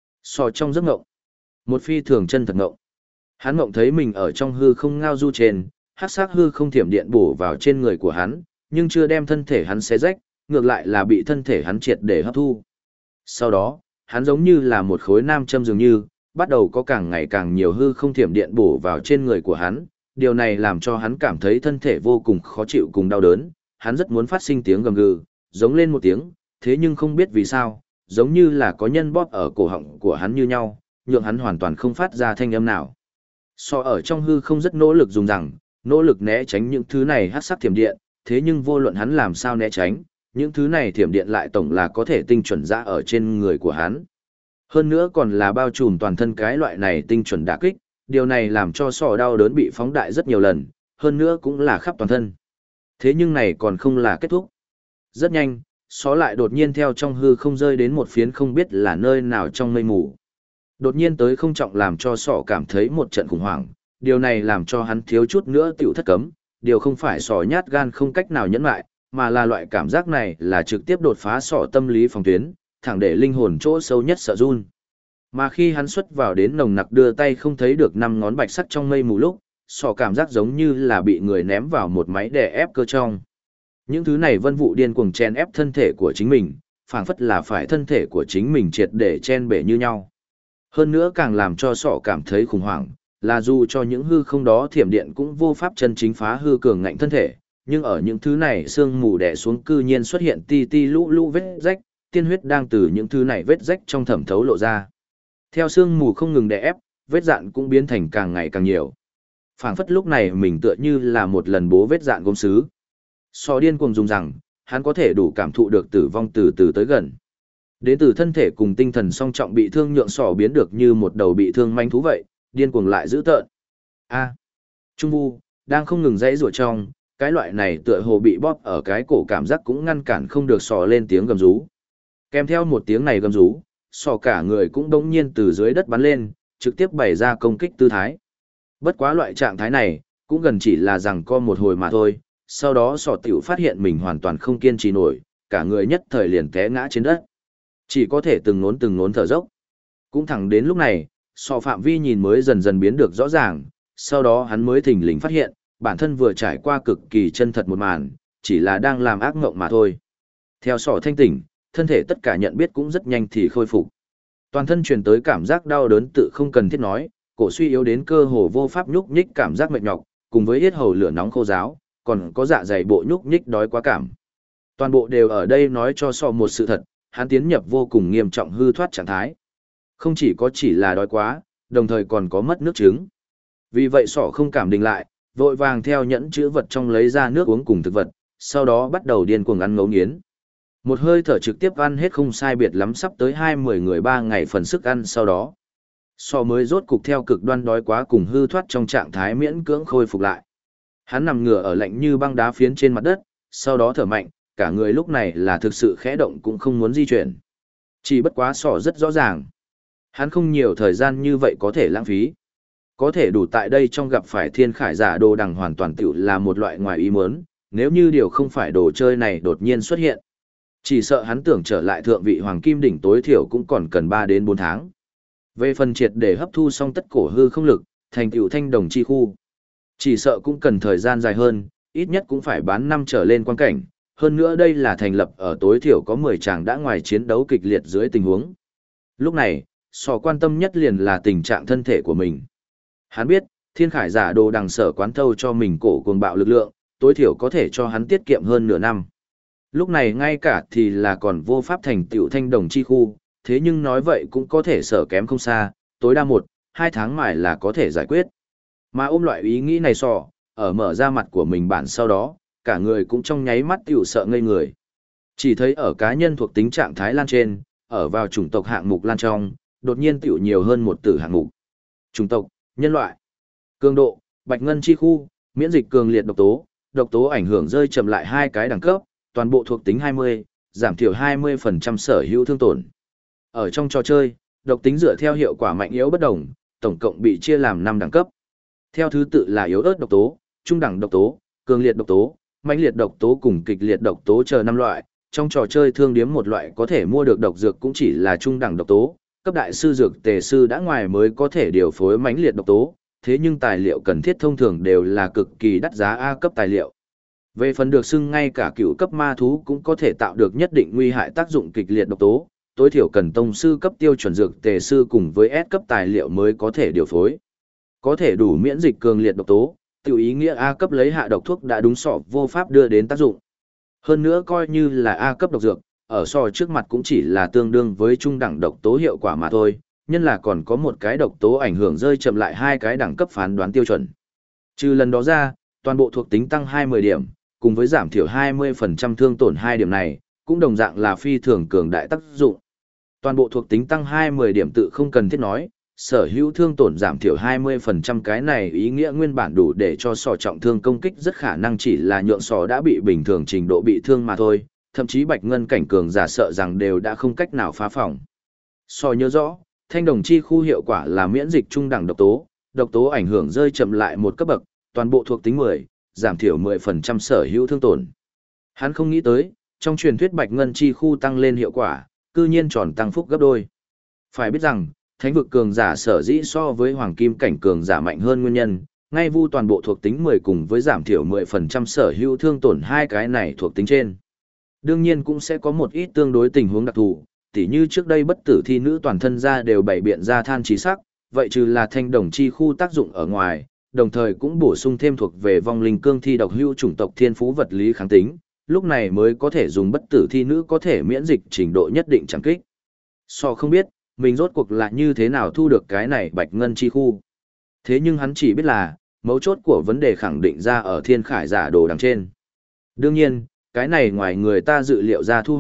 A: Sọ trong giấc ngộng. Một phi thường chân thật ngộng. Hắn ngộng thấy mình ở trong hư không ngao du trên, hắc sắc hư không thiểm điện bổ vào trên người của hắn, nhưng chưa đem thân thể hắn xé rách, ngược lại là bị thân thể hắn triệt để hấp thu. Sau đó, hắn giống như là một khối nam châm dường như, bắt đầu có càng ngày càng nhiều hư không thiểm điện bổ vào trên người của hắn, điều này làm cho hắn cảm thấy thân thể vô cùng khó chịu cùng đau đớn, hắn rất muốn phát sinh tiếng gầm gừ, giống lên một tiếng, thế nhưng không biết vì sao, giống như là có nhân bóp ở cổ họng của hắn như nhau, nhượng hắn hoàn toàn không phát ra thanh âm nào. Sọ ở trong hư không rất nỗ lực dùng rằng, nỗ lực né tránh những thứ này hắc sắc thiểm điện, thế nhưng vô luận hắn làm sao né tránh, những thứ này thiểm điện lại tổng là có thể tinh chuẩn ra ở trên người của hắn. Hơn nữa còn là bao trùm toàn thân cái loại này tinh chuẩn đả kích, điều này làm cho sọ đau đớn bị phóng đại rất nhiều lần, hơn nữa cũng là khắp toàn thân. Thế nhưng này còn không là kết thúc. Rất nhanh, sọ lại đột nhiên theo trong hư không rơi đến một phiến không biết là nơi nào trong mây mù. Đột nhiên tới không trọng làm cho sọ cảm thấy một trận khủng hoảng, điều này làm cho hắn thiếu chút nữa tiểu thất cấm, điều không phải sọ nhát gan không cách nào nhẫn lại, mà là loại cảm giác này là trực tiếp đột phá sọ tâm lý phòng tuyến, thẳng để linh hồn chỗ sâu nhất sợ run. Mà khi hắn xuất vào đến nồng nặc đưa tay không thấy được 5 ngón bạch sắc trong mây mù lúc, sọ cảm giác giống như là bị người ném vào một máy đè ép cơ trong. Những thứ này vân vụ điên cuồng chen ép thân thể của chính mình, phảng phất là phải thân thể của chính mình triệt để chen bể như nhau. Hơn nữa càng làm cho sọ cảm thấy khủng hoảng, là dù cho những hư không đó thiểm điện cũng vô pháp chân chính phá hư cường ngạnh thân thể, nhưng ở những thứ này sương mù đè xuống cư nhiên xuất hiện ti ti lũ lũ vết rách, tiên huyết đang từ những thứ này vết rách trong thẩm thấu lộ ra. Theo sương mù không ngừng đè ép, vết dạn cũng biến thành càng ngày càng nhiều. Phảng phất lúc này mình tựa như là một lần bố vết dạn gốm sứ. Sọ điên cuồng dùng rằng, hắn có thể đủ cảm thụ được tử vong từ từ tới gần. Đến từ thân thể cùng tinh thần song trọng bị thương nhượng sỏ biến được như một đầu bị thương manh thú vậy, điên cuồng lại dữ tợn. A. Trung Vu đang không ngừng dãy rủa trong, cái loại này tựa hồ bị bóp ở cái cổ cảm giác cũng ngăn cản không được sò lên tiếng gầm rú. Kèm theo một tiếng này gầm rú, sò cả người cũng đống nhiên từ dưới đất bắn lên, trực tiếp bày ra công kích tư thái. Bất quá loại trạng thái này, cũng gần chỉ là rằng co một hồi mà thôi, sau đó sò tiểu phát hiện mình hoàn toàn không kiên trì nổi, cả người nhất thời liền té ngã trên đất. Chỉ có thể từng nốn thở dốc. Cũng thẳng đến lúc này, sò phạm vi nhìn mới dần dần biến được rõ ràng, sau đó hắn mới thình lình phát hiện, bản thân vừa trải qua cực kỳ chân thật một màn, chỉ là đang làm ác mộng mà thôi. Theo sò thanh tỉnh, thân thể tất cả nhận biết cũng rất nhanh thì khôi phục. Toàn thân truyền tới cảm giác đau đớn tự không cần thiết nói, cổ suy yếu đến cơ hồ vô pháp nhúc nhích cảm giác mệt nhọc, cùng với yết hầu lửa nóng khô ráo, còn có dạ dày bộ nhúc nhích đói quá cảm. Toàn bộ đều ở đây nói cho sò một sự thật, hắn tiến nhập vô cùng nghiêm trọng hư thoát trạng thái. Không chỉ là đói quá, đồng thời còn có mất nước trứng. Vì vậy sỏ không cảm định lại, vội vàng theo nhẫn chữ vật trong lấy ra nước uống cùng thực vật, sau đó bắt đầu điên cuồng ăn ngấu nghiến. Một hơi thở trực tiếp ăn hết không sai biệt lắm sắp tới 20 người 3 ngày phần sức ăn sau đó. Sọ mới rốt cục theo cực đoan đói quá cùng hư thoát trong trạng thái miễn cưỡng khôi phục lại. Hắn nằm ngửa ở lạnh như băng đá phiến trên mặt đất, sau đó thở mạnh, cả người lúc này là thực sự khẽ động cũng không muốn di chuyển. Chỉ bất quá sọ rất rõ ràng. Hắn không nhiều thời gian như vậy có thể lãng phí. Có thể đủ tại đây trong gặp phải thiên khải giả đồ đằng hoàn toàn tiểu là một loại ngoài ý muốn, nếu như điều không phải đồ chơi này đột nhiên xuất hiện. Chỉ sợ hắn tưởng trở lại thượng vị hoàng kim đỉnh tối thiểu cũng còn cần 3 đến 4 tháng. Về phần triệt để hấp thu xong tất cổ hư không lực, thành tựu thanh đồng chi khu. Chỉ sợ cũng cần thời gian dài hơn, ít nhất cũng phải bán năm trở lên quan cảnh. Hơn nữa đây là thành lập ở tối thiểu có 10 chàng đã ngoài chiến đấu kịch liệt dưới tình huống. Lúc này, sò quan tâm nhất liền là tình trạng thân thể của mình. Hắn biết, thiên khải giả đồ đằng sở quán thâu cho mình cổ cuồng bạo lực lượng, tối thiểu có thể cho hắn tiết kiệm hơn nửa năm. Lúc này ngay cả thì là còn vô pháp thành tựu thanh đồng chi khu, thế nhưng nói vậy cũng có thể sở kém không xa, tối đa 1-2 tháng mài là có thể giải quyết. Mà ôm loại ý nghĩ này sò, ở mở ra mặt của mình bản sau đó, cả người cũng trong nháy mắt tiểu sợ ngây người. Chỉ thấy ở cá nhân thuộc tính trạng thái lan trên, ở vào chủng tộc hạng mục lan trong, đột nhiên tiểu nhiều hơn một tử hạng mục. Chủng tộc, nhân loại. Cường độ, bạch ngân chi khu, miễn dịch cường liệt độc tố ảnh hưởng rơi chậm lại 2 cái đẳng cấp, toàn bộ thuộc tính 20, giảm thiểu 20% sở hữu thương tổn. Ở trong trò chơi, độc tính dựa theo hiệu quả mạnh yếu bất đồng, tổng cộng bị chia làm 5 đẳng cấp. Theo thứ tự là yếu ớt độc tố, trung đẳng độc tố, cường liệt độc tố, mãnh liệt độc tố cùng kịch liệt độc tố chờ 5 loại. Trong trò chơi thương điếm một loại có thể mua được độc dược cũng chỉ là trung đẳng độc tố, cấp đại sư dược tề sư đã ngoài mới có thể điều phối mãnh liệt độc tố, thế nhưng tài liệu cần thiết thông thường đều là cực kỳ đắt giá A cấp tài liệu. Về phần được xưng ngay cả cựu cấp ma thú cũng có thể tạo được nhất định nguy hại tác dụng kịch liệt độc tố, tối thiểu cần tông sư cấp tiêu chuẩn dược tề sư cùng với S cấp tài liệu mới có thể điều phối. Có thể đủ miễn dịch cường liệt độc tố, tiểu ý nghĩa A cấp lấy hạ độc thuốc đã đúng sọ vô pháp đưa đến tác dụng. Hơn nữa coi như là A cấp độc dược, ở so trước mặt cũng chỉ là tương đương với trung đẳng độc tố hiệu quả mà thôi, nhân là còn có một cái độc tố ảnh hưởng rơi chậm lại 2 cái đẳng cấp phán đoán tiêu chuẩn. Trừ lần đó ra, toàn bộ thuộc tính tăng 20 điểm, cùng với giảm thiểu 20% thương tổn 2 điểm này, cũng đồng dạng là phi thường cường đại tác dụng. Toàn bộ thuộc tính tăng 20 điểm tự không cần thiết nói, sở hữu thương tổn giảm thiểu 20% cái này ý nghĩa nguyên bản đủ để cho sò trọng thương công kích rất khả năng chỉ là nhượng sò đã bị bình thường trình độ bị thương mà thôi, thậm chí bạch ngân cảnh cường giả sợ rằng đều đã không cách nào phá phòng. Sò nhớ rõ, thanh đồng chi khu hiệu quả là miễn dịch trung đẳng độc tố ảnh hưởng rơi chậm lại một cấp bậc, toàn bộ thuộc tính 10, giảm thiểu 10% sở hữu thương tổn. Hắn không nghĩ tới, trong truyền thuyết bạch ngân chi khu tăng lên hiệu quả, cư nhiên tròn tăng phúc gấp đôi. Phải biết rằng, thánh vực cường giả sở dĩ so với hoàng kim cảnh cường giả mạnh hơn nguyên nhân, ngay vu toàn bộ thuộc tính 10 cùng với giảm thiểu 10% sở hữu thương tổn 2 cái này thuộc tính trên. Đương nhiên cũng sẽ có một ít tương đối tình huống đặc thù, tỉ như trước đây bất tử thi nữ toàn thân ra đều bày biện ra than trí sắc, vậy trừ là thanh đồng chi khu tác dụng ở ngoài, đồng thời cũng bổ sung thêm thuộc về vong linh cương thi độc hữu chủng tộc thiên phú vật lý kháng tính, lúc này mới có thể dùng bất tử thi nữ có thể miễn dịch trình độ nhất định chẳng kích. So không biết, mình rốt cuộc là như thế nào thu được cái này bạch ngân chi khu. Thế nhưng hắn chỉ biết là, mấu chốt của vấn đề khẳng định ra ở thiên khải giả đồ đằng trên. Đương nhiên, cái này ngoài người ta dự liệu ra thu hoạch,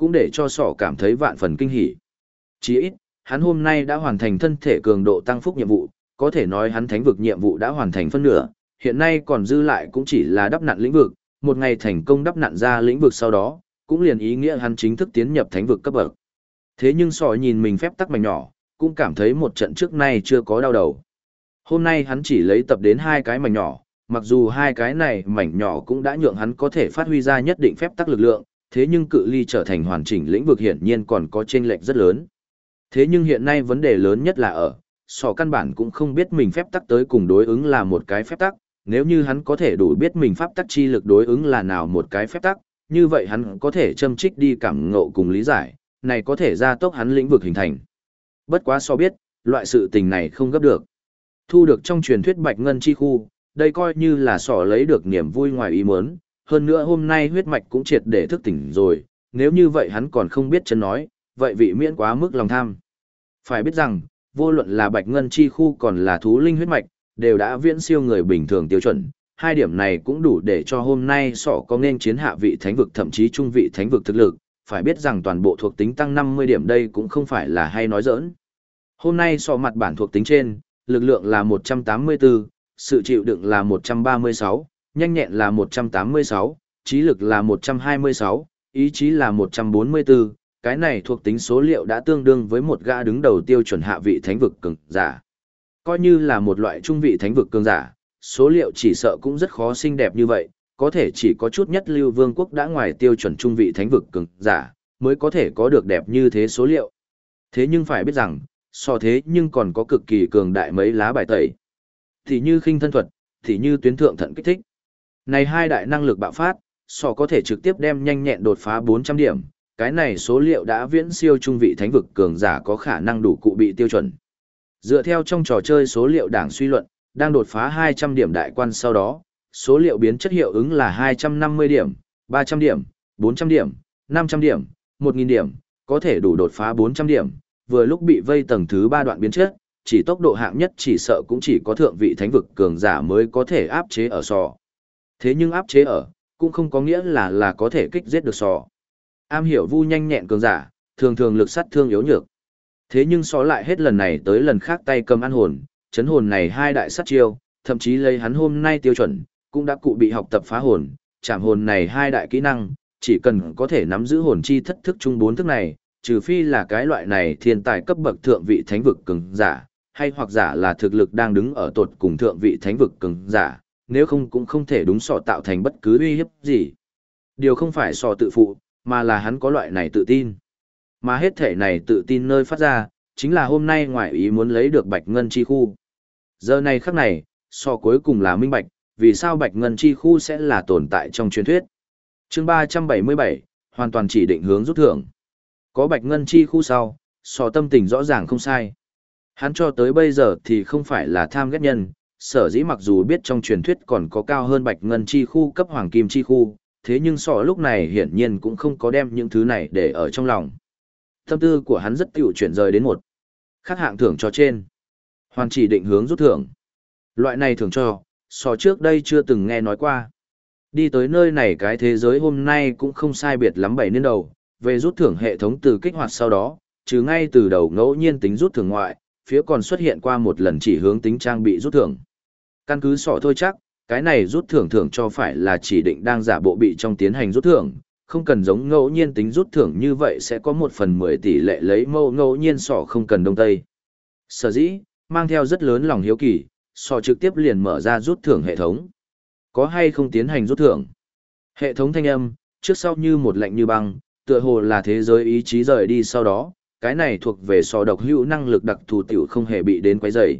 A: cũng để cho sỏ cảm thấy vạn phần kinh hỉ. Chỉ ít, hắn hôm nay đã hoàn thành thân thể cường độ tăng phúc nhiệm vụ, có thể nói hắn thánh vực nhiệm vụ đã hoàn thành phân nửa, hiện nay còn dư lại cũng chỉ là đắp nặn lĩnh vực, một ngày thành công đắp nặn ra lĩnh vực sau đó, cũng liền ý nghĩa hắn chính thức tiến nhập thánh vực cấp bậc. Thế nhưng sỏ nhìn mình phép tắc mảnh nhỏ, cũng cảm thấy một trận trước nay chưa có đau đầu. Hôm nay hắn chỉ lấy tập đến 2 cái mảnh nhỏ, mặc dù 2 cái này mảnh nhỏ cũng đã nhượng hắn có thể phát huy ra nhất định phép tắc lực lượng, thế nhưng cự ly trở thành hoàn chỉnh lĩnh vực hiển nhiên còn có chênh lệch rất lớn. Thế nhưng hiện nay vấn đề lớn nhất là ở, sỏ căn bản cũng không biết mình phép tắc tới cùng đối ứng là một cái phép tắc, nếu như hắn có thể đủ biết mình pháp tắc chi lực đối ứng là nào một cái phép tắc, như vậy hắn có thể châm trích đi cảm ngộ cùng lý giải, này có thể gia tốc hắn lĩnh vực hình thành. Bất quá so biết, loại sự tình này không gấp được. Thu được trong truyền thuyết Bạch Ngân Chi Khu, đây coi như là sỏ lấy được niềm vui ngoài ý muốn, hơn nữa hôm nay huyết mạch cũng triệt để thức tỉnh rồi, nếu như vậy hắn còn không biết chân nói, vậy vị miễn quá mức lòng tham. Phải biết rằng, vô luận là Bạch Ngân Chi Khu còn là thú linh huyết mạch, đều đã viễn siêu người bình thường tiêu chuẩn. Hai điểm này cũng đủ để cho hôm nay sọ có nên chiến hạ vị thánh vực thậm chí trung vị thánh vực thực lực, phải biết rằng toàn bộ thuộc tính tăng 50 điểm đây cũng không phải là hay nói giỡn. Hôm nay sọ mặt bản thuộc tính trên, lực lượng là 184, sự chịu đựng là 136, nhanh nhẹn là 186, trí lực là 126, ý chí là 144, cái này thuộc tính số liệu đã tương đương với một gã đứng đầu tiêu chuẩn hạ vị thánh vực cường giả. Coi như là một loại trung vị thánh vực cường giả, số liệu chỉ sợ cũng rất khó xinh đẹp như vậy, có thể chỉ có chút nhất lưu vương quốc đã ngoài tiêu chuẩn trung vị thánh vực cường giả, mới có thể có được đẹp như thế số liệu. Thế nhưng phải biết rằng, so thế nhưng còn có cực kỳ cường đại mấy lá bài tẩy. Thì như khinh thân thuật, thì như tuyến thượng thận kích thích. Này hai đại năng lực bạo phát, so có thể trực tiếp đem nhanh nhẹn đột phá 400 điểm, cái này số liệu đã viễn siêu trung vị thánh vực cường giả có khả năng đủ cụ bị tiêu chuẩn. Dựa theo trong trò chơi số liệu đảng suy luận, đang đột phá 200 điểm đại quan sau đó, số liệu biến chất hiệu ứng là 250 điểm, 300 điểm, 400 điểm, 500 điểm, 1000 điểm, có thể đủ đột phá 400 điểm, vừa lúc bị vây tầng thứ 3 đoạn biến chất, chỉ tốc độ hạng nhất chỉ sợ cũng chỉ có thượng vị thánh vực cường giả mới có thể áp chế ở sò. Thế nhưng áp chế ở, cũng không có nghĩa là có thể kích giết được sò. Am hiểu vu nhanh nhẹn cường giả, thường thường lực sát thương yếu nhược. Thế nhưng so lại hết lần này tới lần khác tay cầm ăn hồn, chấn hồn này hai đại sát chiêu, thậm chí lấy hắn hôm nay tiêu chuẩn, cũng đã cụ bị học tập phá hồn, chạm hồn này hai đại kỹ năng, chỉ cần có thể nắm giữ hồn chi thất thức chung 4 thức này, trừ phi là cái loại này thiên tài cấp bậc thượng vị thánh vực cường giả, hay hoặc giả là thực lực đang đứng ở tột cùng thượng vị thánh vực cường giả, nếu không cũng không thể đúng sọ tạo thành bất cứ uy hiếp gì. Điều không phải sọ tự phụ, mà là hắn có loại này tự tin. Mà hết thể này tự tin nơi phát ra, chính là hôm nay ngoại ý muốn lấy được Bạch Ngân Chi Khu. Giờ này khắc này, so cuối cùng là minh bạch, vì sao Bạch Ngân Chi Khu sẽ là tồn tại trong truyền thuyết. Chương 377, hoàn toàn chỉ định hướng rút thưởng. Có Bạch Ngân Chi Khu sau, so tâm tình rõ ràng không sai. Hắn cho tới bây giờ thì không phải là tham ghét nhân, sở dĩ mặc dù biết trong truyền thuyết còn có cao hơn Bạch Ngân Chi Khu cấp Hoàng Kim Chi Khu, thế nhưng so lúc này hiển nhiên cũng không có đem những thứ này để ở trong lòng. Tâm tư của hắn rất tiểu chuyển rời đến một khác hạng thưởng cho trên. Hoàn chỉ định hướng rút thưởng. Loại này thưởng cho, so trước đây chưa từng nghe nói qua. Đi tới nơi này cái thế giới hôm nay cũng không sai biệt lắm 7 niên đầu, về rút thưởng hệ thống từ kích hoạt sau đó, trừ ngay từ đầu ngẫu nhiên tính rút thưởng ngoại, phía còn xuất hiện qua một lần chỉ hướng tính trang bị rút thưởng. Căn cứ sọ thôi chắc, cái này rút thưởng thưởng cho phải là chỉ định đang giả bộ bị trong tiến hành rút thưởng, không cần giống ngẫu nhiên tính rút thưởng như vậy sẽ có 1/10 tỷ lệ lấy mẫu ngẫu nhiên sọ không cần đông tây. Sở dĩ, mang theo rất lớn lòng hiếu kỳ, sọ trực tiếp liền mở ra rút thưởng hệ thống. Có hay không tiến hành rút thưởng? Hệ thống thanh âm, trước sau như một lạnh như băng, tựa hồ là thế giới ý chí rời đi sau đó, cái này thuộc về sọ độc hữu năng lực đặc thù tiểu không hề bị đến quấy rầy.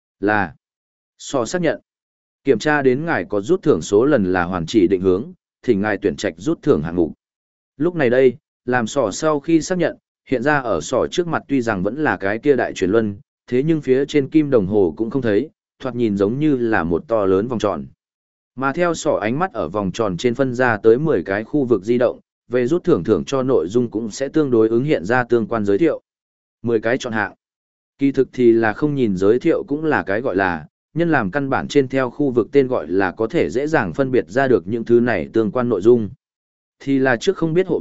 A: Là sọ xác nhận. Kiểm tra đến ngài có rút thưởng số lần là hoàn chỉ định hướng, thì ngài tuyển trạch rút thưởng hạng mục. Lúc này đây, làm sỏ sau khi xác nhận, hiện ra ở sỏ trước mặt tuy rằng vẫn là cái kia đại truyền luân, thế nhưng phía trên kim đồng hồ cũng không thấy, thoạt nhìn giống như là một to lớn vòng tròn. Mà theo sỏ ánh mắt ở vòng tròn trên phân ra tới 10 cái khu vực di động, về rút thưởng thưởng cho nội dung cũng sẽ tương đối ứng hiện ra tương quan giới thiệu. 10 cái chọn hạng. Kỳ thực thì là không nhìn giới thiệu cũng là cái gọi là, nhân làm căn bản trên theo khu vực tên gọi là có thể dễ dàng phân biệt ra được những thứ này tương quan nội dung. Thì là trước không biết hộ vệ,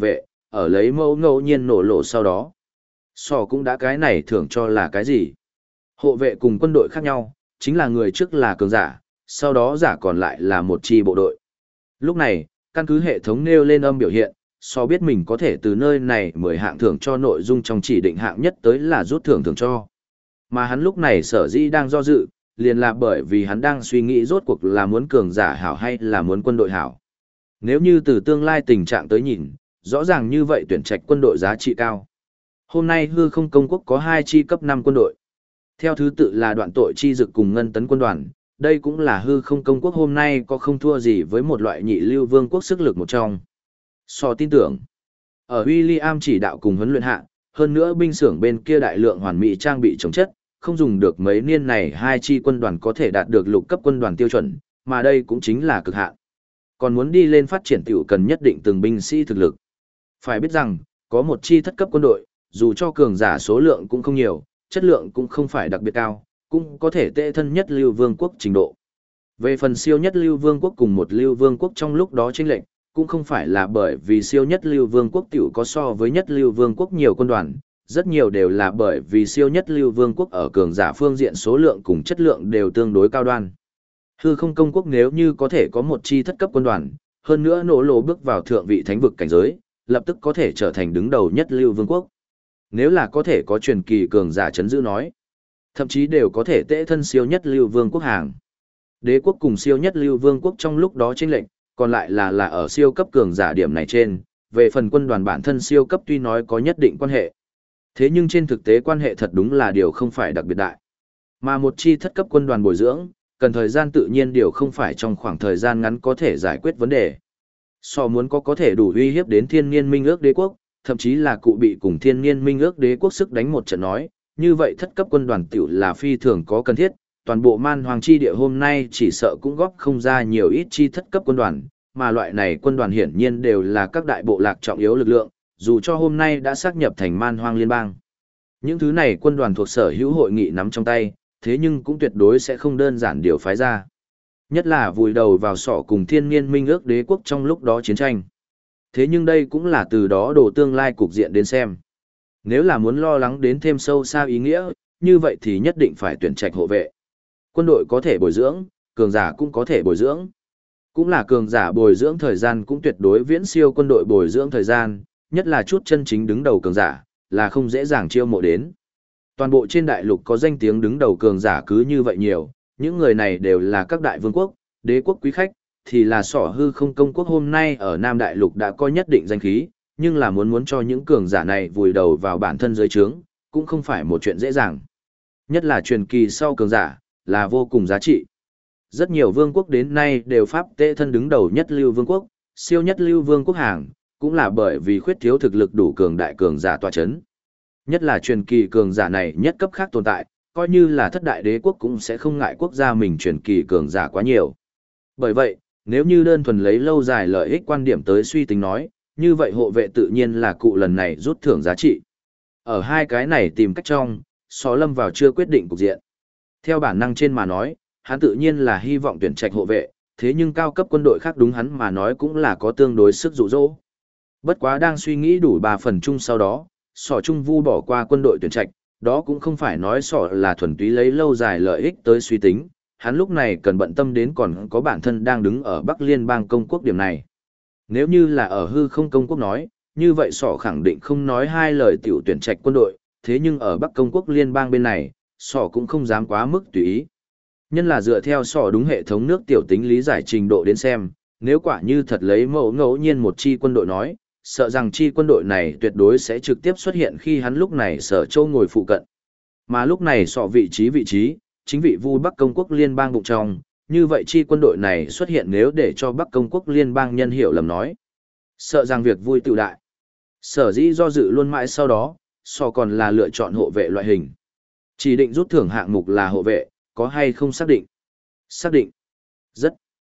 A: ở lấy mẫu ngẫu nhiên nổ lộ sau đó. Sò cũng đã cái này thưởng cho là cái gì? Hộ vệ cùng quân đội khác nhau, chính là người trước là cường giả, sau đó giả còn lại là một chi bộ đội. Lúc này, căn cứ hệ thống nêu lên âm biểu hiện, so biết mình có thể từ nơi này 10 hạng thưởng cho nội dung trong chỉ định hạng nhất tới là rút thưởng thưởng cho. Mà hắn lúc này sở dĩ đang do dự, liền là bởi vì hắn đang suy nghĩ rốt cuộc là muốn cường giả hảo hay là muốn quân đội hảo. Nếu như từ tương lai tình trạng tới nhìn, rõ ràng như vậy tuyển trạch quân đội giá trị cao. Hôm nay hư không công quốc có 2 chi cấp 5 quân đội. Theo thứ tự là đoạn tội chi dực cùng ngân tấn quân đoàn, đây cũng là hư không công quốc hôm nay có không thua gì với một loại nhị lưu vương quốc sức lực một trong. So tin tưởng, ở William chỉ đạo cùng huấn luyện hạ, hơn nữa binh xưởng bên kia đại lượng hoàn mỹ trang bị chống chất, không dùng được mấy niên này 2 chi quân đoàn có thể đạt được lục cấp quân đoàn tiêu chuẩn, mà đây cũng chính là cực hạn. Còn muốn đi lên phát triển tiểu cần nhất định từng binh sĩ thực lực. Phải biết rằng, có một chi thất cấp quân đội, dù cho cường giả số lượng cũng không nhiều, chất lượng cũng không phải đặc biệt cao, cũng có thể tệ thân nhất lưu vương quốc trình độ. Về phần siêu nhất lưu vương quốc cùng một lưu vương quốc trong lúc đó chênh lệch, cũng không phải là bởi vì siêu nhất lưu vương quốc tiểu có so với nhất lưu vương quốc nhiều quân đoàn, rất nhiều đều là bởi vì siêu nhất lưu vương quốc ở cường giả phương diện số lượng cùng chất lượng đều tương đối cao đoan. Hư không công quốc nếu như có thể có một chi thất cấp quân đoàn, hơn nữa nổ lộ bước vào thượng vị thánh vực cảnh giới, lập tức có thể trở thành đứng đầu nhất lưu vương quốc. Nếu là có thể có truyền kỳ cường giả chấn giữ nói, thậm chí đều có thể tệ thân siêu nhất lưu vương quốc hàng. Đế quốc cùng siêu nhất lưu vương quốc trong lúc đó chênh lệch, còn lại là ở siêu cấp cường giả điểm này trên, về phần quân đoàn bản thân siêu cấp tuy nói có nhất định quan hệ. Thế nhưng trên thực tế quan hệ thật đúng là điều không phải đặc biệt đại. Mà một chi thất cấp quân đoàn bồi dưỡng, cần thời gian tự nhiên điều không phải trong khoảng thời gian ngắn có thể giải quyết vấn đề. So muốn có thể đủ uy hiếp đến thiên niên minh ước đế quốc, thậm chí là cụ bị cùng thiên niên minh ước đế quốc sức đánh một trận nói, như vậy thất cấp quân đoàn tiểu là phi thường có cần thiết, toàn bộ man hoàng chi địa hôm nay chỉ sợ cũng góp không ra nhiều ít chi thất cấp quân đoàn, mà loại này quân đoàn hiển nhiên đều là các đại bộ lạc trọng yếu lực lượng, dù cho hôm nay đã xác nhập thành man hoang liên bang. Những thứ này quân đoàn thuộc sở hữu hội nghị nắm trong tay, thế nhưng cũng tuyệt đối sẽ không đơn giản điều phái ra. Nhất là vùi đầu vào sọ cùng thiên niên minh ước đế quốc trong lúc đó chiến tranh. Thế nhưng đây cũng là từ đó đổ tương lai cục diện đến xem. Nếu là muốn lo lắng đến thêm sâu xa ý nghĩa, như vậy thì nhất định phải tuyển trạch hộ vệ. Quân đội có thể bồi dưỡng, cường giả cũng có thể bồi dưỡng. Cũng là cường giả bồi dưỡng thời gian cũng tuyệt đối viễn siêu quân đội bồi dưỡng thời gian, nhất là chút chân chính đứng đầu cường giả, là không dễ dàng chiêu mộ đến. Toàn bộ trên đại lục có danh tiếng đứng đầu cường giả cứ như vậy nhiều, những người này đều là các đại vương quốc, đế quốc quý khách, thì là sỏ hư không công quốc hôm nay ở Nam Đại Lục đã có nhất định danh khí, nhưng là muốn cho những cường giả này vùi đầu vào bản thân dưới trướng, cũng không phải một chuyện dễ dàng. Nhất là truyền kỳ sau cường giả, là vô cùng giá trị. Rất nhiều vương quốc đến nay đều pháp tệ thân đứng đầu nhất lưu vương quốc, siêu nhất lưu vương quốc hàng, cũng là bởi vì khuyết thiếu thực lực đủ cường đại cường giả tọa chấn. Nhất là truyền kỳ cường giả này nhất cấp khác tồn tại, coi như là thất đại đế quốc cũng sẽ không ngại quốc gia mình truyền kỳ cường giả quá nhiều. Bởi vậy, nếu như đơn thuần lấy lâu dài lợi ích quan điểm tới suy tính nói, như vậy hộ vệ tự nhiên là cụ lần này rút thưởng giá trị. Ở hai cái này tìm cách trong, Xó lâm vào chưa quyết định cục diện. Theo bản năng trên mà nói, hắn tự nhiên là hy vọng tuyển trạch hộ vệ, thế nhưng cao cấp quân đội khác đúng hắn mà nói cũng là có tương đối sức dụ dỗ. Bất quá đang suy nghĩ đủ 3 phần chung sau đó, Sỏ Trung Vu bỏ qua quân đội tuyển trạch, đó cũng không phải nói Sỏ là thuần túy lấy lâu dài lợi ích tới suy tính, hắn lúc này cần bận tâm đến còn có bản thân đang đứng ở Bắc Liên bang công quốc điểm này. Nếu như là ở hư không công quốc nói, như vậy Sỏ khẳng định không nói hai lời tiểu tuyển trạch quân đội, thế nhưng ở Bắc công quốc liên bang bên này, Sỏ cũng không dám quá mức tùy ý. Nhân là dựa theo Sỏ đúng hệ thống nước tiểu tính lý giải trình độ đến xem, nếu quả như thật lấy mẫu ngẫu nhiên một chi quân đội nói, sợ rằng chi quân đội này tuyệt đối sẽ trực tiếp xuất hiện khi hắn lúc này sở châu ngồi phụ cận. Mà lúc này Sỏ vị trí, chính vị Vu Bắc công quốc liên bang bụng trong, như vậy chi quân đội này xuất hiện nếu để cho Bắc công quốc liên bang nhân hiểu lầm nói. Sợ rằng việc vui tự đại. Sở dĩ do dự luôn mãi sau đó, Sỏ còn là lựa chọn hộ vệ loại hình. Chỉ định rút thưởng hạng mục là hộ vệ, có hay không xác định? Xác định. Rất.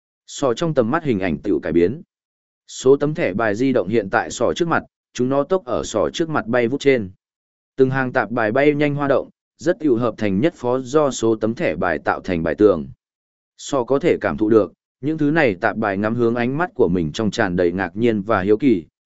A: Sỏ trong tầm mắt hình ảnh tiểu cải biến. Số tấm thẻ bài di động hiện tại Sỏ trước mặt, chúng nó tốc ở Sỏ trước mặt bay vút trên. Từng hàng tạp bài bay nhanh hoa động, rất tiểu hợp thành nhất phó do số tấm thẻ bài tạo thành bài tường. Sỏ có thể cảm thụ được, những thứ này tạp bài ngắm hướng ánh mắt của mình trong tràn đầy ngạc nhiên và hiếu kỳ,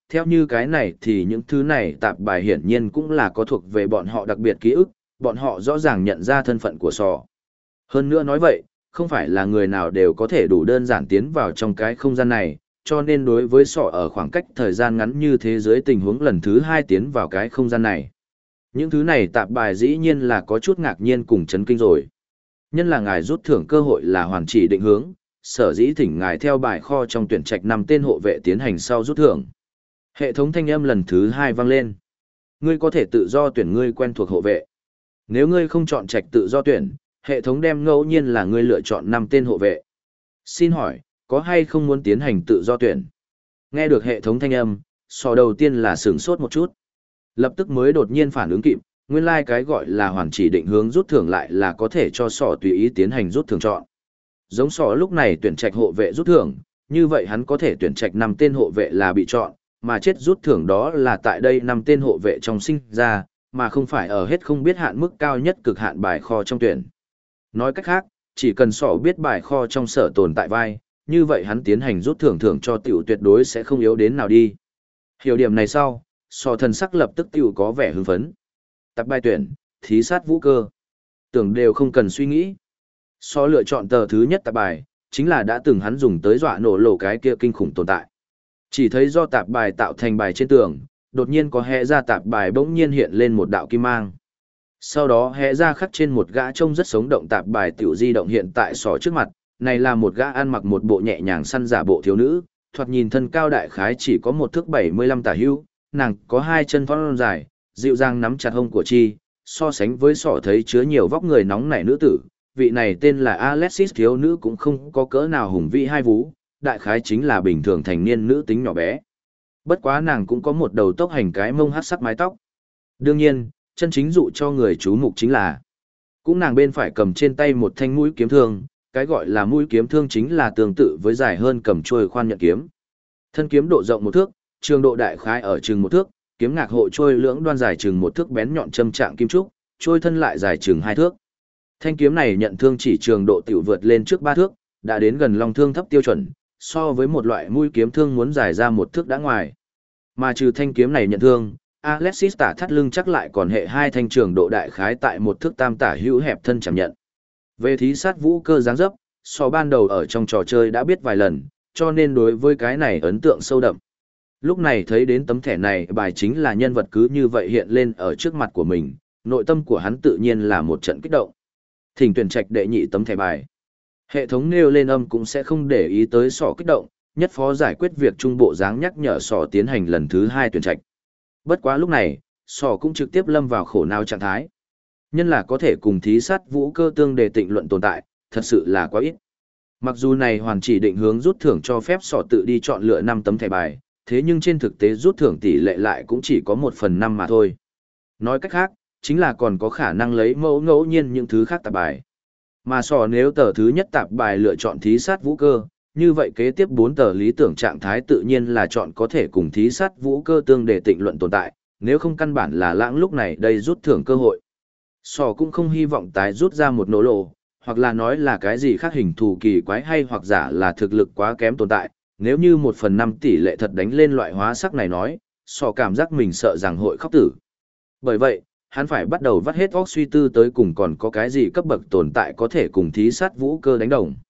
A: theo như cái này thì những thứ này tạp bài hiển nhiên cũng là có thuộc về bọn họ đặc biệt ký ức, bọn họ rõ ràng nhận ra thân phận của sò. Hơn nữa nói vậy, không phải là người nào đều có thể đủ đơn giản tiến vào trong cái không gian này, cho nên đối với sọ ở khoảng cách thời gian ngắn như thế giới tình huống lần thứ 2 tiến vào cái không gian này. Những thứ này tạp bài dĩ nhiên là có chút ngạc nhiên cùng chấn kinh rồi. Nhân là ngài rút thưởng cơ hội là hoàn chỉ định hướng, sở dĩ thỉnh ngài theo bài kho trong tuyển trạch 5 tên hộ vệ tiến hành sau rút thưởng. Hệ thống thanh âm lần thứ 2 vang lên. Ngươi có thể tự do tuyển ngươi quen thuộc hộ vệ. Nếu ngươi không chọn trạch tự do tuyển, hệ thống đem ngẫu nhiên là ngươi lựa chọn 5 tên hộ vệ. Xin hỏi, có hay không muốn tiến hành tự do tuyển? Nghe được hệ thống thanh âm, sò đầu tiên là sửng sốt một chút. Lập tức mới đột nhiên phản ứng kịp, nguyên lai cái gọi là hoàn chỉ định hướng rút thưởng lại là có thể cho sò tùy ý tiến hành rút thưởng chọn. Giống sò lúc này tuyển trạch hộ vệ rút thưởng, như vậy hắn có thể tuyển trạch 5 tên hộ vệ là bị chọn, mà chết rút thưởng đó là tại đây 5 tên hộ vệ trong sinh ra, mà không phải ở hết không biết hạn mức cao nhất cực hạn bài kho trong tuyển. Nói cách khác, chỉ cần sỏ biết bài kho trong sở tồn tại vai, như vậy hắn tiến hành rút thưởng thưởng cho tiểu tuyệt đối sẽ không yếu đến nào đi. Hiểu điểm này sau, sỏ thần sắc lập tức tiểu có vẻ hưng phấn. Tập bài tuyển, thí sát vũ cơ. Tưởng đều không cần suy nghĩ. Sỏ lựa chọn tờ thứ nhất tập bài, chính là đã từng hắn dùng tới dọa nổ lổ cái kia kinh khủng tồn tại. Chỉ thấy do tạp bài tạo thành bài trên tường, đột nhiên có hẽ ra tạp bài bỗng nhiên hiện lên một đạo kim mang. Sau đó hẽ ra khắc trên một gã trông rất sống động tạp bài tiểu di động hiện tại sỏ trước mặt, này là một gã ăn mặc một bộ nhẹ nhàng săn giả bộ thiếu nữ, thoạt nhìn thân cao đại khái chỉ có 1 thước 75 tả hữu, nàng có 2 chân thon dài, dịu dàng nắm chặt hông của chi, so sánh với sỏ thấy chứa nhiều vóc người nóng nảy nữ tử, vị này tên là Alexis thiếu nữ cũng không có cỡ nào hùng vĩ hai vú, đại khái chính là bình thường thành niên nữ tính nhỏ bé. Bất quá nàng cũng có một đầu tóc hành cái mông hắc sắc mái tóc. Đương nhiên, chân chính dụ cho người chú mục chính là cũng nàng bên phải cầm trên tay một thanh mũi kiếm thương, cái gọi là mũi kiếm thương chính là tương tự với dài hơn cầm chuôi khoan nhận kiếm. Thân kiếm độ rộng 1 thước, trường độ đại khái ở chừng 1 thước, kiếm ngạc hộ trôi lưỡng đoan dài chừng 1 thước bén nhọn châm trạng kim trúc, trôi thân lại dài chừng 2 thước. Thanh kiếm này nhận thương chỉ trường độ tiểu vượt lên trước 3 thước, đã đến gần long thương thấp tiêu chuẩn, so với một loại mũi kiếm thương muốn dài ra 1 thước đã ngoài. Mà trừ thanh kiếm này nhận thương, Alexis tả thắt lưng chắc lại còn hệ 2 thanh trường độ đại khái tại 1 thước tam tả hữu hẹp thân cảm nhận. Về thí sát vũ cơ dáng dấp, so ban đầu ở trong trò chơi đã biết vài lần, cho nên đối với cái này ấn tượng sâu đậm. Lúc này thấy đến tấm thẻ này bài chính là nhân vật cứ như vậy hiện lên ở trước mặt của mình, nội tâm của hắn tự nhiên là một trận kích động. Thỉnh tuyển trạch đệ nhị tấm thẻ bài. Hệ thống nêu lên âm cũng sẽ không để ý tới sỏ kích động, nhất phó giải quyết việc trung bộ dáng nhắc nhở sỏ tiến hành lần thứ 2 tuyển trạch. Bất quá lúc này, sỏ cũng trực tiếp lâm vào khổ não trạng thái. Nhân là có thể cùng thí sát vũ cơ tương đề tịnh luận tồn tại, thật sự là quá ít. Mặc dù này hoàn chỉ định hướng rút thưởng cho phép sỏ tự đi chọn lựa 5 tấm thẻ bài, thế nhưng trên thực tế rút thưởng tỷ lệ lại cũng chỉ có 1/5 mà thôi. Nói cách khác, chính là còn có khả năng lấy mẫu ngẫu nhiên những thứ khác tạp bài. Mà sỏ nếu tờ thứ nhất tạp bài lựa chọn thí sát vũ cơ, như vậy kế tiếp 4 tờ lý tưởng trạng thái tự nhiên là chọn có thể cùng thí sát vũ cơ tương đề tịnh luận tồn tại, nếu không căn bản là lãng lúc này đây rút thưởng cơ hội. Sỏ cũng không hy vọng tái rút ra một nổ lộ, hoặc là nói là cái gì khác hình thù kỳ quái hay hoặc giả là thực lực quá kém tồn tại, nếu như 1/5 tỷ lệ thật đánh lên loại hóa sắc này nói, sỏ cảm giác mình sợ rằng hội khóc tử. Bởi vậy, hắn phải bắt đầu vắt hết óc suy tư tới cùng còn có cái gì cấp bậc tồn tại có thể cùng thí sát vũ cơ đánh đồng.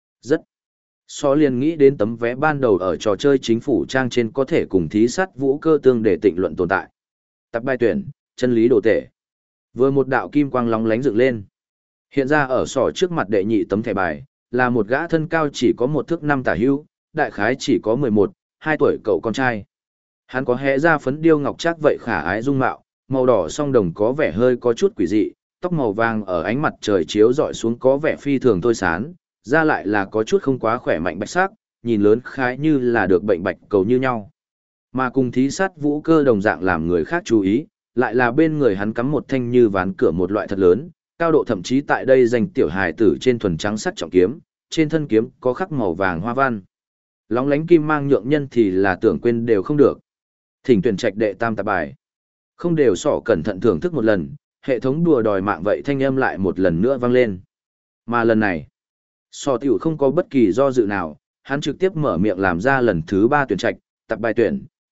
A: Sỏ liền nghĩ đến tấm vé ban đầu ở trò chơi chính phủ trang trên có thể cùng thí sát vũ cơ tương để tịnh luận tồn tại. Tập bài tuyển, chân lý đồ tể. Vừa một đạo kim quang lóng lánh dựng lên. Hiện ra ở sỏ trước mặt đệ nhị tấm thẻ bài, là một gã thân cao chỉ có 1 thước 5 tả hữu, đại khái chỉ có 11, 2 tuổi cậu con trai. Hắn có hé ra phấn điêu ngọc trác vậy khả ái dung mạo, màu đỏ song đồng có vẻ hơi có chút quỷ dị, tóc màu vàng ở ánh mặt trời chiếu rọi xuống có vẻ phi thường thôi sán, da lại là có chút không quá khỏe mạnh bạch sắc, nhìn lớn khái như là được bệnh bạch cầu như nhau. Mà cùng thí sát vũ cơ đồng dạng làm người khác chú ý, lại là bên người hắn cắm một thanh như ván cửa một loại thật lớn, cao độ thậm chí tại đây dành tiểu hài tử trên thuần trắng sắt trọng kiếm, trên thân kiếm có khắc màu vàng hoa văn. Lóng lánh kim mang nhượng nhân thì là tưởng quên đều không được. Thỉnh tuyển trạch đệ tam tạp bài. Không đều sỏ cẩn thận thưởng thức một lần, hệ thống đùa đòi mạng vậy thanh âm lại một lần nữa vang lên. Mà lần này, sỏ tiểu không có bất kỳ do dự nào, hắn trực tiếp mở miệng làm ra lần thứ 3 tuyển trạch, tạp bài tuyển,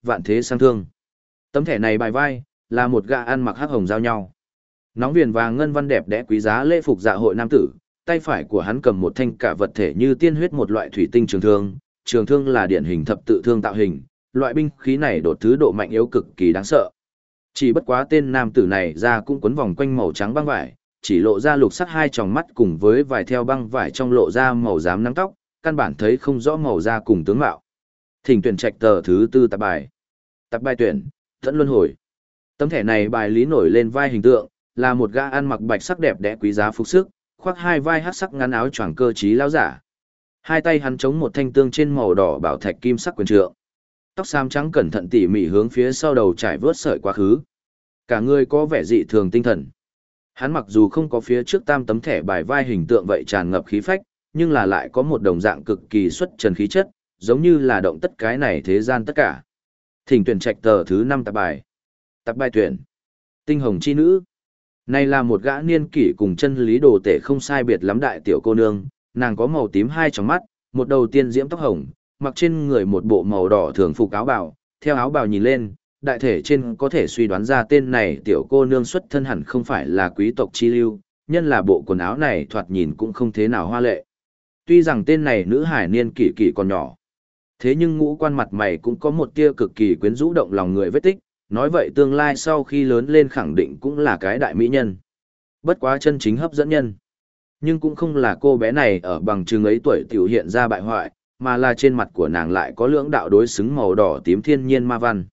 A: vạn thế sang thương. Tấm thẻ này bài vai, là một gã ăn mặc hắc hồng giao nhau. Nóng viền vàng ngân văn đẹp đẽ quý giá lễ phục dạ hội nam tử, tay phải của hắn cầm một thanh cả vật thể như tiên huyết một loại thủy tinh trường thương là điển hình thập tự thương tạo hình, loại binh khí này đột thứ độ mạnh yếu cực kỳ đáng sợ. Chỉ bất quá tên nam tử này ra cũng quấn vòng quanh màu trắng băng vải, chỉ lộ ra lục sắc hai tròng mắt cùng với vài theo băng vải trong lộ ra màu xám nắng tóc, căn bản thấy không rõ màu da cùng tướng mạo. Thỉnh tuyển trạch tờ thứ tư tạp bài. Tạp bài tuyển, Tẫn Luân Hồi. Tấm thẻ này bài lý nổi lên vai hình tượng, là một gã ăn mặc bạch sắc đẹp đẽ quý giá phục sức, khoác hai vai hắc sắc ngắn áo choàng cơ trí lão giả. Hai tay hắn chống một thanh tương trên màu đỏ bảo thạch kim sắc quyền trượng. Tóc xám trắng cẩn thận tỉ mỉ hướng phía sau đầu trải vớt sợi quá khứ. Cả người có vẻ dị thường tinh thần. Hắn mặc dù không có phía trước tam tấm thẻ bài vai hình tượng vậy tràn ngập khí phách, nhưng là lại có một đồng dạng cực kỳ xuất trần khí chất, giống như là động tất cái này thế gian tất cả. Thỉnh tuyển trạch tờ thứ 5 tạp bài. Tạp bài tuyển. Tinh hồng chi nữ. Này là một gã niên kỷ cùng chân lý đồ tể không sai biệt lắm đại tiểu cô nương, nàng có màu tím hai tròng mắt, một đầu tiên diễm tóc hồng, mặc trên người một bộ màu đỏ thường phục áo bào, theo áo bào nhìn lên, đại thể trên có thể suy đoán ra tên này tiểu cô nương xuất thân hẳn không phải là quý tộc chi lưu, nhân là bộ quần áo này thoạt nhìn cũng không thế nào hoa lệ. Tuy rằng tên này nữ hải niên kỷ kỷ còn nhỏ, thế nhưng ngũ quan mặt mày cũng có một tia cực kỳ quyến rũ động lòng người vết tích, nói vậy tương lai sau khi lớn lên khẳng định cũng là cái đại mỹ nhân. Bất quá chân chính hấp dẫn nhân. Nhưng cũng không là cô bé này ở bằng chừng ấy tuổi tiểu hiện ra bại hoại, mà là trên mặt của nàng lại có lưỡng đạo đối xứng màu đỏ tím thiên nhiên ma văn.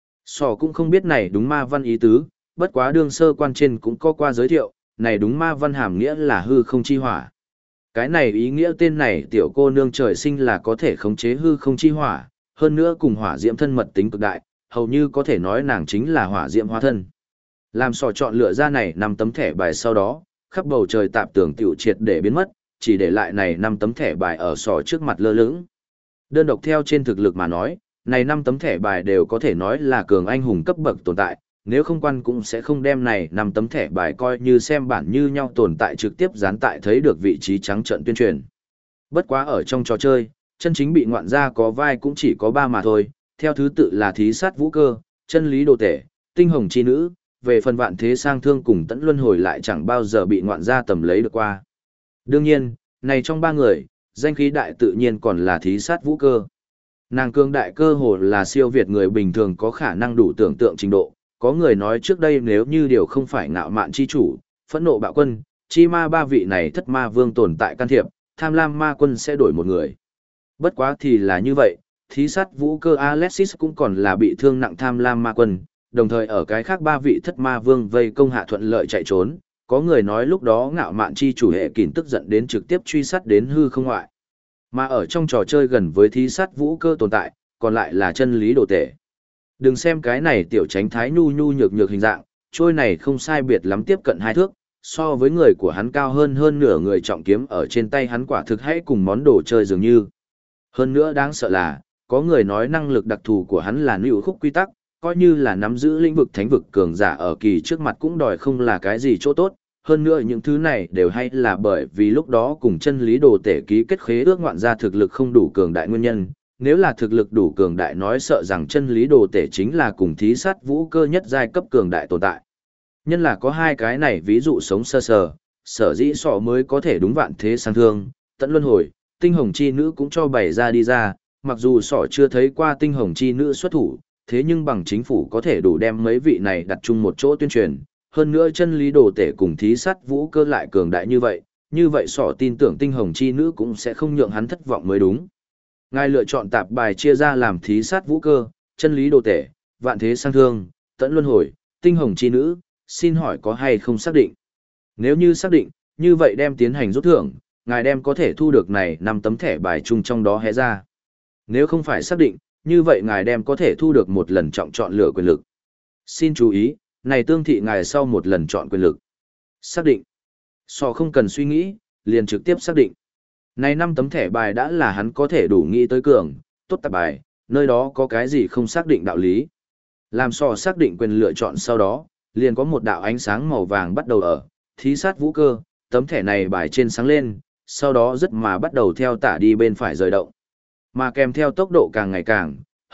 A: Sò cũng không biết này đúng ma văn ý tứ, bất quá đương sơ quan trên cũng có qua giới thiệu, này đúng ma văn hàm nghĩa là hư không chi hỏa. Cái này ý nghĩa tên này tiểu cô nương trời sinh là có thể khống chế hư không chi hỏa, hơn nữa cùng hỏa diễm thân mật tính cực đại, hầu như có thể nói nàng chính là hỏa diễm hóa thân. Làm sò chọn lựa ra này 5 tấm thẻ bài sau đó, khắp bầu trời tạp tường tiểu triệt để biến mất, chỉ để lại này 5 tấm thẻ bài ở sò trước mặt lơ lửng. Đơn độc theo trên thực lực mà nói, này 5 tấm thẻ bài đều có thể nói là cường anh hùng cấp bậc tồn tại, nếu không quan cũng sẽ không đem này 5 tấm thẻ bài coi như xem bản như nhau tồn tại trực tiếp dán tại thấy được vị trí trắng trận tuyên truyền. Bất quá ở trong trò chơi, chân chính bị ngoạn ra có vai cũng chỉ có 3 mà thôi, theo thứ tự là thí sát vũ cơ, chân lý đồ tể, tinh hồng chi nữ, về phần vạn thế sang thương cùng Tẫn Luân Hồi lại chẳng bao giờ bị ngoạn ra tầm lấy được qua. Đương nhiên, này trong 3 người, danh khí đại tự nhiên còn là thí sát vũ cơ. Nàng cương đại cơ hồ là siêu việt người bình thường có khả năng đủ tưởng tượng trình độ, có người nói trước đây nếu như điều không phải ngạo mạn chi chủ, phẫn nộ bạo quân, chi ma 3 vị này thất ma vương tồn tại can thiệp, tham lam ma quân sẽ đổi một người. Bất quá thì là như vậy, thí sát vũ cơ Alexis cũng còn là bị thương nặng tham lam ma quân, đồng thời ở cái khác 3 vị thất ma vương vây công hạ thuận lợi chạy trốn, có người nói lúc đó ngạo mạn chi chủ hệ kỉn tức giận đến trực tiếp truy sát đến hư không ngoại. Mà ở trong trò chơi gần với thí sát vũ cơ tồn tại, còn lại là chân lý đồ tể. Đừng xem cái này tiểu tránh thái nhu nhu nhược nhược hình dạng, trôi này không sai biệt lắm tiếp cận 2 thước, so với người của hắn cao hơn nửa người trọng kiếm ở trên tay hắn quả thực hãy cùng món đồ chơi dường như. Hơn nữa đáng sợ là, có người nói năng lực đặc thù của hắn là nữu khúc quy tắc, coi như là nắm giữ lĩnh vực thánh vực cường giả ở kỳ trước mặt cũng đòi không là cái gì chỗ tốt. Hơn nữa những thứ này đều hay là bởi vì lúc đó cùng chân lý đồ tể ký kết khế ước ngoạn ra thực lực không đủ cường đại nguyên nhân. Nếu là thực lực đủ cường đại nói sợ rằng chân lý đồ tể chính là cùng thí sát vũ cơ nhất giai cấp cường đại tồn tại. Nhân là có hai cái này ví dụ sống sơ sờ, sở dĩ sọ mới có thể đúng vạn thế sang thương, Tẫn Luân Hồi, tinh hồng chi nữ cũng cho bày ra đi ra, mặc dù sọ chưa thấy qua tinh hồng chi nữ xuất thủ, thế nhưng bằng chính phủ có thể đủ đem mấy vị này đặt chung một chỗ tuyên truyền. Hơn nữa chân lý đồ tể cùng thí sát vũ cơ lại cường đại như vậy sọ tin tưởng tinh hồng chi nữ cũng sẽ không nhượng hắn thất vọng mới đúng. Ngài lựa chọn tạp bài chia ra làm thí sát vũ cơ, chân lý đồ tể, vạn thế sang thương, Tẫn Luân Hồi, tinh hồng chi nữ, xin hỏi có hay không xác định? Nếu như xác định, như vậy đem tiến hành rút thưởng, ngài đem có thể thu được này 5 tấm thẻ bài chung trong đó hé ra. Nếu không phải xác định, như vậy ngài đem có thể thu được một lần chọn lựa quyền lực. Xin chú ý, này tương thị ngài sau một lần chọn quyền lực. Xác định. Sò không cần suy nghĩ, liền trực tiếp xác định. Này 5 tấm thẻ bài đã là hắn có thể đủ nghĩ tới cường, tốt tạp bài, nơi đó có cái gì không xác định đạo lý. Làm sò xác định quyền lựa chọn sau đó, liền có một đạo ánh sáng màu vàng bắt đầu ở, thí sát vũ cơ, tấm thẻ này bài trên sáng lên, sau đó rất mà bắt đầu theo tả đi bên phải rời động. Mà kèm theo tốc độ càng ngày càng,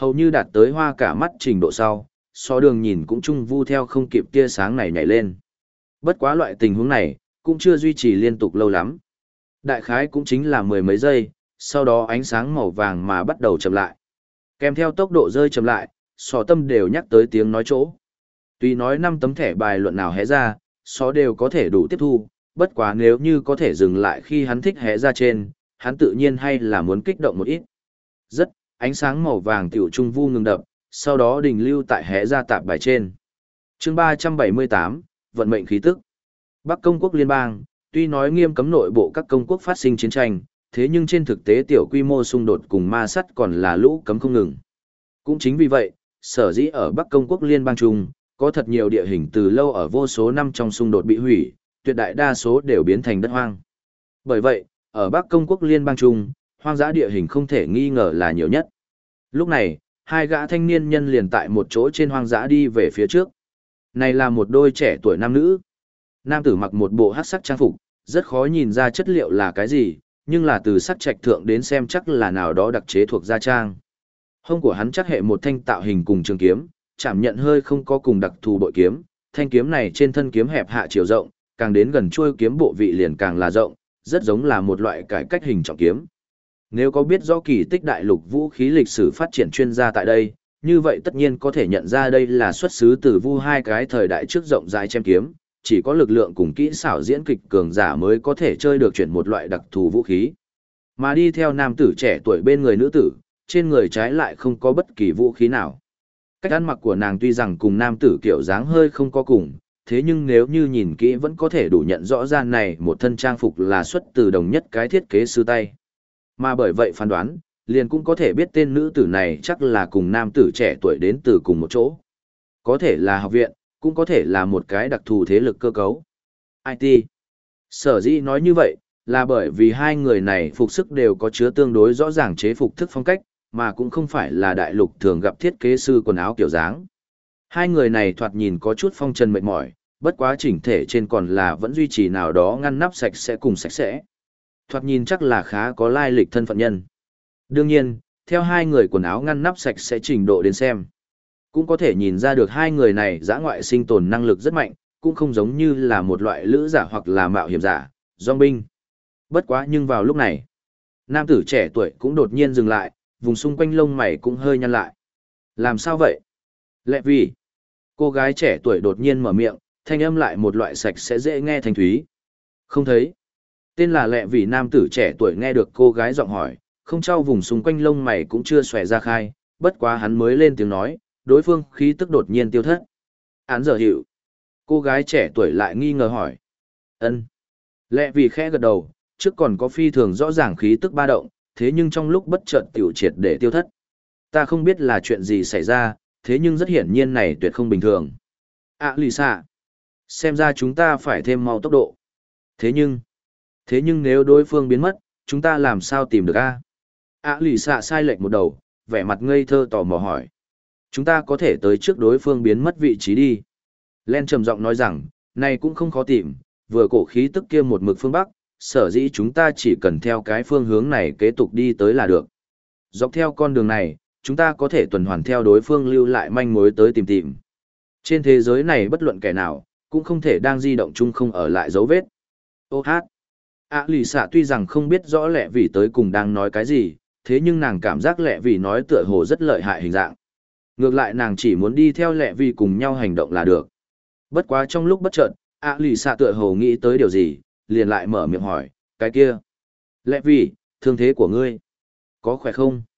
A: hầu như đạt tới hoa cả mắt trình độ sau, so đường nhìn cũng chung vu theo không kịp tia sáng này nhảy lên. Bất quá loại tình huống này, cũng chưa duy trì liên tục lâu lắm. Đại khái cũng chính là mười mấy giây, sau đó ánh sáng màu vàng mà bắt đầu chậm lại. Kèm theo tốc độ rơi chậm lại, sò tâm đều nhắc tới tiếng nói chỗ. Tuy nói 5 tấm thẻ bài luận nào hé ra, sò đều có thể đủ tiếp thu, bất quá nếu như có thể dừng lại khi hắn thích hé ra trên, hắn tự nhiên hay là muốn kích động một ít. Rất, ánh sáng màu vàng tiểu trung vu ngừng đập, sau đó đình lưu tại hé ra tạp bài trên. Chương 378, vận mệnh khí tức. Bắc Công quốc liên bang, tuy nói nghiêm cấm nội bộ các công quốc phát sinh chiến tranh, thế nhưng trên thực tế tiểu quy mô xung đột cùng ma sắt còn là lũ cấm không ngừng. Cũng chính vì vậy, sở dĩ ở Bắc Công quốc liên bang chung, có thật nhiều địa hình từ lâu ở vô số năm trong xung đột bị hủy, tuyệt đại đa số đều biến thành đất hoang. Bởi vậy, ở Bắc Công quốc liên bang chung, hoang dã địa hình không thể nghi ngờ là nhiều nhất. Lúc này, hai gã thanh niên nhân liền tại một chỗ trên hoang dã đi về phía trước. Này là một đôi trẻ tuổi nam nữ. Nam tử mặc một bộ hắc sắc trang phục, rất khó nhìn ra chất liệu là cái gì, nhưng là từ sắc trạch thượng đến xem chắc là nào đó đặc chế thuộc gia trang. Hông của hắn chắc hệ một thanh tạo hình cùng trường kiếm, chạm nhận hơi không có cùng đặc thù bội kiếm, thanh kiếm này trên thân kiếm hẹp hạ chiều rộng, càng đến gần chuôi kiếm bộ vị liền càng là rộng, rất giống là một loại cải cách hình trọng kiếm. Nếu có biết rõ kỳ tích đại lục vũ khí lịch sử phát triển chuyên gia tại đây, như vậy tất nhiên có thể nhận ra đây là xuất xứ từ vu hai cái thời đại trước rộng rãi chém kiếm, chỉ có lực lượng cùng kỹ xảo diễn kịch cường giả mới có thể chơi được chuyển một loại đặc thù vũ khí. Mà đi theo nam tử trẻ tuổi bên người nữ tử, trên người trái lại không có bất kỳ vũ khí nào. Cách ăn mặc của nàng tuy rằng cùng nam tử kiểu dáng hơi không có cùng, thế nhưng nếu như nhìn kỹ vẫn có thể đủ nhận rõ ra này một thân trang phục là xuất từ đồng nhất cái thiết kế sư tay. Mà bởi vậy phán đoán, liền cũng có thể biết tên nữ tử này chắc là cùng nam tử trẻ tuổi đến từ cùng một chỗ. Có thể là học viện, cũng có thể là một cái đặc thù thế lực cơ cấu. IT. Sở dĩ nói như vậy, là bởi vì hai người này phục sức đều có chứa tương đối rõ ràng chế phục thức phong cách, mà cũng không phải là đại lục thường gặp thiết kế sư quần áo kiểu dáng. Hai người này thoạt nhìn có chút phong trần mệt mỏi, bất quá chỉnh thể trên còn là vẫn duy trì nào đó ngăn nắp sạch sẽ cùng sạch sẽ. Thoạt nhìn chắc là khá có lai lịch thân phận nhân. Đương nhiên, theo hai người quần áo ngăn nắp sạch sẽ trình độ đến xem, cũng có thể nhìn ra được hai người này dã ngoại sinh tồn năng lực rất mạnh, cũng không giống như là một loại lữ giả hoặc là mạo hiểm giả, dòng binh. Bất quá nhưng vào lúc này, nam tử trẻ tuổi cũng đột nhiên dừng lại, vùng xung quanh lông mày cũng hơi nhăn lại. Làm sao vậy? Lệ vì, cô gái trẻ tuổi đột nhiên mở miệng, thanh âm lại một loại sạch sẽ dễ nghe thanh thúy. Không thấy. Tên là Lệ vì nam tử trẻ tuổi nghe được cô gái giọng hỏi, không trao vùng xung quanh lông mày cũng chưa xòe ra khai, bất quá hắn mới lên tiếng nói, đối phương khí tức đột nhiên tiêu thất. Án giờ hiệu. Cô gái trẻ tuổi lại nghi ngờ hỏi. Ân. Lệ vì khẽ gật đầu, trước còn có phi thường rõ ràng khí tức ba động, thế nhưng trong lúc bất chợt tiểu triệt để tiêu thất. Ta không biết là chuyện gì xảy ra, thế nhưng rất hiển nhiên này tuyệt không bình thường. Lisa. Xem ra chúng ta phải thêm mau tốc độ. Thế nhưng nếu đối phương biến mất, chúng ta làm sao tìm được Lisa sai lệch một đầu, vẻ mặt ngây thơ tò mò hỏi. Chúng ta có thể tới trước đối phương biến mất vị trí đi. Len trầm giọng nói rằng, này cũng không khó tìm, vừa cổ khí tức kia một mực phương Bắc, sở dĩ chúng ta chỉ cần theo cái phương hướng này kế tục đi tới là được. Dọc theo con đường này, chúng ta có thể tuần hoàn theo đối phương lưu lại manh mối tới tìm tìm. Trên thế giới này bất luận kẻ nào, cũng không thể đang di động chung không ở lại dấu vết. Ô hát. Lì xạ tuy rằng không biết rõ Lệ vì tới cùng đang nói cái gì, thế nhưng nàng cảm giác Lệ vì nói tựa hồ rất lợi hại hình dạng. Ngược lại nàng chỉ muốn đi theo Lệ vì cùng nhau hành động là được. Bất quá trong lúc bất chợt, lì xạ tựa hồ nghĩ tới điều gì, liền lại mở miệng hỏi, cái kia. Lệ vì, thương thế của ngươi, có khỏe không?